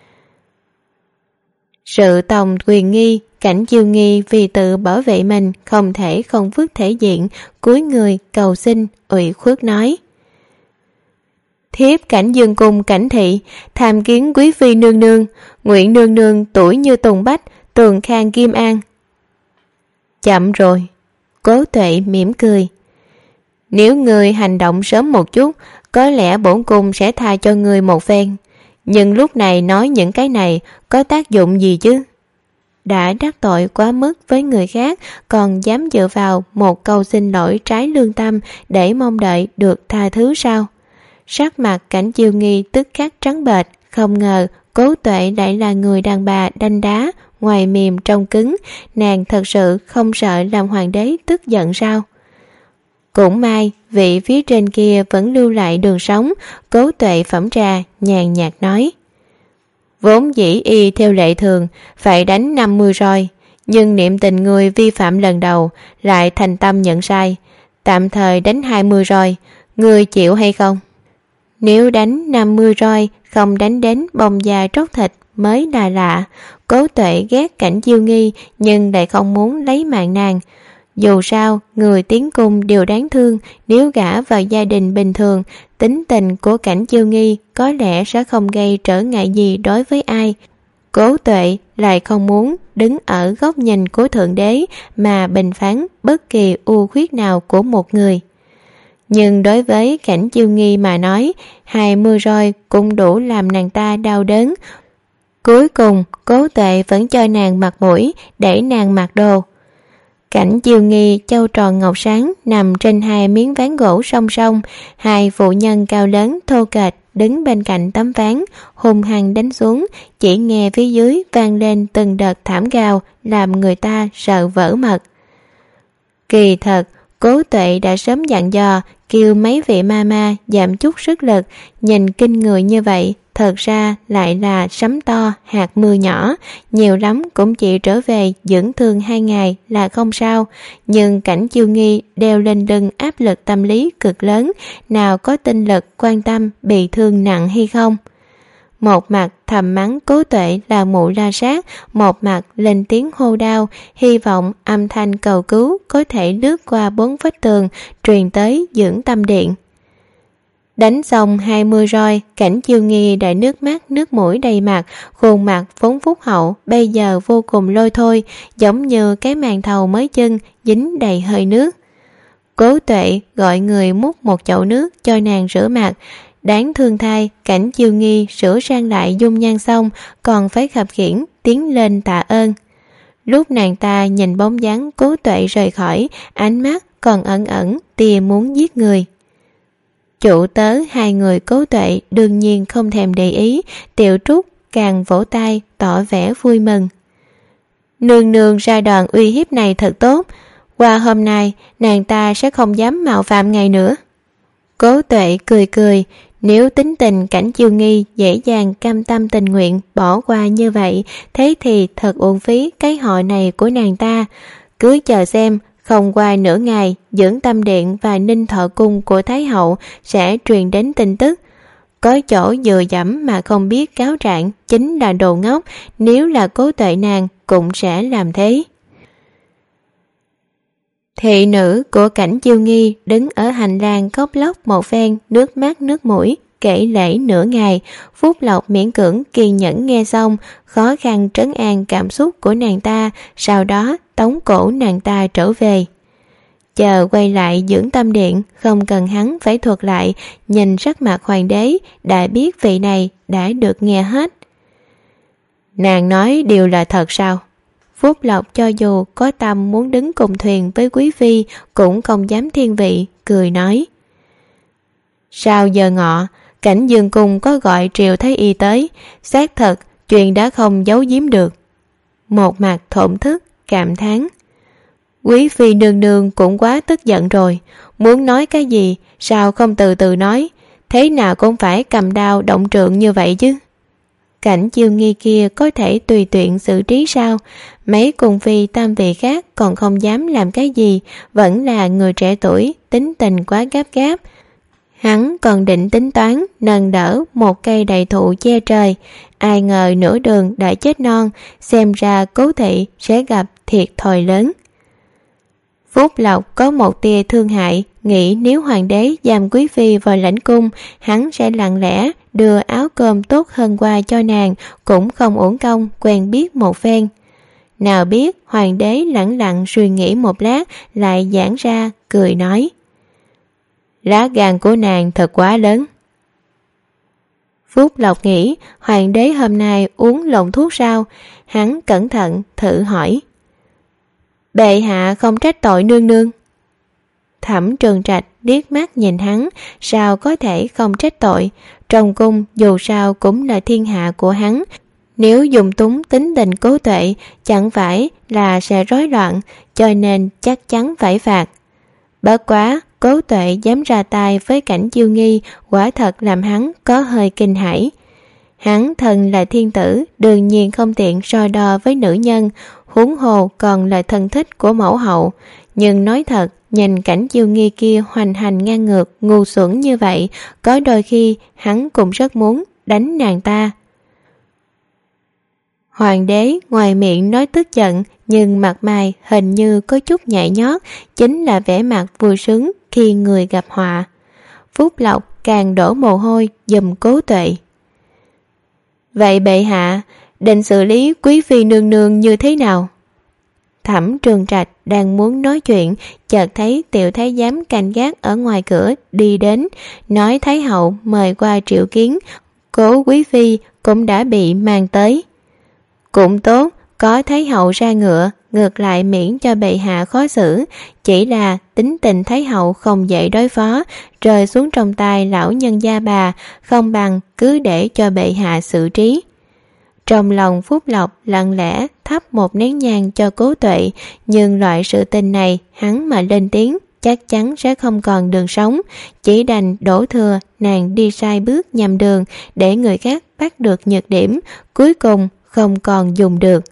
Sự tòng quyền nghi, Cảnh Chiêu Nghi vì tự bảo vệ mình không thể không vứt thể diện, cúi người cầu xin, ủy khuất nói: Thiếp Cảnh Dương Cung Cảnh Thị, tham kiến quý phi nương nương, nguyện nương nương tuổi như tùng bách, tường khang kim an. Chậm rồi. Cố Tuệ mỉm cười. Nếu người hành động sớm một chút, có lẽ bổn cung sẽ tha cho người một phen. Nhưng lúc này nói những cái này có tác dụng gì chứ? Đã đắc tội quá mức với người khác, còn dám dựa vào một câu xin lỗi trái lương tâm để mong đợi được tha thứ sao? Sắc mặt Cảnh Chiêu Nghi tức khắc trắng bệch, không ngờ Cố Tuệ lại là người đàn bà đanh đá, ngoài mềm trong cứng, nàng thật sự không sợ làm hoàng đế tức giận sao? Cũng may, vị phía trên kia vẫn lưu lại đường sống. Cố Tuệ phẩm trà, nhàn nhạt nói: Vốn dĩ y theo lệ thường phải đánh năm mươi roi, nhưng niệm tình người vi phạm lần đầu, lại thành tâm nhận sai, tạm thời đánh hai mươi roi, người chịu hay không? Nếu đánh năm mươi roi không đánh đến bong da tróc thịt mới là lạ. Cố Tuệ ghét Cảnh Chiêu Nghi nhưng lại không muốn lấy mạng nàng. Dù sao, người tiến cung đều đáng thương, nếu gả vào gia đình bình thường, tính tình của Cảnh Chiêu Nghi có lẽ sẽ không gây trở ngại gì đối với ai. Cố Tuệ lại không muốn đứng ở góc nhìn của Thượng Đế mà bình phán bất kỳ ưu khuyết nào của một người. Nhưng đối với Cảnh Chiêu Nghi mà nói, hai mươi roi cũng đủ làm nàng ta đau đớn. Cuối cùng, Cố Tuệ vẫn cho nàng mặc mũi để nàng mặc đồ. Cảnh Chiêu Nghi châu tròn ngọc sáng nằm trên hai miếng ván gỗ song song, hai phụ nhân cao lớn thô kệch đứng bên cạnh tấm ván, hung hăng đánh xuống, chỉ nghe phía dưới vang lên từng đợt thảm gào làm người ta sợ vỡ mật. Kỳ thật, Cố Tuệ đã sớm dặn dò kêu mấy vị mama giảm chút sức lực, nhìn kinh người như vậy thật ra lại là sấm to hạt mưa nhỏ, nhiều lắm cũng chỉ trở về dưỡng thương hai ngày là không sao. Nhưng Cảnh Chiêu Nghi đeo lên lưng áp lực tâm lý cực lớn, nào có tinh lực quan tâm bị thương nặng hay không. Một mặt thầm mắng Cố Tuệ là mụ la sát, một mặt lên tiếng hô đau, hy vọng âm thanh cầu cứu có thể lướt qua bốn vách tường truyền tới dưỡng tâm điện. Đánh xong hai mươi roi, Cảnh Chiêu Nghi đã nước mắt nước mũi đầy mặt, khuôn mặt vốn phúc hậu bây giờ vô cùng lôi thôi, giống như cái màn thầu mới chưng dính đầy hơi nước. Cố Tuệ gọi người múc một chậu nước cho nàng rửa mặt. Đáng thương thay, Cảnh Chiêu Nghi sửa sang lại dung nhan xong còn phải khập khiễng tiến lên tạ ơn. Lúc nàng ta nhìn bóng dáng Cố Tuệ rời khỏi, ánh mắt còn ẩn ẩn tia muốn giết người. Chủ tớ hai người Cố Tuệ đương nhiên không thèm để ý, Tiểu Trúc càng vỗ tay tỏ vẻ vui mừng. Nương nương ra đòn uy hiếp này thật tốt, qua hôm nay nàng ta sẽ không dám mạo phạm ngài nữa. Cố Tuệ cười cười, nếu tính tình Cảnh Chiêu Nghi dễ dàng cam tâm tình nguyện bỏ qua như vậy, thế thì thật uổng phí cái họ này của nàng ta. Cứ chờ xem, không qua nửa ngày, Dưỡng Tâm Điện và Ninh Thọ Cung của Thái Hậu sẽ truyền đến tin tức. Có chỗ dựa dẫm mà không biết cáo trạng chính là đồ ngốc, nếu là Cố Tuệ nàng cũng sẽ làm thế. Thị nữ của Cảnh Chiêu Nghi đứng ở hành lang khóc lóc một phen, nước mắt nước mũi, kể lể nửa ngày. Phúc Lộc miễn cưỡng kiên nhẫn nghe xong, khó khăn trấn an cảm xúc của nàng ta, sau đó tống cổ nàng ta trở về. Chờ quay lại Dưỡng Tâm Điện, không cần hắn phải thuật lại, nhìn sắc mặt hoàng đế đã biết vị này đã được nghe hết. Nàng nói đều là thật sao? Phúc Lộc cho dù có tâm muốn đứng cùng thuyền với quý phi cũng không dám thiên vị, cười nói: Sau giờ ngọ, Cảnh Dương Cung có gọi Triều Thái Y tới, xác thật chuyện đã không giấu giếm được. Một mặt thổn thức cảm thán: Quý phi nương nương cũng quá tức giận rồi, muốn nói cái gì sao không từ từ nói, thế nào cũng phải cầm đao động trượng như vậy chứ. Cảnh Chiêu Nghi kia có thể tùy tiện xử trí sao? Mấy cung phi tam vị khác còn không dám làm cái gì, vẫn là người trẻ tuổi, tính tình quá gấp gáp. Hắn còn định tính toán nâng đỡ một cây đại thụ che trời, ai ngờ nửa đường đã chết non, xem ra Cố thị sẽ gặp thiệt thòi lớn. Phúc Lộc có một tia thương hại, nghĩ nếu hoàng đế giam quý phi vào lãnh cung, hắn sẽ lặng lẽ đưa áo cơm tốt hơn qua cho nàng, cũng không uổng công quen biết một phen. Nào biết hoàng đế lẳng lặng suy nghĩ một lát, lại giãn ra cười nói: lá gan của nàng thật quá lớn. Phúc Lộc nghĩ hoàng đế hôm nay uống lộn thuốc sao, hắn cẩn thận thử hỏi: bệ hạ không trách tội nương nương? Thẩm Trường Trạch liếc mắt nhìn hắn, sao có thể không trách tội, trong cung dù sao cũng là thiên hạ của hắn, nếu dùng túng tính tình Cố Tuệ chẳng phải là sẽ rối loạn, cho nên chắc chắn phải phạt. Bất quá Cố Tuệ dám ra tay với Cảnh Chiêu Nghi, quả thật làm hắn có hơi kinh hãi. Hắn thân là thiên tử, đương nhiên không tiện so đo với nữ nhân, huống hồ còn là thân thích của mẫu hậu. Nhưng nói thật, nhìn Cảnh Chiêu Nghi kia hoành hành ngang ngược, ngu xuẩn như vậy, có đôi khi hắn cũng rất muốn đánh nàng ta. Hoàng đế ngoài miệng nói tức giận, nhưng mặt mày hình như có chút nhảy nhót, chính là vẻ mặt vui sướng khi người gặp họa. Phúc Lộc càng đổ mồ hôi giùm Cố Tuệ. Vậy bệ hạ định xử lý quý phi nương nương như thế nào? Thẩm Trường Trạch đang muốn nói chuyện, chợt thấy tiểu thái giám canh gác ở ngoài cửa đi đến, nói thái hậu mời qua triệu kiến, Cố quý phi cũng đã bị mang tới. Cũng tốt, có thái hậu ra ngựa, ngược lại miễn cho bệ hạ khó xử, chỉ là tính tình thái hậu không dễ đối phó, rơi xuống trong tay lão nhân gia bà, không bằng cứ để cho bệ hạ xử trí. Trong lòng Phúc Lộc lặng lẽ thắp một nén nhang cho Cố Tuệ, nhưng loại sự tình này hắn mà lên tiếng chắc chắn sẽ không còn đường sống, chỉ đành đổ thừa nàng đi sai bước nhầm đường, để người khác bắt được nhược điểm, cuối cùng không còn dùng được.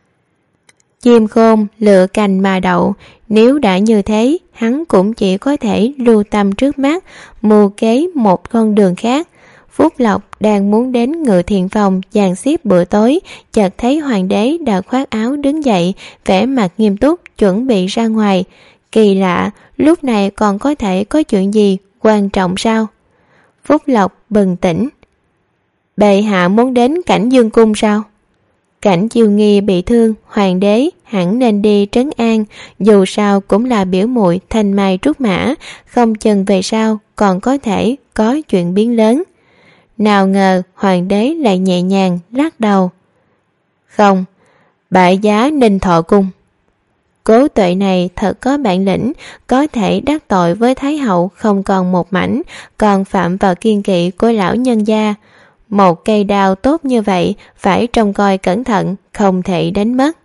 Chim khôn lựa cành mà đậu, nếu đã như thế, hắn cũng chỉ có thể lưu tâm trước mắt, mưu kế một con đường khác. Phúc Lộc đang muốn đến Ngự Thiện phòng dàn xếp bữa tối, chợt thấy hoàng đế đã khoác áo đứng dậy, vẻ mặt nghiêm túc chuẩn bị ra ngoài. Kỳ lạ, lúc này còn có thể có chuyện gì quan trọng sao? Phúc Lộc bừng tỉnh. Bệ hạ muốn đến Cảnh Dương cung sao? Cảnh Chiêu Nghi bị thương, hoàng đế hẳn nên đi trấn an, dù sao cũng là biểu muội thanh mai trúc mã, không chừng về sau còn có thể có chuyện biến lớn. Nào ngờ hoàng đế lại nhẹ nhàng lắc đầu. Không, bại giá Ninh Thọ cung. Cố Tuệ này thật có bản lĩnh, có thể đắc tội với thái hậu không còn một mảnh, còn phạm vào kiên kỵ của lão nhân gia. Một cây đao tốt như vậy phải trông coi cẩn thận, không thể đánh mất.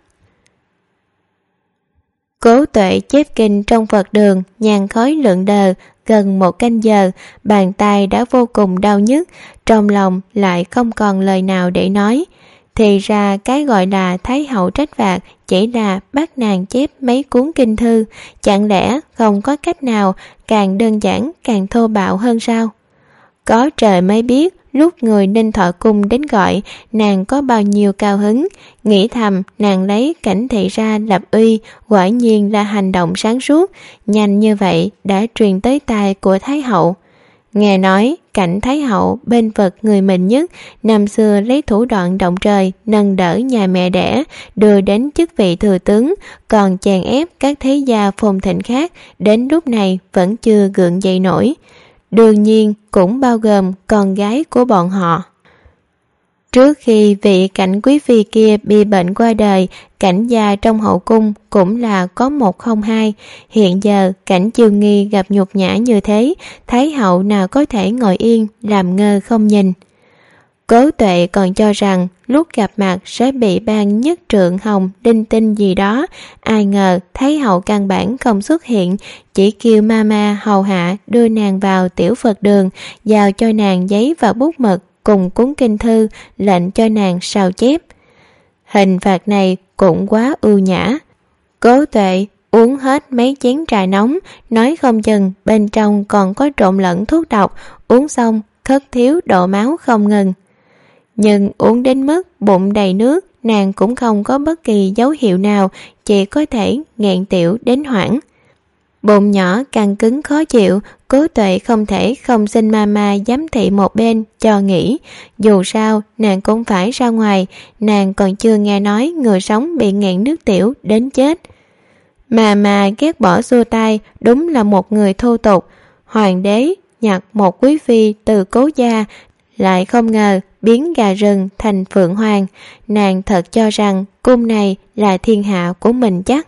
Cố Tuệ chép kinh trong Phật đường, nhàn khói lượn đờ, gần một canh giờ, bàn tay đã vô cùng đau nhức, trong lòng lại không còn lời nào để nói. Thì ra cái gọi là thái hậu trách phạt chỉ là bắt nàng chép mấy cuốn kinh thư, chẳng lẽ không có cách nào càng đơn giản càng thô bạo hơn sao? Có trời mới biết lúc người Ninh Thọ cung đến gọi, nàng có bao nhiêu cao hứng, nghĩ thầm nàng lấy Cảnh thị ra lập uy, quả nhiên là hành động sáng suốt, nhanh như vậy đã truyền tới tai của thái hậu. Nghe nói Cảnh thái hậu bên vực người mình nhất, năm xưa lấy thủ đoạn động trời nâng đỡ nhà mẹ đẻ, đưa đến chức vị thừa tướng, còn chèn ép các thế gia phồn thịnh khác, đến lúc này vẫn chưa gượng dậy nổi. Đương nhiên cũng bao gồm con gái của bọn họ. Trước khi vị Cảnh quý phi kia bị bệnh qua đời, Cảnh gia trong hậu cung cũng là có một không hai. Hiện giờ Cảnh Chiêu Nghi gặp nhục nhã như thế, thái hậu nào có thể ngồi yên làm ngơ không nhìn. Cố Tuệ còn cho rằng lúc gặp mặt sẽ bị ban nhất trượng hồng đinh tinh gì đó, ai ngờ thái hậu căn bản không xuất hiện, chỉ kêu mama hầu hạ đưa nàng vào tiểu Phật đường, giao cho nàng giấy và bút mực cùng cuốn kinh thư lệnh cho nàng sao chép. Hình phạt này cũng quá ưu nhã. Cố Tuệ uống hết mấy chén trà nóng, nói không chừng bên trong còn có trộn lẫn thuốc độc, uống xong khất thiếu đổ máu không ngừng. Nhưng uống đến mức bụng đầy nước, nàng cũng không có bất kỳ dấu hiệu nào, chỉ có thể nghẹn tiểu đến hoảng. Bụng nhỏ căng cứng khó chịu, Cố Tuệ không thể không xin mama giám thị một bên cho nghỉ. Dù sao nàng cũng phải ra ngoài, nàng còn chưa nghe nói người sống bị nghẹn nước tiểu đến chết. Mama ghét bỏ xua tay, đúng là một người thô tục. Hoàng đế nhặt một quý phi từ Cố gia, lại không ngờ biến gà rừng thành phượng hoàng. Nàng thật cho rằng cung này là thiên hạ của mình chắc.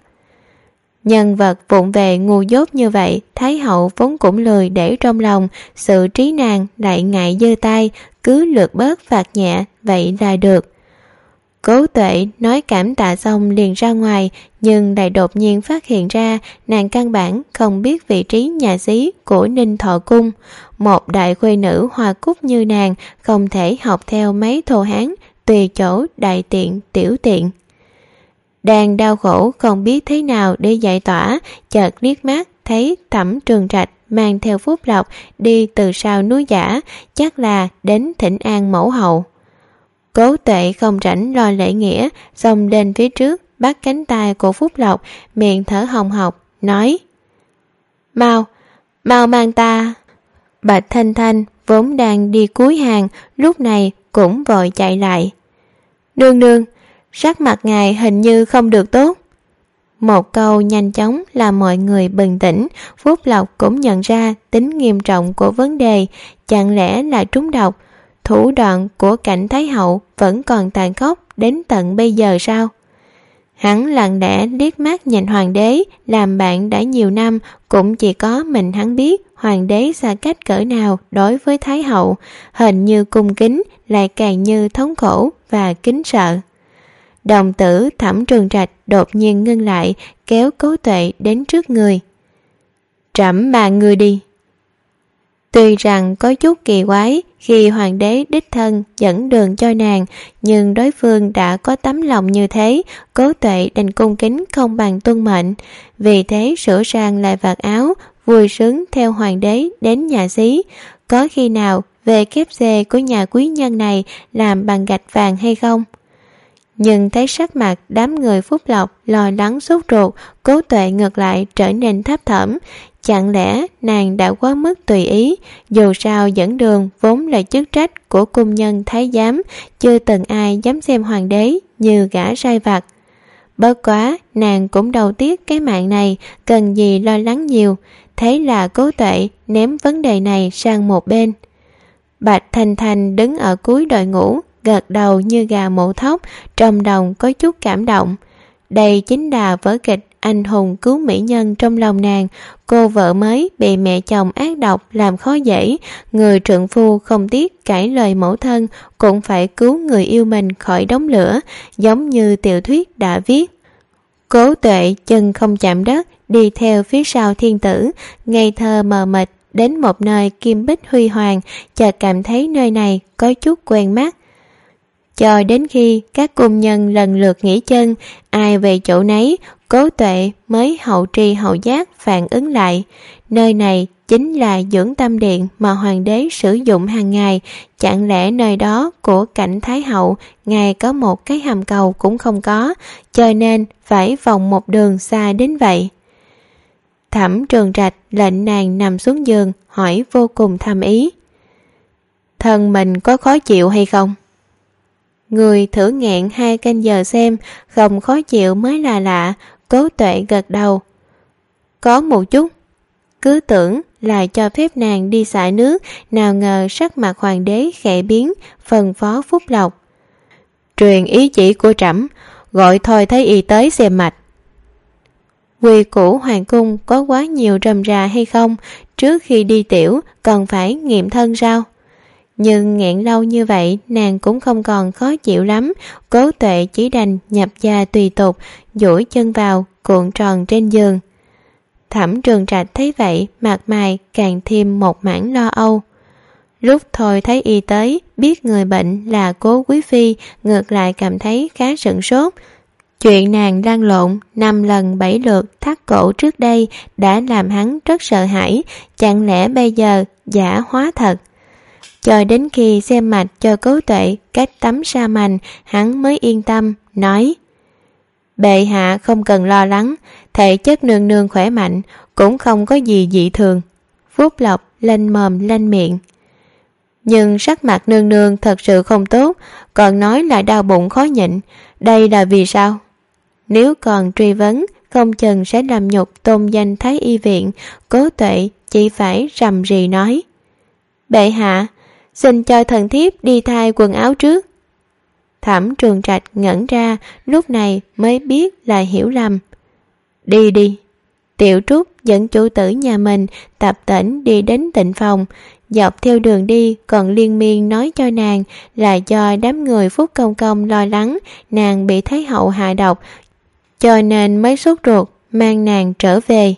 Nhân vật vụng về ngu dốt như vậy, Thái hậu vốn cũng lười để trong lòng, sự trí nàng lại ngại giơ tay, cứ lược bớt phạt nhẹ vậy là được. Cố Tuệ nói cảm tạ xong liền ra ngoài, nhưng lại đột nhiên phát hiện ra nàng căn bản không biết vị trí nhà xí của Ninh Thọ Cung. Một đại khuê nữ hoa cúc như nàng không thể học theo mấy thô hán tùy chỗ đại tiện tiểu tiện. Đang đau khổ không biết thế nào để giải tỏa, chợt liếc mắt thấy Thẩm Trường Trạch mang theo Phúc Lộc đi từ sau núi Giả, chắc là đến thỉnh an mẫu hậu. Cố Tuệ không rảnh lo lễ nghĩa, xông lên phía trước bắt cánh tay của Phúc Lộc, miệng thở hồng hộc nói: mau mau mang ta. Bạch Thanh Thanh vốn đang đi cuối hàng, lúc này cũng vội chạy lại. Nương nương, sắc mặt ngài hình như không được tốt. Một câu nhanh chóng làm mọi người bừng tỉnh. Phúc Lộc cũng nhận ra tính nghiêm trọng của vấn đề, chẳng lẽ là trúng độc? Thủ đoạn của Cảnh Thái hậu vẫn còn tàn khốc đến tận bây giờ sao? Hắn lặng lẽ liếc mắt nhìn hoàng đế, làm bạn đã nhiều năm, cũng chỉ có mình hắn biết hoàng đế xa cách cỡ nào đối với Thái hậu, hình như cung kính lại càng như thống khổ và kính sợ. Đồng tử Thẩm Trường Trạch đột nhiên ngưng lại, kéo Cố Tuệ đến trước người. Trẫm bàn người đi. Tuy rằng có chút kỳ quái khi hoàng đế đích thân dẫn đường cho nàng, nhưng đối phương đã có tấm lòng như thế, Cố Tuệ đành cung kính không bằng tuân mệnh. Vì thế sửa sang lại vạt áo, vui sướng theo hoàng đế đến nhà xí. Có khi nào về kép xê của nhà quý nhân này làm bằng gạch vàng hay không? Nhưng thấy sắc mặt đám người Phúc Lộc lo lắng sốt ruột, Cố Tuệ ngược lại trở nên thấp thỏm. Chẳng lẽ nàng đã quá mức tùy ý? Dù sao dẫn đường vốn là chức trách của cung nhân thái giám, chưa từng ai dám xem hoàng đế như gã sai vặt. Bất quá nàng cũng đầu tiếc cái mạng này, cần gì lo lắng nhiều. Thế là Cố Tuệ ném vấn đề này sang một bên. Bạch Thanh Thanh đứng ở cuối đội ngũ, gật đầu như gà mổ thóc, trong lòng có chút cảm động. Đây chính là vở kịch anh hùng cứu mỹ nhân trong lòng nàng. Cô vợ mới bị mẹ chồng ác độc làm khó dễ, người trượng phu không tiếc cãi lời mẫu thân cũng phải cứu người yêu mình khỏi đống lửa, giống như tiểu thuyết đã viết. Cố Tuệ chân không chạm đất, đi theo phía sau thiên tử, ngây thơ mờ mịt đến một nơi kim bích huy hoàng, chợt cảm thấy nơi này có chút quen mắt. Cho đến khi các cung nhân lần lượt nghỉ chân, ai về chỗ nấy, Cố Tuệ mới hậu tri hậu giác phản ứng lại. Nơi này chính là dưỡng tâm điện mà hoàng đế sử dụng hàng ngày. Chẳng lẽ nơi đó của Cảnh Thái hậu ngài có một cái hầm cầu cũng không có, cho nên phải vòng một đường xa đến vậy? Thẩm Trường Trạch lệnh nàng nằm xuống giường, hỏi vô cùng thâm ý. Thân mình có khó chịu hay không? Người thử nghẹn hai canh giờ xem, không khó chịu mới là lạ. Cố Tuệ gật đầu. Có một chút. Cứ tưởng là cho phép nàng đi xả nước, nào ngờ sắc mặt hoàng đế khẽ biến, phân phó Phúc Lộc. Truyền ý chỉ của trẫm, gọi Thôi Thái y tới xem mạch. Quy củ hoàng cung có quá nhiều rườm rà hay không? Trước khi đi tiểu còn phải nghiệm thân sao? Nhưng nghẹn lâu như vậy nàng cũng không còn khó chịu lắm. Cố Tuệ chỉ đành nhập gia tùy tục, duỗi chân vào cuộn tròn trên giường. Thẩm Trường Trạch thấy vậy, mặt mày càng thêm một mảng lo âu. Lúc Thôi thấy y tới, biết người bệnh là Cố Quý Phi, ngược lại cảm thấy khá sửng sốt. Chuyện nàng lăn lộn năm lần bảy lượt thắt cổ trước đây đã làm hắn rất sợ hãi, chẳng lẽ bây giờ giả hóa thật? Cho đến khi xem mạch cho Cố Tuệ cách tắm sa mành, hắn mới yên tâm, nói: Bệ hạ không cần lo lắng, thể chất nương nương khỏe mạnh, cũng không có gì dị thường. Phúc Lộc lanh mồm lanh miệng. Nhưng sắc mặt nương nương thật sự không tốt, còn nói là đau bụng khó nhịn, đây là vì sao? Nếu còn truy vấn, không chừng sẽ làm nhục tôn danh Thái Y viện. Cố Tuệ chỉ phải rầm rì nói: Bệ hạ, xin cho thần thiếp đi thay quần áo trước. Thẩm Trường Trạch ngẩn ra, lúc này mới biết là hiểu lầm. Đi đi. Tiểu Trúc dẫn chủ tử nhà mình tập tễnh đi đến tịnh phòng, dọc theo đường đi còn liên miên nói cho nàng là do đám người Phúc Công Công lo lắng nàng bị Thái hậu hạ độc, cho nên mới sốt ruột mang nàng trở về.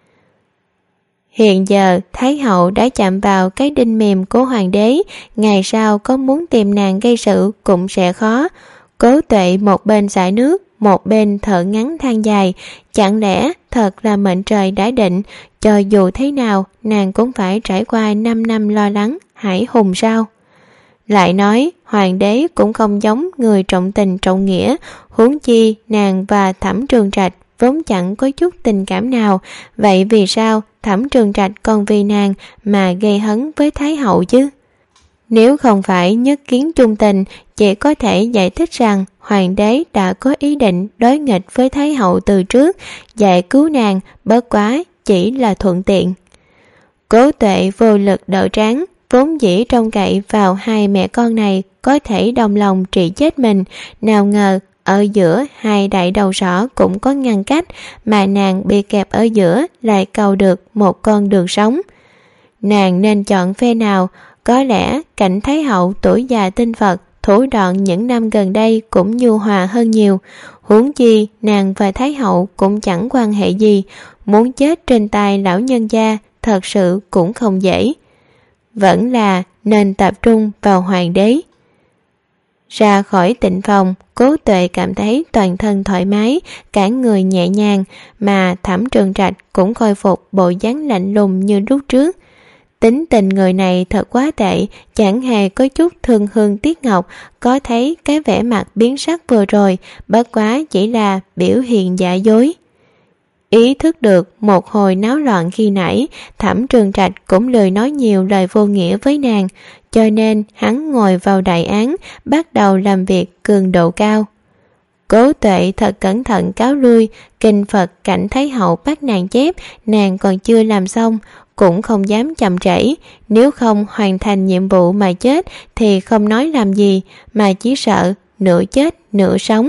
Hiện giờ Thái hậu đã chạm vào cái đinh mềm của hoàng đế, ngày sau có muốn tìm nàng gây sự cũng sẽ khó. Cố Tuệ một bên xả nước, một bên thở ngắn than dài, chẳng lẽ thật là mệnh trời đã định, cho dù thế nào nàng cũng phải trải qua năm năm lo lắng hải hùng sao? Lại nói hoàng đế cũng không giống người trọng tình trọng nghĩa, huống chi nàng và Thẩm Trường Trạch vốn chẳng có chút tình cảm nào, vậy vì sao Thẩm Trường Trạch còn vì nàng mà gây hấn với Thái hậu chứ? Nếu không phải nhất kiến chung tình, chỉ có thể giải thích rằng hoàng đế đã có ý định đối nghịch với Thái hậu từ trước, giải cứu nàng bất quá chỉ là thuận tiện. Cố Tuệ vô lực đỡ trán, vốn dĩ trông cậy vào hai mẹ con này có thể đồng lòng trị chết mình, nào ngờ ở giữa hai đại đầu sỏ cũng có ngăn cách, mà nàng bị kẹp ở giữa lại cầu được một con đường sống. Nàng nên chọn phe nào? Có lẽ cảnh Thái hậu tuổi già tinh Phật, thủ đoạn những năm gần đây cũng nhu hòa hơn nhiều. Huống chi nàng và Thái hậu cũng chẳng quan hệ gì, muốn chết trên tay lão nhân gia thật sự cũng không dễ. Vẫn là nên tập trung vào hoàng đế. Ra khỏi tịnh phòng, Cố Tuệ cảm thấy toàn thân thoải mái, cả người nhẹ nhàng, mà Thẩm Trường Trạch cũng khôi phục bộ dáng lạnh lùng như lúc trước. Tính tình người này thật quá tệ, chẳng hề có chút thương hương tiếc ngọc, có thấy cái vẻ mặt biến sắc vừa rồi, bất quá chỉ là biểu hiện giả dối. Ý thức được một hồi náo loạn khi nãy, Thẩm Trường Trạch cũng lười nói nhiều lời vô nghĩa với nàng, cho nên hắn ngồi vào đại án, bắt đầu làm việc cường độ cao. Cố Tuệ thật cẩn thận cáo lui, kinh Phật cảnh Thái hậu bắt nàng chép, nàng còn chưa làm xong, cũng không dám chậm trễ, nếu không hoàn thành nhiệm vụ mà chết thì không nói làm gì, mà chỉ sợ nửa chết nửa sống.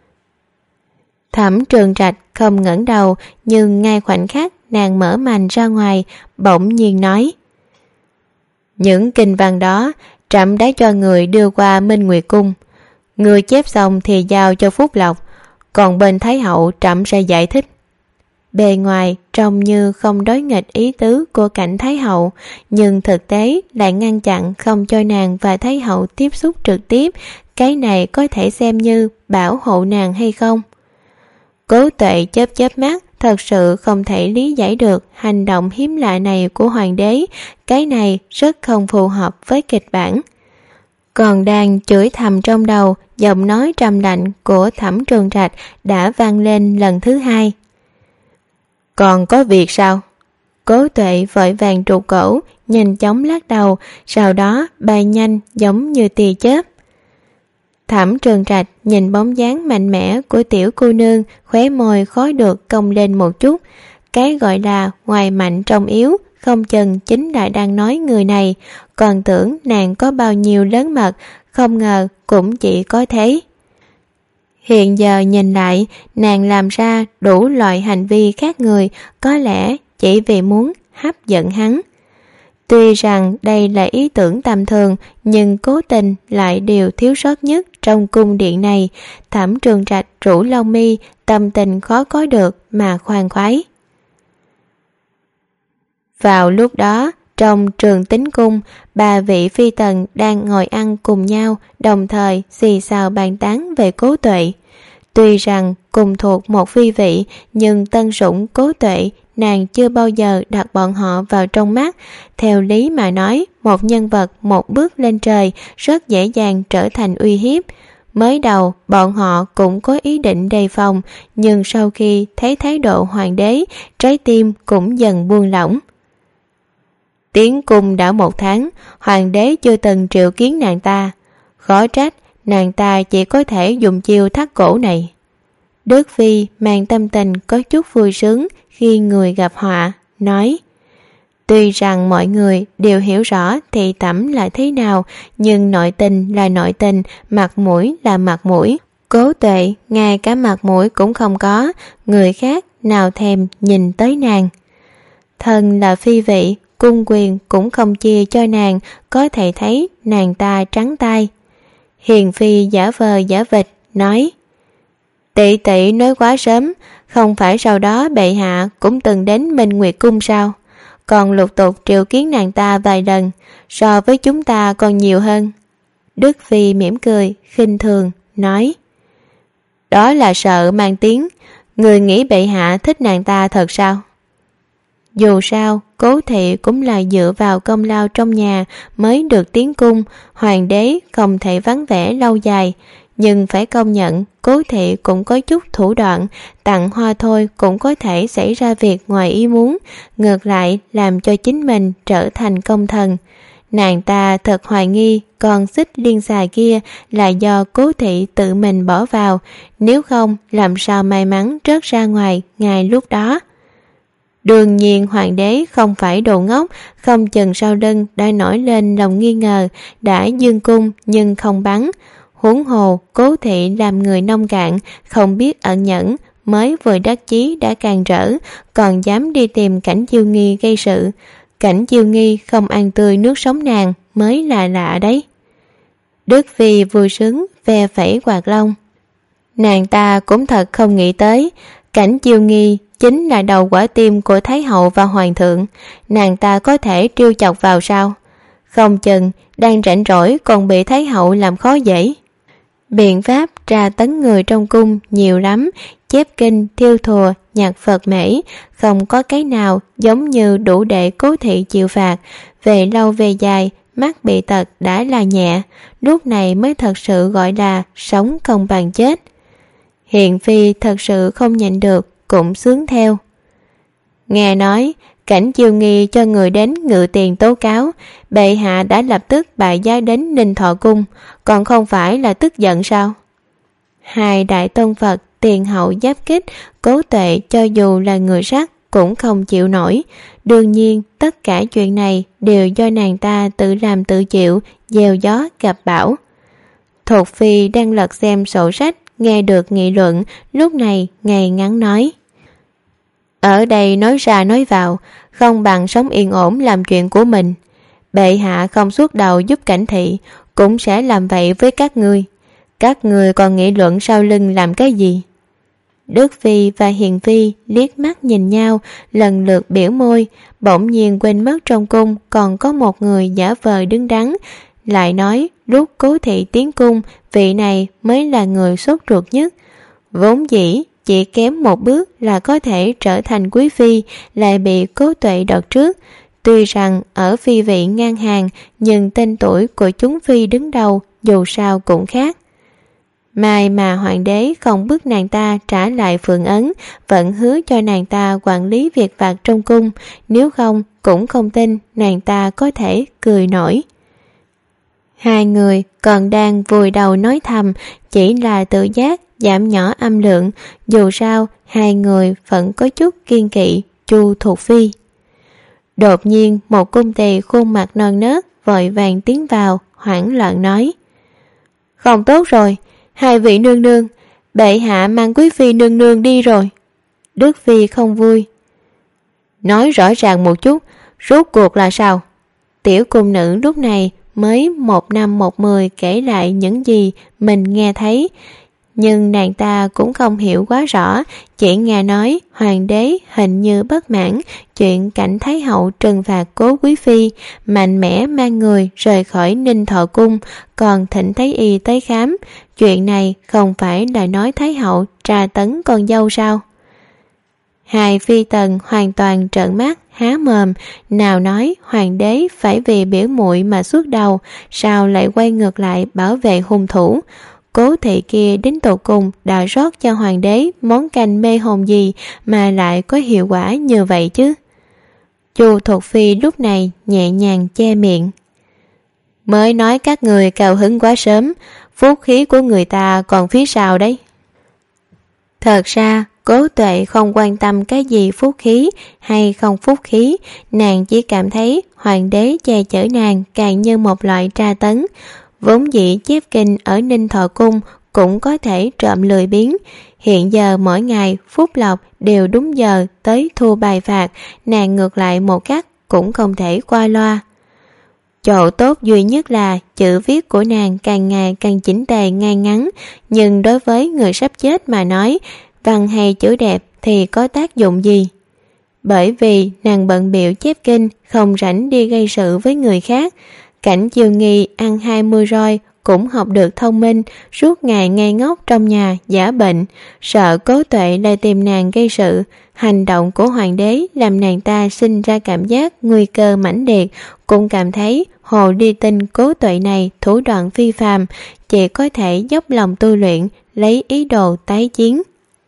Thẩm Trường Trạch không ngẩng đầu, nhưng ngay khoảnh khắc nàng mở mành ra ngoài, bỗng nhiên nói: Những kinh văn đó trẫm đã cho người đưa qua Minh Nguyệt Cung, người chép xong thì giao cho Phúc Lộc, còn bên Thái hậu trẫm sẽ giải thích. Bề ngoài trông như không đối nghịch ý tứ của cảnh Thái hậu, nhưng thực tế lại ngăn chặn không cho nàng và Thái hậu tiếp xúc trực tiếp, cái này có thể xem như bảo hộ nàng hay không? Cố Tuệ chớp chớp mắt, thật sự không thể lý giải được hành động hiếm lạ này của hoàng đế, cái này rất không phù hợp với kịch bản. Còn đang chửi thầm trong đầu, giọng nói trầm lạnh của Thẩm Trường Trạch đã vang lên lần thứ hai. Còn có việc sao? Cố Tuệ vội vàng trụ cổ, nhanh chóng lắc đầu, sau đó bay nhanh giống như tia chớp. Thẩm Trường Trạch nhìn bóng dáng mạnh mẽ của tiểu cô nương, khóe môi khó được cong lên một chút. Cái gọi là ngoài mạnh trong yếu, không chừng chính là đang nói người này, còn tưởng nàng có bao nhiêu lớn mật, không ngờ cũng chỉ có thế. Hiện giờ nhìn lại, nàng làm ra đủ loại hành vi khác người, có lẽ chỉ vì muốn hấp dẫn hắn. Tuy rằng đây là ý tưởng tầm thường, nhưng cố tình lại điều thiếu sót nhất trong cung điện này. Thẩm Trường Trạch rủ lông mi, tâm tình khó có được mà khoan khoái. Vào lúc đó, Trong Trường Tính Cung, ba vị phi tần đang ngồi ăn cùng nhau, đồng thời xì xào bàn tán về Cố Tuệ. Tuy rằng cùng thuộc một phi vị, nhưng tân sủng Cố Tuệ nàng chưa bao giờ đặt bọn họ vào trong mắt. Theo lý mà nói, một nhân vật một bước lên trời rất dễ dàng trở thành uy hiếp. Mới đầu bọn họ cũng có ý định đề phòng, nhưng sau khi thấy thái độ hoàng đế, trái tim cũng dần buông lỏng. Tiến cung đã một tháng, hoàng đế chưa từng triệu kiến nàng ta. Khó trách nàng ta chỉ có thể dùng chiêu thắt cổ này. Đức Phi mang tâm tình có chút vui sướng khi người gặp họa, nói: Tuy rằng mọi người đều hiểu rõ thị tẩm là thế nào, nhưng nội tình là nội tình, mặt mũi là mặt mũi. Cố Tuệ ngay cả mặt mũi cũng không có, người khác nào thèm nhìn tới nàng. Thân là phi vị, cung quyền cũng không chia cho nàng, có thể thấy nàng ta trắng tay. Hiền Phi giả vờ giả vịt, nói: Tỷ tỷ nói quá sớm, không phải sau đó bệ hạ cũng từng đến Minh Nguyệt Cung sao? Còn lục tục triệu kiến nàng ta vài lần, so với chúng ta còn nhiều hơn. Đức Phi mỉm cười, khinh thường, nói: Đó là sợ mang tiếng, người nghĩ bệ hạ thích nàng ta thật sao? Dù sao, Cố thị cũng là dựa vào công lao trong nhà mới được tiến cung, hoàng đế không thể vắng vẻ lâu dài. Nhưng phải công nhận, Cố thị cũng có chút thủ đoạn, tặng hoa thôi cũng có thể xảy ra việc ngoài ý muốn, ngược lại làm cho chính mình trở thành công thần. Nàng ta thật hoài nghi con xích liên xài kia là do Cố thị tự mình bỏ vào, nếu không làm sao may mắn rớt ra ngoài ngay lúc đó. Đương nhiên hoàng đế không phải đồ ngốc, không chừng sau lưng đã nổi lên lòng nghi ngờ, đã dương cung nhưng không bắn. Huống hồ Cố thị làm người nông cạn, không biết ẩn nhẫn, mới vừa đắc chí đã càng rỡ, còn dám đi tìm Cảnh Chiêu Nghi gây sự. Cảnh Chiêu Nghi không ăn tươi nước sống nàng mới là lạ đấy. Đức Phi vui sướng ve phẩy quạt lông. Nàng ta cũng thật không nghĩ tới, Cảnh Chiêu Nghi chính là đầu quả tim của Thái hậu và Hoàng thượng, nàng ta có thể trêu chọc vào sao? Không chừng đang rảnh rỗi còn bị Thái hậu làm khó dễ. Biện pháp tra tấn người trong cung nhiều lắm, chép kinh, thiêu thùa, nhạc Phật mễ, không có cái nào giống như đủ để Cố thị chịu phạt. Về lâu về dài, mắt bị tật đã là nhẹ, lúc này mới thật sự gọi là sống không bằng chết. Hiền Phi thật sự không nhịn được, cũng sướng theo. Nghe nói Cảnh Chiêu Nghi cho người đến ngự tiền tố cáo, bệ hạ đã lập tức bài giá đến Ninh Thọ Cung, còn không phải là tức giận sao? Hai đại tôn Phật tiền hậu giáp kích, Cố Tuệ cho dù là người sắt cũng không chịu nổi. Đương nhiên tất cả chuyện này đều do nàng ta tự làm tự chịu, gieo gió gặp bão. Thục Phi đang lật xem sổ sách, nghe được nghị luận, lúc này ngày ngắn nói: Ở đây nói ra nói vào, không bằng sống yên ổn làm chuyện của mình. Bệ hạ không suốt đầu giúp Cảnh thị, cũng sẽ làm vậy với các ngươi. Các ngươi còn nghị luận sau lưng làm cái gì? Đức Phi và Hiền Phi liếc mắt nhìn nhau, lần lượt biểu môi, bỗng nhiên quên mất trong cung còn có một người giả vờ đứng đắn, lại nói lúc Cố thị tiến cung, vị này mới là người sốt ruột nhất. Vốn dĩ chỉ kém một bước là có thể trở thành quý phi, lại bị Cố Tuệ đợt trước. Tuy rằng ở phi vị ngang hàng, nhưng tên tuổi của chúng phi đứng đầu dù sao cũng khác. Mai mà hoàng đế không bức nàng ta trả lại phượng ấn, vẫn hứa cho nàng ta quản lý việc vặt trong cung, nếu không cũng không tin nàng ta có thể cười nổi. Hai người còn đang vùi đầu nói thầm, chỉ là tự giác giảm nhỏ âm lượng, dù sao hai người vẫn có chút kiên kỵ Chu Thục Phi. Đột nhiên một cung tỳ khuôn mặt non nớt vội vàng tiến vào, hoảng loạn nói: Không tốt rồi, hai vị nương nương, bệ hạ mang quý phi nương nương đi rồi. Đức Phi không vui: Nói rõ ràng một chút, rốt cuộc là sao? Tiểu cung nữ lúc này mới một năm một mười kể lại những gì mình nghe thấy. nhưng nàng ta cũng không hiểu quá rõ, chỉ nghe nói hoàng đế hình như bất mãn chuyện cảnh thái hậu trừng phạt Cố quý phi, mạnh mẽ mang người rời khỏi Ninh Thọ cung, còn thỉnh thái y tới khám. Chuyện này không phải là nói thái hậu tra tấn con dâu sao? Hai phi tần hoàn toàn trợn mắt há mồm, nào nói hoàng đế phải vì biểu muội mà xuất đầu, sao lại quay ngược lại bảo vệ hung thủ? Cố thị kia đến tột cùng đã rót cho hoàng đế món canh mê hồn gì mà lại có hiệu quả như vậy chứ? Chu Thuộc Phi lúc này nhẹ nhàng che miệng. Mới nói các người cao hứng quá sớm, phúc khí của người ta còn phía sau đấy. Thật ra Cố Tuệ không quan tâm cái gì phúc khí hay không phúc khí, nàng chỉ cảm thấy hoàng đế che chở nàng càng như một loại tra tấn. Vốn dĩ chép kinh ở Ninh Thọ cung cũng có thể trộm lười biếng, hiện giờ mỗi ngày Phúc Lộc đều đúng giờ tới thu bài phạt, nàng ngược lại một cách cũng không thể qua loa. Chỗ tốt duy nhất là chữ viết của nàng càng ngày càng chỉnh tề ngay ngắn, nhưng đối với người sắp chết mà nói, văn hay chữ đẹp thì có tác dụng gì? Bởi vì nàng bận bịu chép kinh, không rảnh đi gây sự với người khác. Cảnh Chiêu Nghi ăn hai mươi roi cũng học được thông minh, suốt ngày ngây ngốc trong nhà giả bệnh, sợ Cố Tuệ lại tìm nàng gây sự. Hành động của hoàng đế làm nàng ta sinh ra cảm giác nguy cơ mãnh liệt, cũng cảm thấy hồ ly tinh Cố Tuệ này thủ đoạn phi phàm, chỉ có thể dốc lòng tu luyện, lấy ý đồ tái chiến.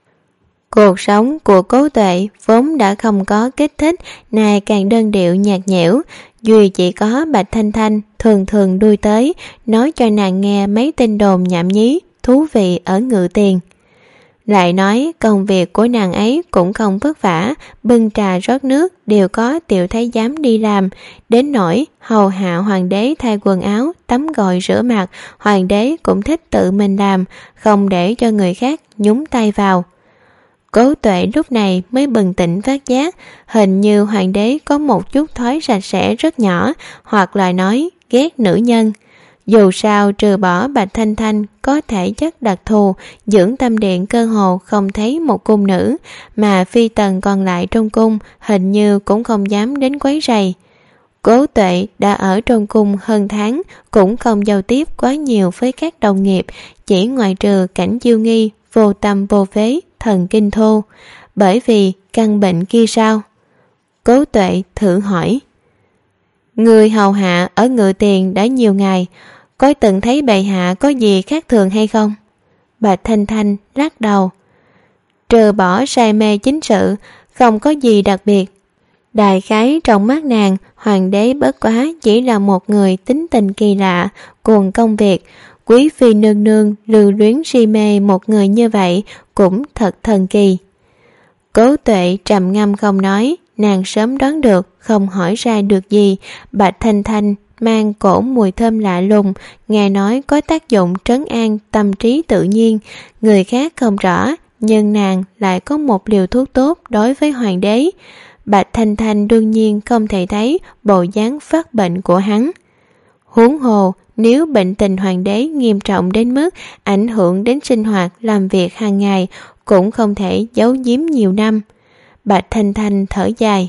Cuộc sống của Cố Tuệ vốn đã không có kích thích, nay càng đơn điệu nhạt nhẽo, duy chỉ có Bạch Thanh Thanh thường thường đuôi tới, nói cho nàng nghe mấy tin đồn nhảm nhí, thú vị ở Ngự Tiền. Lại nói công việc của nàng ấy cũng không vất vả, bưng trà rót nước đều có tiểu thái giám đi làm, đến nỗi hầu hạ hoàng đế thay quần áo, tắm gội rửa mặt, hoàng đế cũng thích tự mình làm, không để cho người khác nhúng tay vào. Cố Tuệ lúc này mới bừng tỉnh phát giác, hình như hoàng đế có một chút thói sạch sẽ rất nhỏ, hoặc là nói ghét nữ nhân. Dù sao trừ bỏ Bạch Thanh Thanh có thể chất đặc thù, dưỡng tâm điện cơ hồ không thấy một cung nữ, mà phi tần còn lại trong cung hình như cũng không dám đến quấy rầy. Cố Tuệ đã ở trong cung hơn tháng, cũng không giao tiếp quá nhiều với các đồng nghiệp, chỉ ngoại trừ Cảnh Chiêu Nghi vô tâm vô phế, thần kinh thô. Bởi vì căn bệnh kia sao? Cố Tuệ thử hỏi. Người hầu hạ ở Ngự Tiền đã nhiều ngày, có từng thấy bệ hạ có gì khác thường hay không? Bạch Thanh Thanh lắc đầu. Trừ bỏ say mê chính sự, không có gì đặc biệt. Đại khái trong mắt nàng, hoàng đế bất quá chỉ là một người tính tình kỳ lạ, cuồng công việc. Quý phi nương nương lưu luyến si mê một người như vậy cũng thật thần kỳ. Cố Tuệ trầm ngâm không nói, nàng sớm đoán được, không hỏi ra được gì. Bạch Thanh Thanh mang cổ mùi thơm lạ lùng, nghe nói có tác dụng trấn an tâm trí tự nhiên. Người khác không rõ, nhưng nàng lại có một liều thuốc tốt đối với hoàng đế. Bạch Thanh Thanh đương nhiên không thể thấy bộ dáng phát bệnh của hắn. Huống hồ, nếu bệnh tình hoàng đế nghiêm trọng đến mức ảnh hưởng đến sinh hoạt làm việc hàng ngày, cũng không thể giấu giếm nhiều năm. Bạch Thanh Thanh thở dài.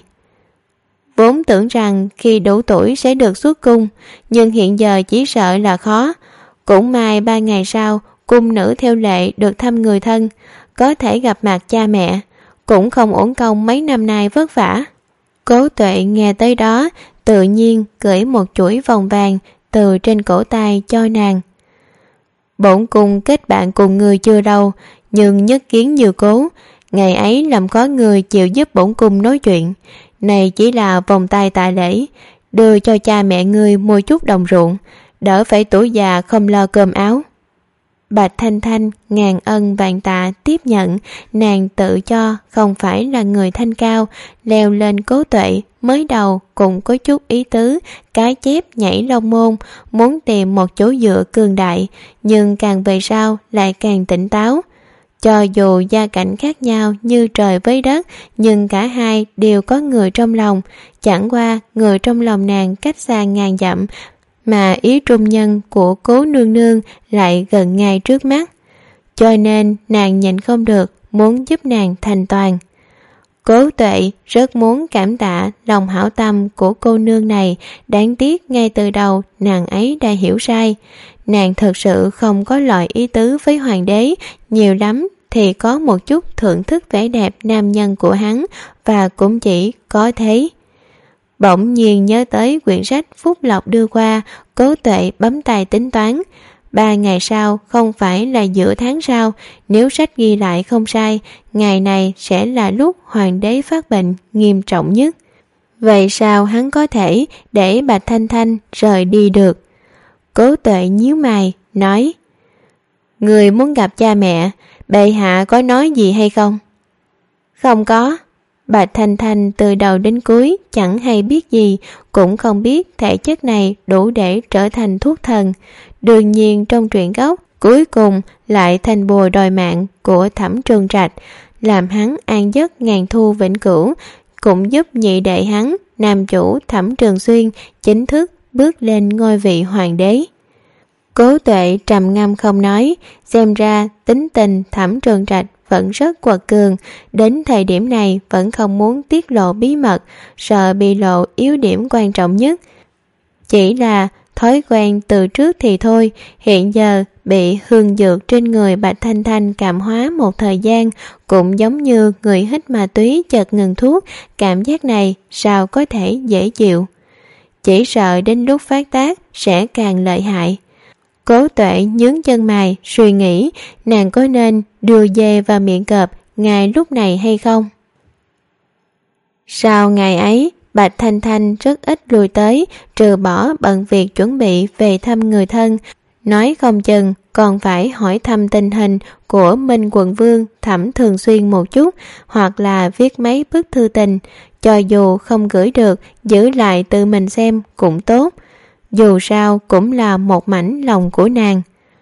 Vốn tưởng rằng khi đủ tuổi sẽ được xuất cung, nhưng hiện giờ chỉ sợ là khó. Cũng may ba ngày sau, cung nữ theo lệ được thăm người thân, có thể gặp mặt cha mẹ, cũng không uổng công mấy năm nay vất vả. Cố Tuệ nghe tới đó, tự nhiên cởi một chuỗi vòng vàng từ trên cổ tay cho nàng. Bổn cung kết bạn cùng người chưa đâu, nhưng nhất kiến như cố, ngày ấy làm có người chịu giúp bổn cung nói chuyện. Này chỉ là vòng tay tạ lễ, đưa cho cha mẹ ngươi mua chút đồng ruộng, đỡ phải tuổi già không lo cơm áo. Bạch Thanh Thanh ngàn ân vạn tạ tiếp nhận, nàng tự cho không phải là người thanh cao, leo lên Cố Tuệ, mới đầu cũng có chút ý tứ, cái chép nhảy lông môn, muốn tìm một chỗ dựa cường đại, nhưng càng về sau lại càng tỉnh táo. Cho dù gia cảnh khác nhau như trời với đất, nhưng cả hai đều có người trong lòng, chẳng qua người trong lòng nàng cách xa ngàn dặm, mà ý trung nhân của Cố nương nương lại gần ngay trước mắt. cho nên nàng nhịn không được muốn giúp nàng thành toàn. Cố Tuệ rất muốn cảm tạ lòng hảo tâm của cô nương này, đáng tiếc ngay từ đầu nàng ấy đã hiểu sai. Nàng thật sự không có loại ý tứ với hoàng đế, nhiều lắm thì có một chút thưởng thức vẻ đẹp nam nhân của hắn, và cũng chỉ có thế. Bỗng nhiên nhớ tới quyển sách Phúc Lộc đưa qua, Cố Tuệ bấm tay tính toán. Ba ngày sau không phải là giữa tháng sau, nếu sách ghi lại không sai, ngày này sẽ là lúc hoàng đế phát bệnh nghiêm trọng nhất. Vậy sao hắn có thể để Bạch Thanh Thanh rời đi được? Cố Tuệ nhíu mày, nói: Người muốn gặp cha mẹ, bệ hạ có nói gì hay không? Không có. Bạch Thanh Thanh từ đầu đến cuối chẳng hay biết gì, cũng không biết thể chất này đủ để trở thành thuốc thần. Đương nhiên trong truyện gốc, cuối cùng lại thành bùa đòi mạng của Thẩm Trường Trạch, làm hắn an giấc ngàn thu vĩnh cửu, cũng giúp nhị đệ hắn, nam chủ Thẩm Trường Xuyên, chính thức bước lên ngôi vị hoàng đế. Cố Tuệ trầm ngâm không nói, xem ra tính tình Thẩm Trường Trạch vẫn rất quật cường, đến thời điểm này vẫn không muốn tiết lộ bí mật, sợ bị lộ yếu điểm quan trọng nhất. Chỉ là thói quen từ trước thì thôi, hiện giờ bị hương dược trên người Bạch Thanh Thanh cảm hóa một thời gian, cũng giống như người hít ma túy chợt ngừng thuốc, cảm giác này sao có thể dễ chịu. Chỉ sợ đến lúc phát tác sẽ càng lợi hại. Cố Tuệ nhướng chân mày, suy nghĩ nàng có nên đưa dê vào miệng cọp ngay lúc này hay không. Sau ngày ấy, Bạch Thanh Thanh rất ít lui tới, trừ bỏ bận việc chuẩn bị về thăm người thân, nói không chừng còn phải hỏi thăm tình hình của Minh Quận Vương Thẩm Thường Xuyên một chút, hoặc là viết mấy bức thư tình, cho dù không gửi được, giữ lại tự mình xem cũng tốt. Dù sao cũng là một mảnh lòng của nàng.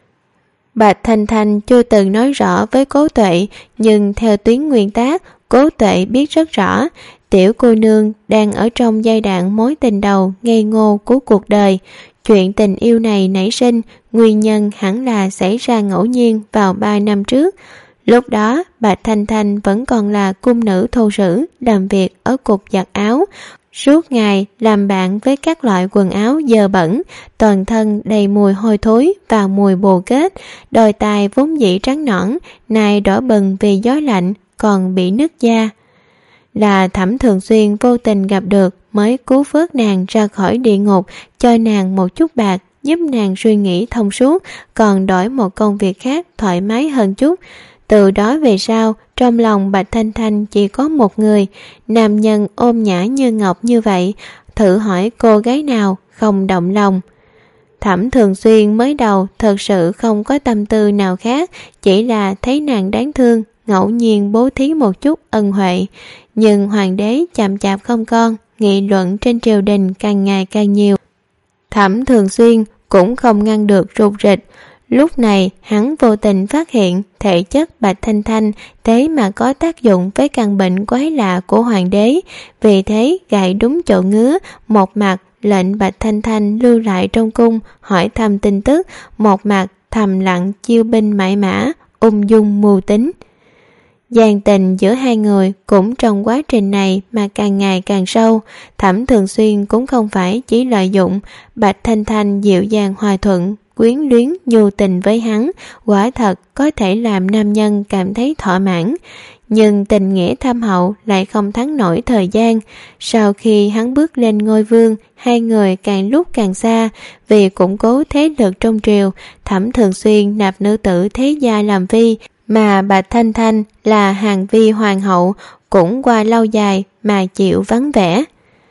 Bạch Thanh Thanh chưa từng nói rõ với Cố Tuệ, nhưng theo tuyến nguyên tác, Cố Tuệ biết rất rõ, tiểu cô nương đang ở trong giai đoạn mối tình đầu ngây ngô của cuộc đời. Chuyện tình yêu này nảy sinh, nguyên nhân hẳn là xảy ra ngẫu nhiên vào ba năm trước. Lúc đó, Bạch Thanh Thanh vẫn còn là cung nữ thô sử, làm việc ở cục giặt áo, suốt ngày làm bạn với các loại quần áo dơ bẩn, toàn thân đầy mùi hôi thối và mùi bồ kết, đôi tai vốn dĩ trắng nõn, nay đỏ bừng vì gió lạnh, còn bị nứt da. Là Thẩm Thường Xuyên vô tình gặp được mới cứu vớt nàng ra khỏi địa ngục, cho nàng một chút bạc, giúp nàng suy nghĩ thông suốt, còn đổi một công việc khác thoải mái hơn chút. Từ đó về sau, trong lòng Bạch Thanh Thanh chỉ có một người, nam nhân ôm nhã như ngọc như vậy, thử hỏi cô gái nào không động lòng. Thẩm Thường Xuyên mới đầu thật sự không có tâm tư nào khác, chỉ là thấy nàng đáng thương, ngẫu nhiên bố thí một chút ân huệ. Nhưng hoàng đế chậm chạp không con, nghị luận trên triều đình càng ngày càng nhiều. Thẩm Thường Xuyên cũng không ngăn được rụt rịch. Lúc này hắn vô tình phát hiện thể chất Bạch Thanh Thanh thế mà có tác dụng với căn bệnh quái lạ của hoàng đế, vì thế gài đúng chỗ ngứa, một mặt lệnh Bạch Thanh Thanh lưu lại trong cung hỏi thăm tin tức, một mặt thầm lặng chiêu binh mãi mã, ung dung mưu tính. Giàn tình giữa hai người cũng trong quá trình này mà càng ngày càng sâu. Thẩm Thường Xuyên cũng không phải chỉ lợi dụng Bạch Thanh Thanh dịu dàng hòa thuận, quyến luyến nhu tình với hắn, quả thật có thể làm nam nhân cảm thấy thỏa mãn. Nhưng tình nghĩa thâm hậu lại không thắng nổi thời gian. Sau khi hắn bước lên ngôi vương, hai người càng lúc càng xa. Vì củng cố thế lực trong triều, Thẩm Thường Xuyên nạp nữ tử thế gia làm phi, mà Bạch Thanh Thanh là hàng vi hoàng hậu, cũng qua lâu dài mà chịu vắng vẻ.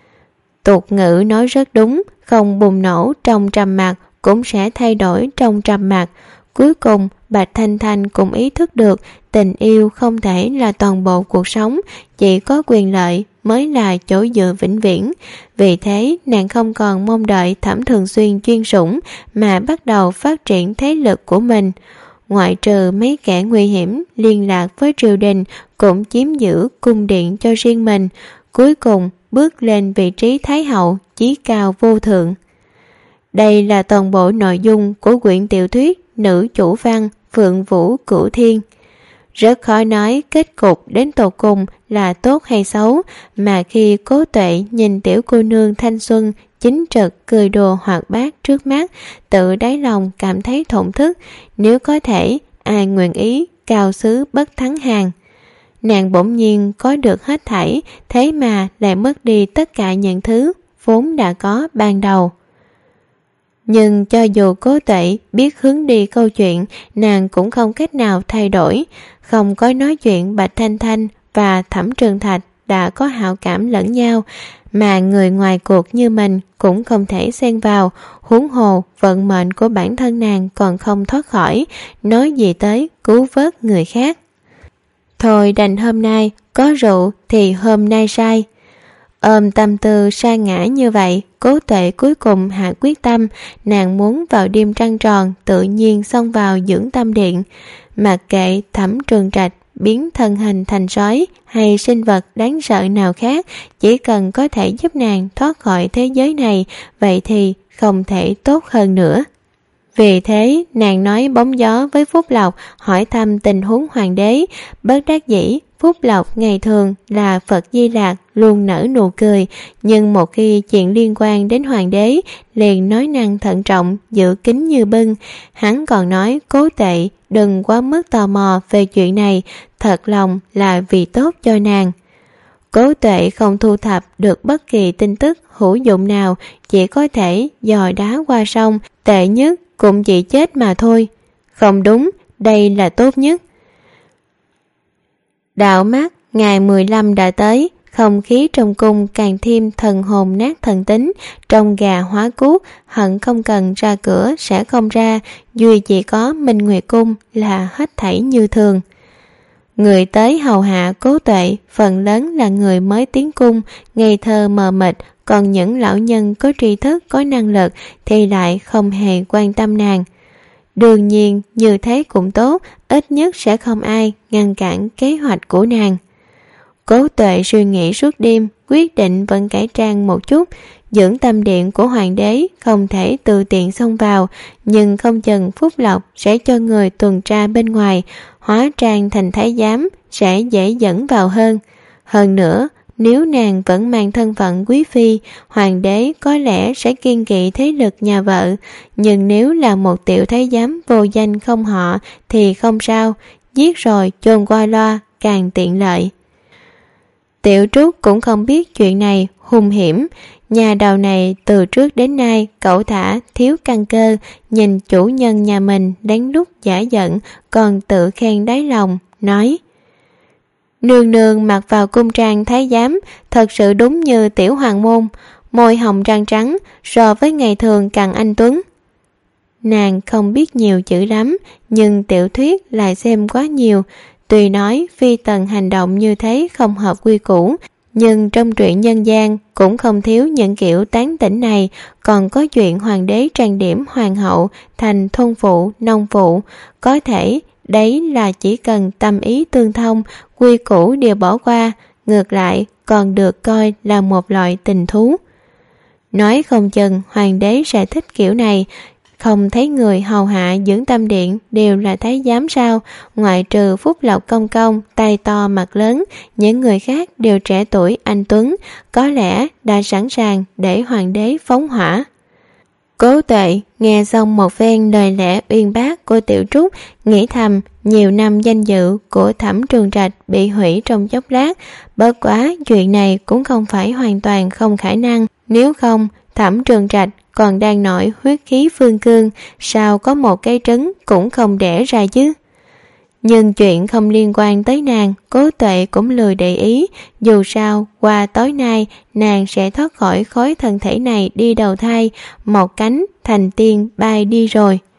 Tục ngữ nói rất đúng, không bùng nổ trong trầm mặc cũng sẽ thay đổi trong trầm mặc. Cuối cùng Bạch Thanh Thanh cũng ý thức được tình yêu không thể là toàn bộ cuộc sống, chỉ có quyền lợi mới là chỗ dựa vĩnh viễn. Vì thế nàng không còn mong đợi Thẩm Thường Xuyên chuyên sủng, mà bắt đầu phát triển thế lực của mình. Ngoại trừ mấy kẻ nguy hiểm liên lạc với triều đình, cũng chiếm giữ cung điện cho riêng mình, cuối cùng bước lên vị trí thái hậu chí cao vô thượng. Đây là toàn bộ nội dung của quyển tiểu thuyết Nữ Chủ Văn phượng vũ cửu thiên. Rất khó nói kết cục đến tột cùng là tốt hay xấu, mà khi Cố Tuệ nhìn tiểu cô nương thanh xuân chính trực cười đùa hoạt bát trước mắt, tự đáy lòng cảm thấy thổn thức. Nếu có thể, ai nguyện ý cao xứ bất thắng hàng. Nàng bỗng nhiên có được hết thảy, thế mà lại mất đi tất cả những thứ vốn đã có ban đầu. Nhưng cho dù Cố Tuệ biết hướng đi câu chuyện, nàng cũng không cách nào thay đổi. Không có nói chuyện Bạch Thanh Thanh và Thẩm Trường Thạch đã có hảo cảm lẫn nhau, mà người ngoài cuộc như mình cũng không thể xen vào, huống hồ vận mệnh của bản thân nàng còn không thoát khỏi, nói gì tới cứu vớt người khác. Thôi đành hôm nay có rượu thì hôm nay say. Ôm tâm tư sa ngã như vậy, Cố Tuệ cuối cùng hạ quyết tâm, nàng muốn vào đêm trăng tròn tự nhiên xông vào dưỡng tâm điện. Mặc kệ Thẩm Trường Trạch biến thân hình thành sói hay sinh vật đáng sợ nào khác, chỉ cần có thể giúp nàng thoát khỏi thế giới này, vậy thì không thể tốt hơn nữa. Vì thế nàng nói bóng gió với Phúc Lộc, hỏi thăm tình huống hoàng đế. Bất đắc dĩ, Phúc Lộc ngày thường là Phật Di Lạc luôn nở nụ cười, nhưng một khi chuyện liên quan đến hoàng đế liền nói năng thận trọng, giữ kín như bưng. Hắn còn nói Cố Tuệ đừng quá mức tò mò về chuyện này, thật lòng là vì tốt cho nàng. Cố Tuệ không thu thập được bất kỳ tin tức hữu dụng nào, chỉ có thể dò đá qua sông, tệ nhất cũng chỉ chết mà thôi. Không đúng, đây là tốt nhất. Đạo mắt ngày mười lăm đã tới, không khí trong cung càng thêm thần hồn nát thần tính, trong gà hóa cuốc, hận không cần ra cửa sẽ không ra, duy chỉ có Minh Nguyệt cung là hết thảy như thường. Người tới hầu hạ Cố Tuệ phần lớn là người mới tiến cung, ngây thơ mờ mịt, còn những lão nhân có tri thức, có năng lực thì lại không hề quan tâm nàng. Đương nhiên như thế cũng tốt, ít nhất sẽ không ai ngăn cản kế hoạch của nàng. Cố Tuệ suy nghĩ suốt đêm, quyết định vẫn cải trang một chút. Dưỡng tâm điện của hoàng đế không thể tự tiện xông vào, nhưng không chừng Phúc Lộc sẽ cho người tuần tra bên ngoài, hóa trang thành thái giám sẽ dễ dẫn vào hơn. Hơn nữa, nếu nàng vẫn mang thân phận quý phi, hoàng đế có lẽ sẽ kiêng kỵ thế lực nhà vợ, nhưng nếu là một tiểu thái giám vô danh không họ thì không sao, giết rồi chôn qua loa càng tiện lợi. Tiểu Trúc cũng không biết chuyện này hung hiểm, nhà đầu này từ trước đến nay cẩu thả thiếu căn cơ, nhìn chủ nhân nhà mình đánh lúc giả giận còn tự khen đáy lòng, nói: Nương nương mặc vào cung trang thái giám thật sự đúng như tiểu hoàng môn, môi hồng răng trắng, so với ngày thường càng anh tuấn. Nàng không biết nhiều chữ lắm, nhưng tiểu thuyết lại xem quá nhiều. Tuy nói phi tần hành động như thế không hợp quy củ, nhưng trong truyện nhân gian cũng không thiếu những kiểu tán tỉnh này, còn có chuyện hoàng đế trang điểm hoàng hậu thành thôn phụ, nông phụ. Có thể đấy là chỉ cần tâm ý tương thông, quy củ đều bỏ qua, ngược lại còn được coi là một loại tình thú. Nói không chừng hoàng đế sẽ thích kiểu này. Không thấy người hầu hạ dưỡng tâm điện đều là thái giám sao? Ngoại trừ Phúc Lộc công công tay to mặt lớn, những người khác đều trẻ tuổi anh tuấn, có lẽ đã sẵn sàng để hoàng đế phóng hỏa. Cố Tuệ nghe xong một phen lời lẽ uyên bác của Tiểu Trúc, nghĩ thầm nhiều năm danh dự của Thẩm Trường Trạch bị hủy trong chốc lát. Bất quá chuyện này cũng không phải hoàn toàn không khả năng, nếu không Thẩm Trường Trạch còn đang nổi huyết khí phương cương, sao có một cái trứng cũng không đẻ ra chứ. Nhưng chuyện không liên quan tới nàng, Cố Tuệ cũng lười để ý, dù sao qua tối nay nàng sẽ thoát khỏi khối thân thể này đi đầu thai, một cánh thành tiên bay đi rồi.